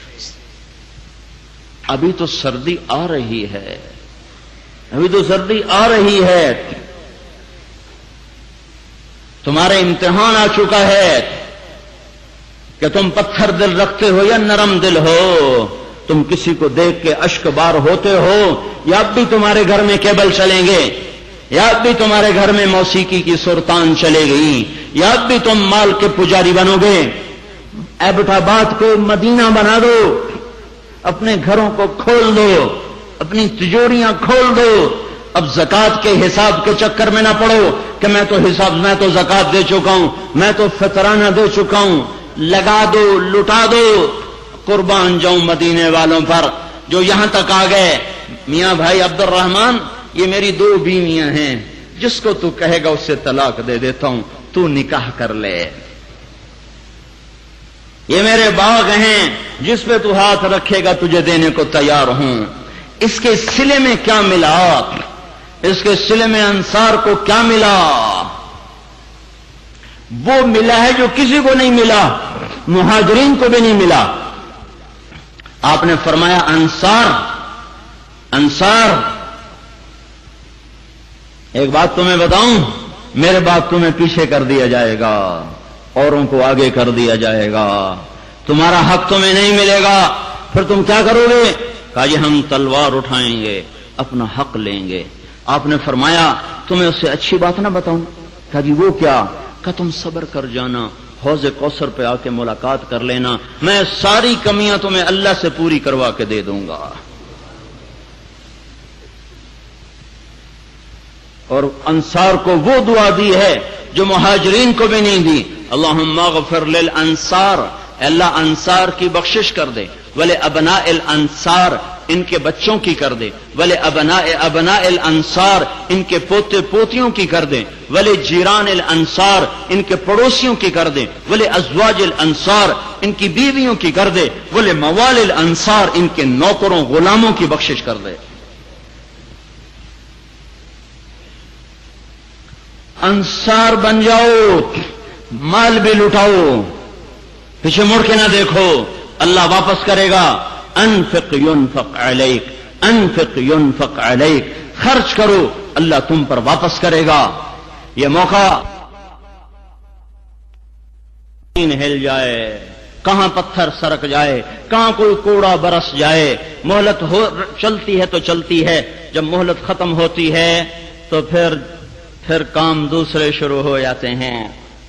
ابھی تو سردی آ رہی ہے، ابھی تو سردی آ رہی ہے، تمہارے امتحان آ چکا ہے کہ تم پتھر دل رکھتے ہو یا نرم دل ہو، تم کسی کو دیکھ کے اشک بار ہوتے ہو یا اب بھی تمہارے گھر میں کیبل چلیں گے، یا اب بھی تمہارے گھر میں موسیقی کی سرتان چلے گئی، یا اب بھی تم مال کے پجاری بنو گے۔ ایبٹ آباد کو مدینہ بنا دو، اپنے گھروں کو کھول دو، اپنی تجوریاں کھول دو۔ اب زکات کے حساب کے چکر میں نہ پڑو کہ میں تو حساب میں تو زکات دے چکا ہوں، میں تو فطرانہ دے چکا ہوں۔ لگا دو، لٹا دو، قربان جاؤں مدینے والوں پر جو یہاں تک آ گئے۔ میاں بھائی عبد الرحمان، یہ میری دو بیویاں ہیں، جس کو تو کہے گا اس سے طلاق دے دیتا ہوں، تو نکاح کر لے۔ یہ میرے باغ ہیں، جس پہ تو ہاتھ رکھے گا تجھے دینے کو تیار ہوں۔ اس کے سلے میں کیا ملا؟ اس کے سلے میں انصار کو کیا ملا؟ وہ ملا ہے جو کسی کو نہیں ملا، مہاجرین کو بھی نہیں ملا۔ آپ نے فرمایا انصار انصار ایک بات تمہیں بتاؤں، میرے بات تمہیں پیچھے کر دیا جائے گا، اوروں کو آگے کر دیا جائے گا، تمہارا حق تمہیں نہیں ملے گا، پھر تم کیا کرو گے؟ کہا جی ہم تلوار اٹھائیں گے، اپنا حق لیں گے۔ آپ نے فرمایا تمہیں اس سے اچھی بات نہ بتاؤں؟ کہا جی وہ کیا؟ کہا تم صبر کر جانا، حوض کوثر پہ آ کے ملاقات کر لینا، میں ساری کمیاں تمہیں اللہ سے پوری کروا کے دے دوں گا۔ اور انصار کو وہ دعا دی ہے جو مہاجرین کو بھی نہیں دی، اللہم اغفر للانصار، اللہ انصار کی بخشش کر دے، ولی ابناء الانصار، ان کے بچوں کی کر دے، ولی ابناء ابناء الانصار، ان کے پوتے پوتیوں کی کر دے، ولی جیران الانصار، ان کے پڑوسیوں کی کر دے، ولی ازواج الانصار، ان کی بیویوں کی کر دے، ولی موال الانصار، ان کے نوکروں غلاموں کی بخشش کر دے۔ انصار بن جاؤ، مال بھی لٹاؤ، پیچھے مڑ کے نہ دیکھو، اللہ واپس کرے گا۔ انفق ينفق علیک، انفق ينفق علیک، خرچ کرو، اللہ تم پر واپس کرے گا۔ یہ موقع ہل جائے، کہاں پتھر سرک جائے، کہاں کوئی کوڑا برس جائے، مہلت ہو چلتی ہے تو چلتی ہے، جب مہلت ختم ہوتی ہے تو پھر پھر کام دوسرے شروع ہو جاتے ہیں۔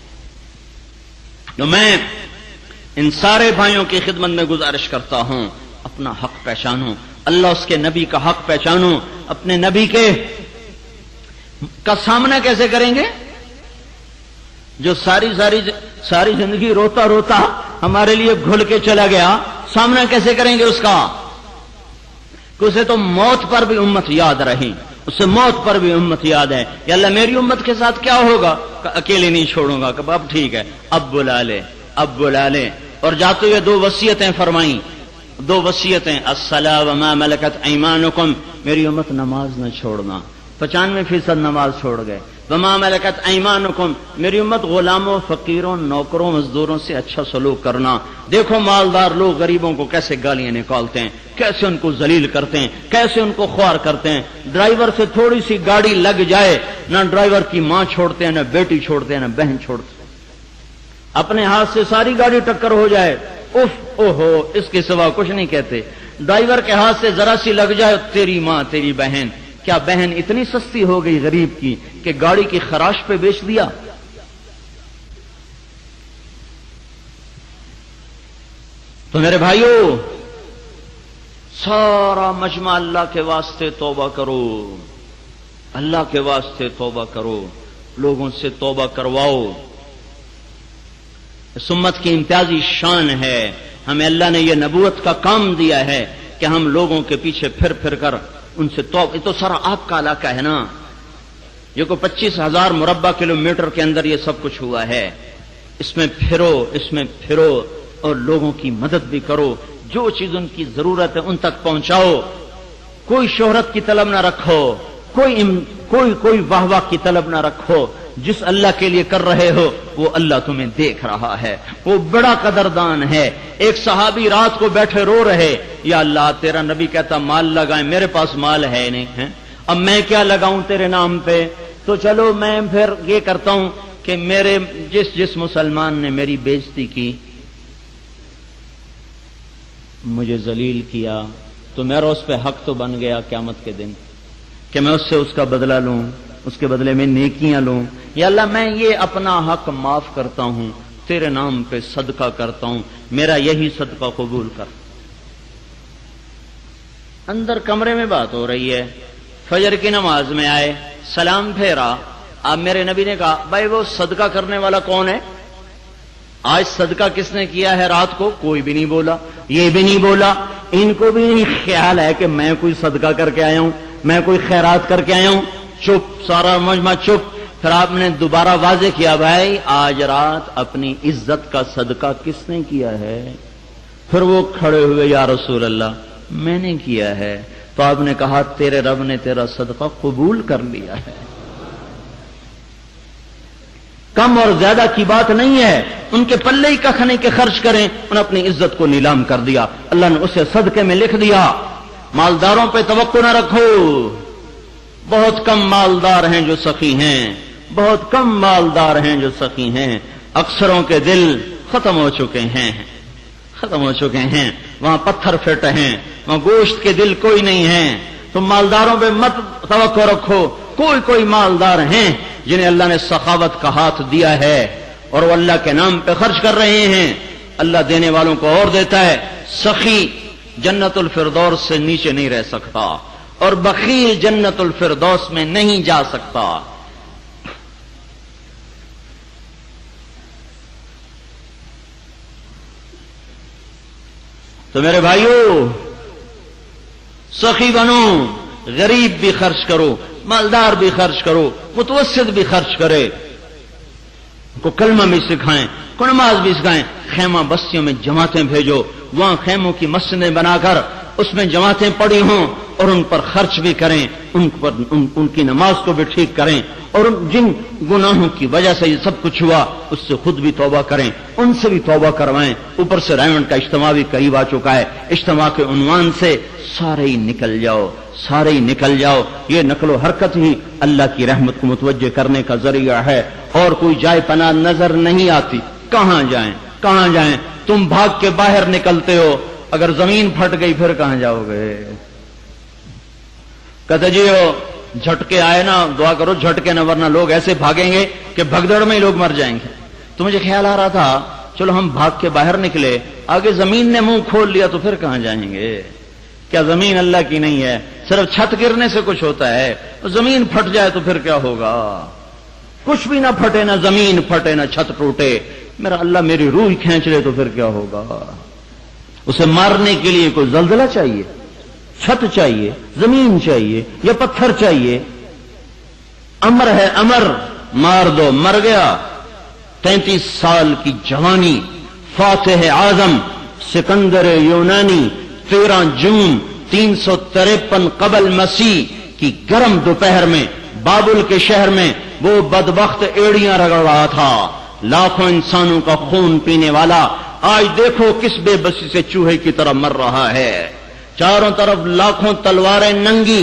تو میں ان سارے بھائیوں کی خدمت میں گزارش کرتا ہوں، اپنا حق پہچانو، اللہ اس کے نبی کا حق پہچانو۔ اپنے نبی کے کا سامنا کیسے کریں گے؟ جو ساری ساری ساری زندگی روتا روتا ہمارے لیے گھل کے چلا گیا، سامنا کیسے کریں گے اس کا؟ کہ اسے تو موت پر بھی امت یاد رہی، اسے موت پر بھی امت یاد ہے۔ یا اللہ میری امت کے ساتھ کیا ہوگا؟ کہ اکیلے نہیں چھوڑوں گا، کہ اب ٹھیک ہے، اب بلا لے، اب بلا لے۔ اور جاتے ہوئے دو وصیتیں فرمائیں، دو وصیتیں، الصلاۃ وما ملکت ایمانکم، میری امت نماز نہ چھوڑنا، پچانوے فیصد نماز چھوڑ گئے۔ وما ملکت ایمانکم، میری امت غلاموں، فقیروں، نوکروں، مزدوروں سے اچھا سلوک کرنا۔ دیکھو مالدار لوگ غریبوں کو کیسے گالیاں نکالتے ہیں، کیسے ان کو ذلیل کرتے ہیں، کیسے ان کو خوار کرتے ہیں۔ ڈرائیور سے تھوڑی سی گاڑی لگ جائے، نہ ڈرائیور کی ماں چھوڑتے ہیں، نہ بیٹی چھوڑتے ہیں، نہ بہن چھوڑتے ہیں۔ اپنے ہاتھ سے ساری گاڑی ٹکر ہو جائے، اف اوہو، اس کے سوا کچھ نہیں کہتے۔ ڈرائیور کے ہاتھ سے ذرا سی لگ جائے، تیری ماں، تیری بہن۔ کیا بہن اتنی سستی ہو گئی غریب کی کہ گاڑی کی خراش پہ بیچ دیا؟ تو میرے بھائیوں، سارا مجمع اللہ کے واسطے توبہ کرو، اللہ کے واسطے توبہ کرو، لوگوں سے توبہ کرواؤ۔ اس امت کی امتیازی شان ہے، ہمیں اللہ نے یہ نبوت کا کام دیا ہے کہ ہم لوگوں کے پیچھے پھر پھر کر ان سے توبہ۔ یہ تو سارا آپ کا علاقہ ہے نا، یہ کو پچیس ہزار مربع کلومیٹر کے اندر یہ سب کچھ ہوا ہے، اس میں پھرو، اس میں پھرو اور لوگوں کی مدد بھی کرو، جو چیز ان کی ضرورت ہے ان تک پہنچاؤ۔ کوئی شہرت کی طلب نہ رکھو، کوئی کوئی کوئی واہ واہ کی طلب نہ رکھو، جس اللہ کے لیے کر رہے ہو وہ اللہ تمہیں دیکھ رہا ہے، وہ بڑا قدردان ہے۔ ایک صحابی رات کو بیٹھے رو رہے، یا اللہ تیرا نبی کہتا مال لگائیں، میرے پاس مال ہے نہیں ہے، اب میں کیا لگاؤں تیرے نام پہ، تو چلو میں پھر یہ کرتا ہوں کہ میرے جس جس مسلمان نے میری بےزتی کی، مجھے ذلیل کیا، تو میرا اس پہ حق تو بن گیا قیامت کے دن کہ میں اس سے اس کا بدلہ لوں، اس کے بدلے میں نیکیاں لوں۔ یا اللہ میں یہ اپنا حق معاف کرتا ہوں، تیرے نام پہ صدقہ کرتا ہوں، میرا یہی صدقہ قبول کر۔ اندر کمرے میں بات ہو رہی ہے، فجر کی نماز میں آئے، سلام پھیرا، اب میرے نبی نے کہا بھائی وہ صدقہ کرنے والا کون ہے؟ آج صدقہ کس نے کیا ہے رات کو؟ کوئی بھی نہیں بولا، یہ بھی نہیں بولا، ان کو بھی نہیں خیال ہے کہ میں کوئی صدقہ کر کے آیا ہوں، میں کوئی خیرات کر کے آیا ہوں۔ چپ، سارا مجمع چپ۔ پھر آپ نے دوبارہ واضح کیا بھائی آج رات اپنی عزت کا صدقہ کس نے کیا ہے؟ پھر وہ کھڑے ہوئے، یا رسول اللہ میں نے کیا ہے۔ تو آپ نے کہا تیرے رب نے تیرا صدقہ قبول کر لیا ہے۔ کم اور زیادہ کی بات نہیں ہے، ان کے پلے ہی ککھ نہیں کہ خرچ کریں، انہوں نے اپنی عزت کو نیلام کر دیا، اللہ نے اسے صدقے میں لکھ دیا۔ مالداروں پہ توقع نہ رکھو، بہت کم مالدار ہیں جو سخی ہیں، بہت کم مالدار ہیں جو سخی ہیں، اکثروں کے دل ختم ہو چکے ہیں، ختم ہو چکے ہیں، وہاں پتھر پھٹ ہیں، وہاں گوشت کے دل کوئی نہیں ہے۔ تم مالداروں پہ مت توقع رکھو، کوئی کوئی مالدار ہیں جنہیں اللہ نے سخاوت کا ہاتھ دیا ہے اور وہ اللہ کے نام پہ خرچ کر رہے ہیں، اللہ دینے والوں کو اور دیتا ہے۔ سخی جنت الفردوس سے نیچے نہیں رہ سکتا اور بخیل جنت الفردوس میں نہیں جا سکتا۔ تو میرے بھائیوں سخی بنو، غریب بھی خرچ کرو، مالدار بھی خرچ کرو، متوسط بھی خرچ کرے، کو کلمہ بھی سکھائیں، کو نماز بھی سکھائیں، خیمہ بستیوں میں جماعتیں بھیجو، وہاں خیموں کی مسجدیں بنا کر اس میں جماعتیں پڑی ہوں اور ان پر خرچ بھی کریں، ان پر ان, ان کی نماز کو بھی ٹھیک کریں، اور جن گناہوں کی وجہ سے یہ سب کچھ ہوا اس سے خود بھی توبہ کریں، ان سے بھی توبہ کروائیں۔ اوپر سے رائمنڈ کا اجتماع بھی قریب آ چکا ہے، اجتماع کے عنوان سے سارے ہی نکل جاؤ، سارے ہی نکل جاؤ۔ یہ نقل و حرکت ہی اللہ کی رحمت کو متوجہ کرنے کا ذریعہ ہے، اور کوئی جائے پناہ نظر نہیں آتی۔ کہاں جائیں کہاں جائیں؟ تم بھاگ کے باہر نکلتے ہو، اگر زمین پھٹ گئی پھر کہاں جاؤ گے؟ کہتے جی ہو جھٹکے آئے نا، دعا کرو جھٹکے نہ، ورنہ لوگ ایسے بھاگیں گے کہ بھگدڑ میں ہی لوگ مر جائیں گے۔ تو مجھے خیال آ رہا تھا چلو ہم بھاگ کے باہر نکلے، آگے زمین نے منہ کھول لیا تو پھر کہاں جائیں گے؟ کیا زمین اللہ کی نہیں ہے؟ صرف چھت گرنے سے کچھ ہوتا ہے، تو زمین پھٹ جائے تو پھر کیا ہوگا؟ کچھ بھی نہ پھٹے، نہ زمین پھٹے، نہ چھت ٹوٹے، میرا اللہ میری روح کھینچ لے تو پھر کیا ہوگا؟ اسے مارنے کے لیے کوئی زلزلہ چاہیے، چھت چاہیے، زمین چاہیے یا پتھر چاہیے؟ امر ہے امر، مار دو، مر گیا۔ تینتیس سال کی جوانی، فاتح اعظم سکندر یونانی، تیرہ جون تین سو تریپن قبل مسیح کی گرم دوپہر میں بابل کے شہر میں وہ بدبخت ایڑیاں رگڑ رہا تھا، لاکھوں انسانوں کا خون پینے والا آج دیکھو کس بے بسی سے چوہے کی طرح مر رہا ہے۔ چاروں طرف لاکھوں تلواریں ننگی،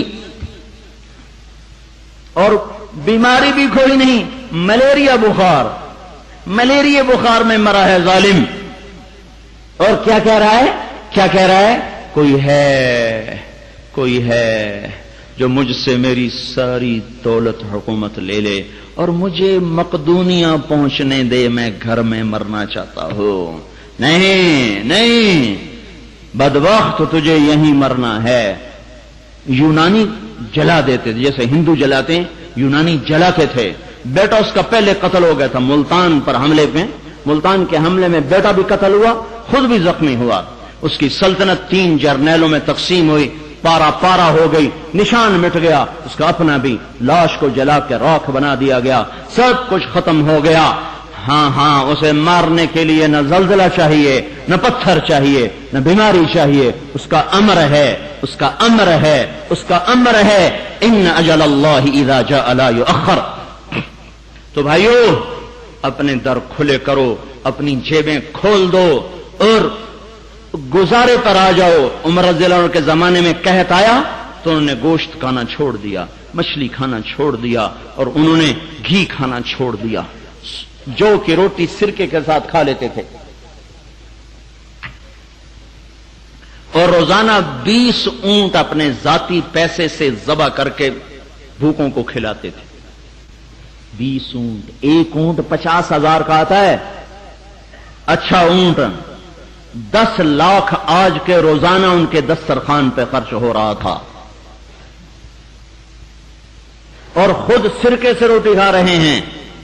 اور بیماری بھی کوئی نہیں، ملیریا بخار، ملیریا بخار میں مرا ہے ظالم۔ اور کیا کہہ رہا ہے؟ کیا کہہ رہا ہے؟ کوئی ہے کوئی ہے جو مجھ سے میری ساری دولت حکومت لے لے اور مجھے مقدونیہ پہنچنے دے، میں گھر میں مرنا چاہتا ہوں۔ نہیں نہیں، بدبخت تو تجھے یہیں مرنا ہے۔ یونانی جلا دیتے تھے جیسے ہندو جلاتے ہیں، یونانی جلاتے تھے۔ بیٹا اس کا پہلے قتل ہو گیا تھا ملتان پر حملے میں، ملتان کے حملے میں بیٹا بھی قتل ہوا، خود بھی زخمی ہوا۔ اس کی سلطنت تین جرنیلوں میں تقسیم ہوئی، پارا پارا ہو گئی، نشان مٹ گیا، اس کا اپنا بھی، لاش کو جلا کے راکھ بنا دیا گیا، سب کچھ ختم ہو گیا۔ ہاں ہاں اسے مارنے کے لیے نہ زلزلہ چاہیے، نہ پتھر چاہیے، نہ بیماری چاہیے، اس کا امر ہے، اس کا امر ہے، اس کا امر ہے، ان اجل اللہ اذا جاء لا یؤخر۔ تو بھائیو اپنے در کھلے کرو، اپنی جیبیں کھول دو اور گزارے پر آ جاؤ۔ عمر رضی اللہ عنہ کے زمانے میں قحط آیا تو انہوں نے گوشت کھانا چھوڑ دیا، مچھلی کھانا چھوڑ دیا، اور انہوں نے گھی کھانا چھوڑ دیا، جو کی روٹی سرکے کے ساتھ کھا لیتے تھے، اور روزانہ بیس اونٹ اپنے ذاتی پیسے سے ذبح کر کے بھوکوں کو کھلاتے تھے۔ بیس اونٹ، ایک اونٹ پچاس ہزار کا آتا ہے، اچھا اونٹ دس لاکھ آج کے روزانہ ان کے دسترخوان پہ خرچ ہو رہا تھا، اور خود سرکے سے روٹی کھا رہے ہیں،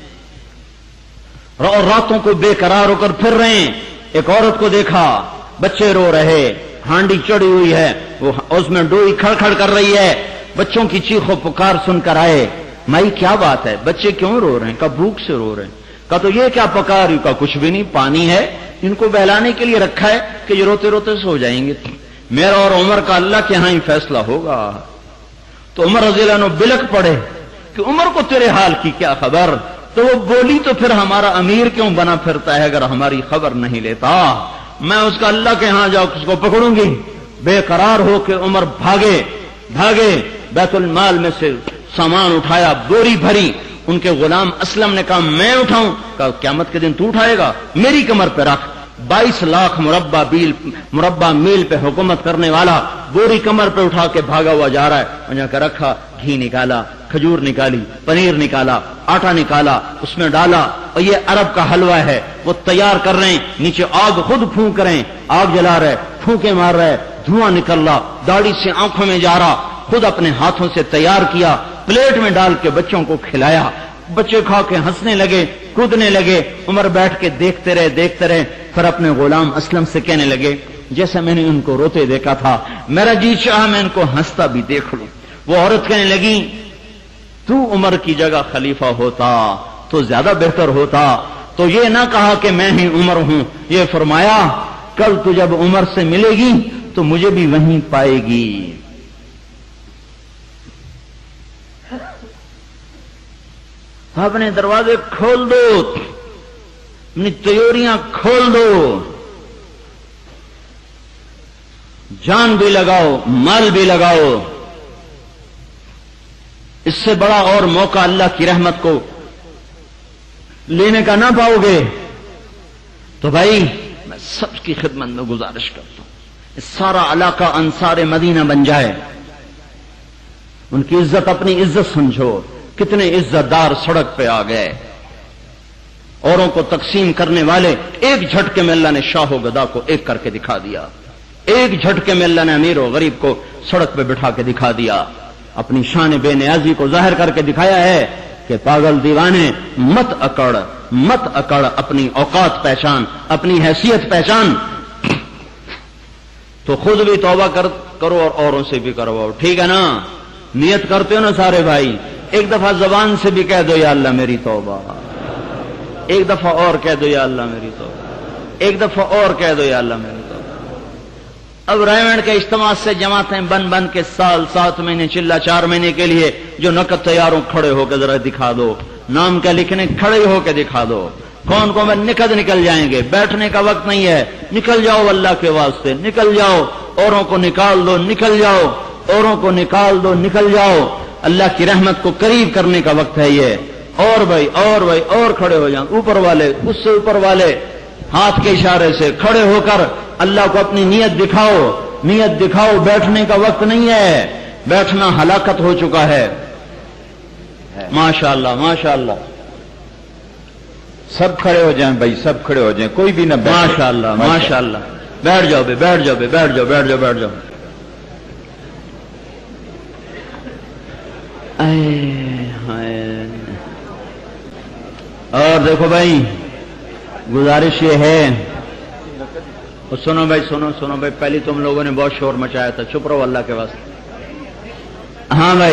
اور راتوں کو بے قرار ہو کر پھر رہے ہیں۔ ایک عورت کو دیکھا، بچے رو رہے، ہانڈی چڑھی ہوئی ہے، وہ اس میں ڈوئی کھڑ کھڑ کر رہی ہے، بچوں کی چیخ و پکار سن کر آئے، مائی کیا بات ہے، بچے کیوں رو رہے ہیں؟ کہا بھوک سے رو رہے ہیں۔ کہا تو یہ کیا پکا رہی؟ کہا کچھ بھی نہیں، پانی ہے، ان کو بہلانے کے لیے رکھا ہے کہ یہ روتے روتے سو جائیں گے، میرا اور عمر کا اللہ کے ہاں ہی فیصلہ ہوگا۔ تو عمر رضی اللہ عنہ بلک پڑے کہ عمر کو تیرے حال کی کیا خبر؟ تو وہ بولی تو پھر ہمارا امیر کیوں بنا پھرتا ہے اگر ہماری خبر نہیں لیتا؟ میں اس کا اللہ کے ہاں جاؤ اس کو پکڑوں گی۔ بے قرار ہو کے عمر بھاگے بھاگے بیت المال میں سے سامان اٹھایا، بوری بھری۔ ان کے غلام اسلم نے کہا میں اٹھاؤں؟ کہا قیامت کے دن تو اٹھائے گا، میری کمر پہ رکھ۔ بائیس لاکھ مربع میل مربع میل پہ حکومت کرنے والا بوری کمر پہ اٹھا کے بھاگا ہوا جا رہا ہے، وہاں کے رکھا، گھی نکالا، کھجور نکالی، پنیر نکالا، آٹا نکالا، اس میں ڈالا، اور یہ عرب کا حلوہ ہے، وہ تیار کر رہے ہیں، نیچے آگ خود پھونک رہے ہیں، آگ جلا رہے، پھونکے مار رہے، دھواں نکل رہا، داڑھی سے آنکھوں میں جا رہا، خود اپنے ہاتھوں سے تیار کیا، پلیٹ میں ڈال کے بچوں کو کھلایا۔ بچے کھا کے ہنسنے لگے، کودنے لگے۔ عمر بیٹھ کے دیکھتے رہے دیکھتے رہے پھر اپنے غلام اسلم سے کہنے لگے جیسے میں نے ان کو روتے دیکھا تھا، میرا جی چاہا میں ان کو ہنستا بھی دیکھ لوں۔ وہ عورت کہنے لگی تو عمر کی جگہ خلیفہ ہوتا تو زیادہ بہتر ہوتا، تو یہ نہ کہا کہ میں ہی عمر ہوں، یہ فرمایا کل تو جب عمر سے ملے گی تو مجھے بھی وہیں پائے گی۔ اپنے دروازے کھول دو، اپنی تیوریاں کھول دو، جان بھی لگاؤ، مال بھی لگاؤ۔ اس سے بڑا اور موقع اللہ کی رحمت کو لینے کا نہ پاؤ گے۔ تو بھائی میں سب کی خدمت میں گزارش کرتا ہوں، سارا علاقہ انصار مدینہ بن جائے، ان کی عزت اپنی عزت سمجھو۔ کتنے عزت دار سڑک پہ آ گئے، اوروں کو تقسیم کرنے والے، ایک جھٹکے میں اللہ نے شاہ و گدا کو ایک کر کے دکھا دیا، ایک جھٹکے میں اللہ نے امیر و غریب کو سڑک پہ بٹھا کے دکھا دیا، اپنی شان بے نیازی کو ظاہر کر کے دکھایا ہے کہ پاگل دیوانے مت اکڑ مت اکڑ، اپنی اوقات پہچان، اپنی حیثیت پہچان، تو خود بھی توبہ کر کرو اور اوروں سے بھی کرواؤ، ٹھیک ہے نا؟ نیت کرتے ہو نا سارے بھائی؟ ایک دفعہ زبان سے بھی کہہ دو یا اللہ میری توبہ، ایک دفعہ اور کہہ دو یا اللہ میری توبہ، ایک دفعہ اور کہہ دو یا اللہ میری توبہ۔ اب رائمنڈ کے اجتماع سے جماعتیں بن بن کے سال سات مہینے چلا چار مہینے کے لیے جو نقد تیاروں کھڑے ہو کے ذرا دکھا دو، نام کا لکھنے کھڑے ہو کے دکھا دو، کون کون میں نقد نکل جائیں گے، بیٹھنے کا وقت نہیں ہے، نکل جاؤ اللہ کے واسطے، نکل جاؤ، اوروں کو نکال دو، نکل جاؤ، اوروں کو نکال دو، نکل جاؤ، اللہ کی رحمت کو قریب کرنے کا وقت ہے یہ۔ اور بھائی اور بھائی اور کھڑے ہو جائیں، اوپر والے اس سے اوپر والے ہاتھ کے اشارے سے کھڑے ہو کر اللہ کو اپنی نیت دکھاؤ، نیت دکھاؤ، بیٹھنے کا وقت نہیں ہے، بیٹھنا ہلاکت ہو چکا ہے۔ ماشاءاللہ ماشاءاللہ، سب کھڑے ہو جائیں بھائی، سب کھڑے ہو جائیں، کوئی بھی نہ بیٹھے۔ ماشاءاللہ ماشاءاللہ بیٹھ جاؤ بے بیٹھ جاؤ بے بیٹھ جاؤ بیٹھ جاؤ بیٹھ جاؤ اور دیکھو بھائی گزارش یہ ہے، سنو بھائی سنو سنو بھائی، پہلی تم لوگوں نے بہت شور مچایا تھا، چپ رہو اللہ کے واسطے۔ ہاں بھائی،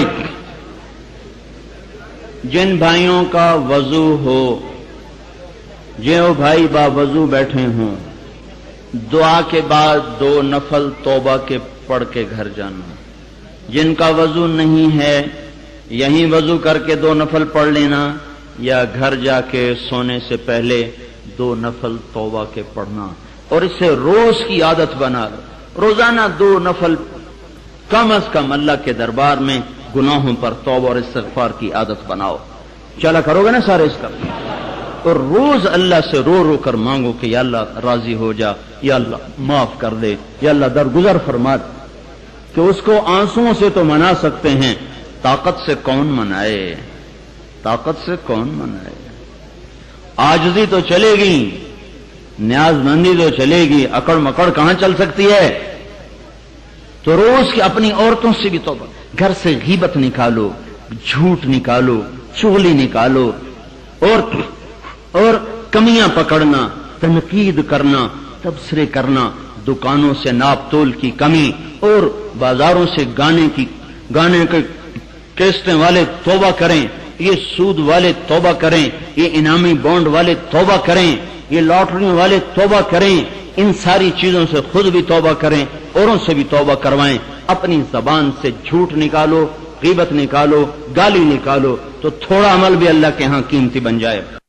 جن بھائیوں کا وضو ہو، جو بھائی با وضو بیٹھے ہوں، دعا کے بعد دو نفل توبہ کے پڑھ کے گھر جانا۔ جن کا وضو نہیں ہے، یہیں وضو کر کے دو نفل پڑھ لینا، یا گھر جا کے سونے سے پہلے دو نفل توبہ کے پڑھنا، اور اس سے روز کی عادت بنا لو۔ روزانہ دو نفل کم از کم اللہ کے دربار میں گناہوں پر توبہ اور استغفار کی عادت بناؤ۔ چلا کرو گے نا سارے اس کا؟ اور روز اللہ سے رو رو کر مانگو کہ یا اللہ راضی ہو جا، یا اللہ معاف کر دے، یا اللہ درگزر فرما دے۔ کہ اس کو آنسوؤں سے تو منا سکتے ہیں، طاقت سے کون منائے؟ طاقت سے کون منائے؟ عاجزی تو چلے گی، نیاز مندی تو چلے گی، اکڑ مکڑ کہاں چل سکتی ہے؟ تو روز کی اپنی عورتوں سے بھی توبہ، گھر سے غیبت نکالو، جھوٹ نکالو، چغلی نکالو، اور اور کمیاں پکڑنا، تنقید کرنا، تبصرے کرنا، دکانوں سے ناپ تول کی کمی، اور بازاروں سے گانے کی گانے کے کیسٹیں والے توبہ کریں، یہ سود والے توبہ کریں، یہ انعامی بانڈ والے توبہ کریں، یہ لاٹریوں والے توبہ کریں، ان ساری چیزوں سے خود بھی توبہ کریں، اوروں سے بھی توبہ کروائیں۔ اپنی زبان سے جھوٹ نکالو، غیبت نکالو، گالی نکالو، تو تھوڑا عمل بھی اللہ کے ہاں قیمتی بن جائے۔